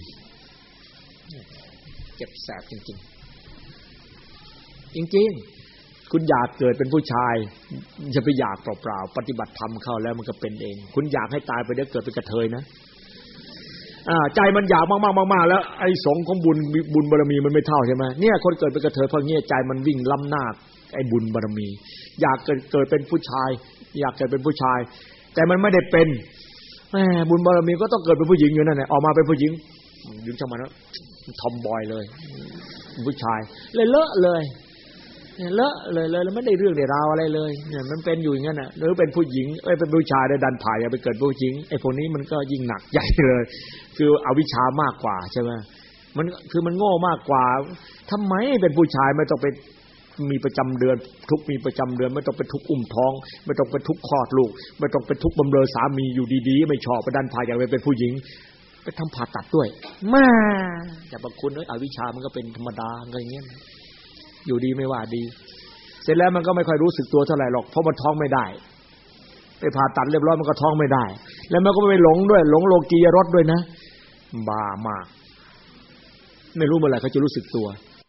เจ็บแสบจริงๆจริงๆคุณอยากเกิดเป็นผู้ชายอย่าไปอยากเปล่าๆปฏิบัติธรรมเข้าแล้วมันก็เป็นเองคุณอยากให้ตายไปเดี๋ยวเกิดเป็นกระเทยนะใจมันอยากมากๆๆๆแล้วไอ้สงของบุญบารมีมันไม่เท่าใช่มั้ยเนี่ยคนเกิดเป็นกระเทยเพราะเงี้ยใจมันวิ่งล้ำหน้าไอ้บุญบารมีอยากเกิดเป็นผู้ชายอยากเกิดเป็นผู้ชายแต่มันไม่ได้เป็นแหมบุญบารมีก็ต้องเกิดเป็นผู้หญิงอยู่นั่นแหละออกมาเป็นผู้หญิงยุงช่างมันว่าทอมบอยเลยผู้ชายเลยเลอะเลยเลอะเลยแล้วไม่ได้เรื่องได้ราวอะไรเลยเนี่ยมันเป็นอยู่อย่างนั้นน่ะหรือเป็นผู้หญิงเป็นผู้ชายได้ดันผ่าอย่าไปเกิดผู้หญิงไอ้พวกนี้มันก็ยิ่งหนักใหญ่เลยคืออวิชชามากกว่าใช่ไหมมันคือมันโง่มากกว่าทำไมเป็นผู้ชายไม่ต้องไปมีประจำเดือนทุกมีประจำเดือนไม่ต้องไปทุกอุ้มท้องไม่ต้องไปทุกคลอดลูกไม่ต้องไปทุกบำเรอสามีอยู่ดีๆไม่ชอบไปดันผ่าอย่างไปเป็นผู้หญิงไปทำผ่าตัดด้วยมาแต่บางคนอวิชชามันก็เป็นธรรมดาอะไรอย่างเงี้ยอยู่ดีไม่ว่าดีเสร็จแล้วมันก็ไม่ค่อยรู้สึกตัวเท่าไหร่หรอกเพราะมันท้องไม่ได้ไปผ่าตัดเรียบร้อยมันก็ท้องไม่ได้แล้วมันก็ไม่หลงด้วยหลงโลกียรสด้วยนะบ้ามากไม่รู้เมื่อไหร่เขาจะรู้สึกตัว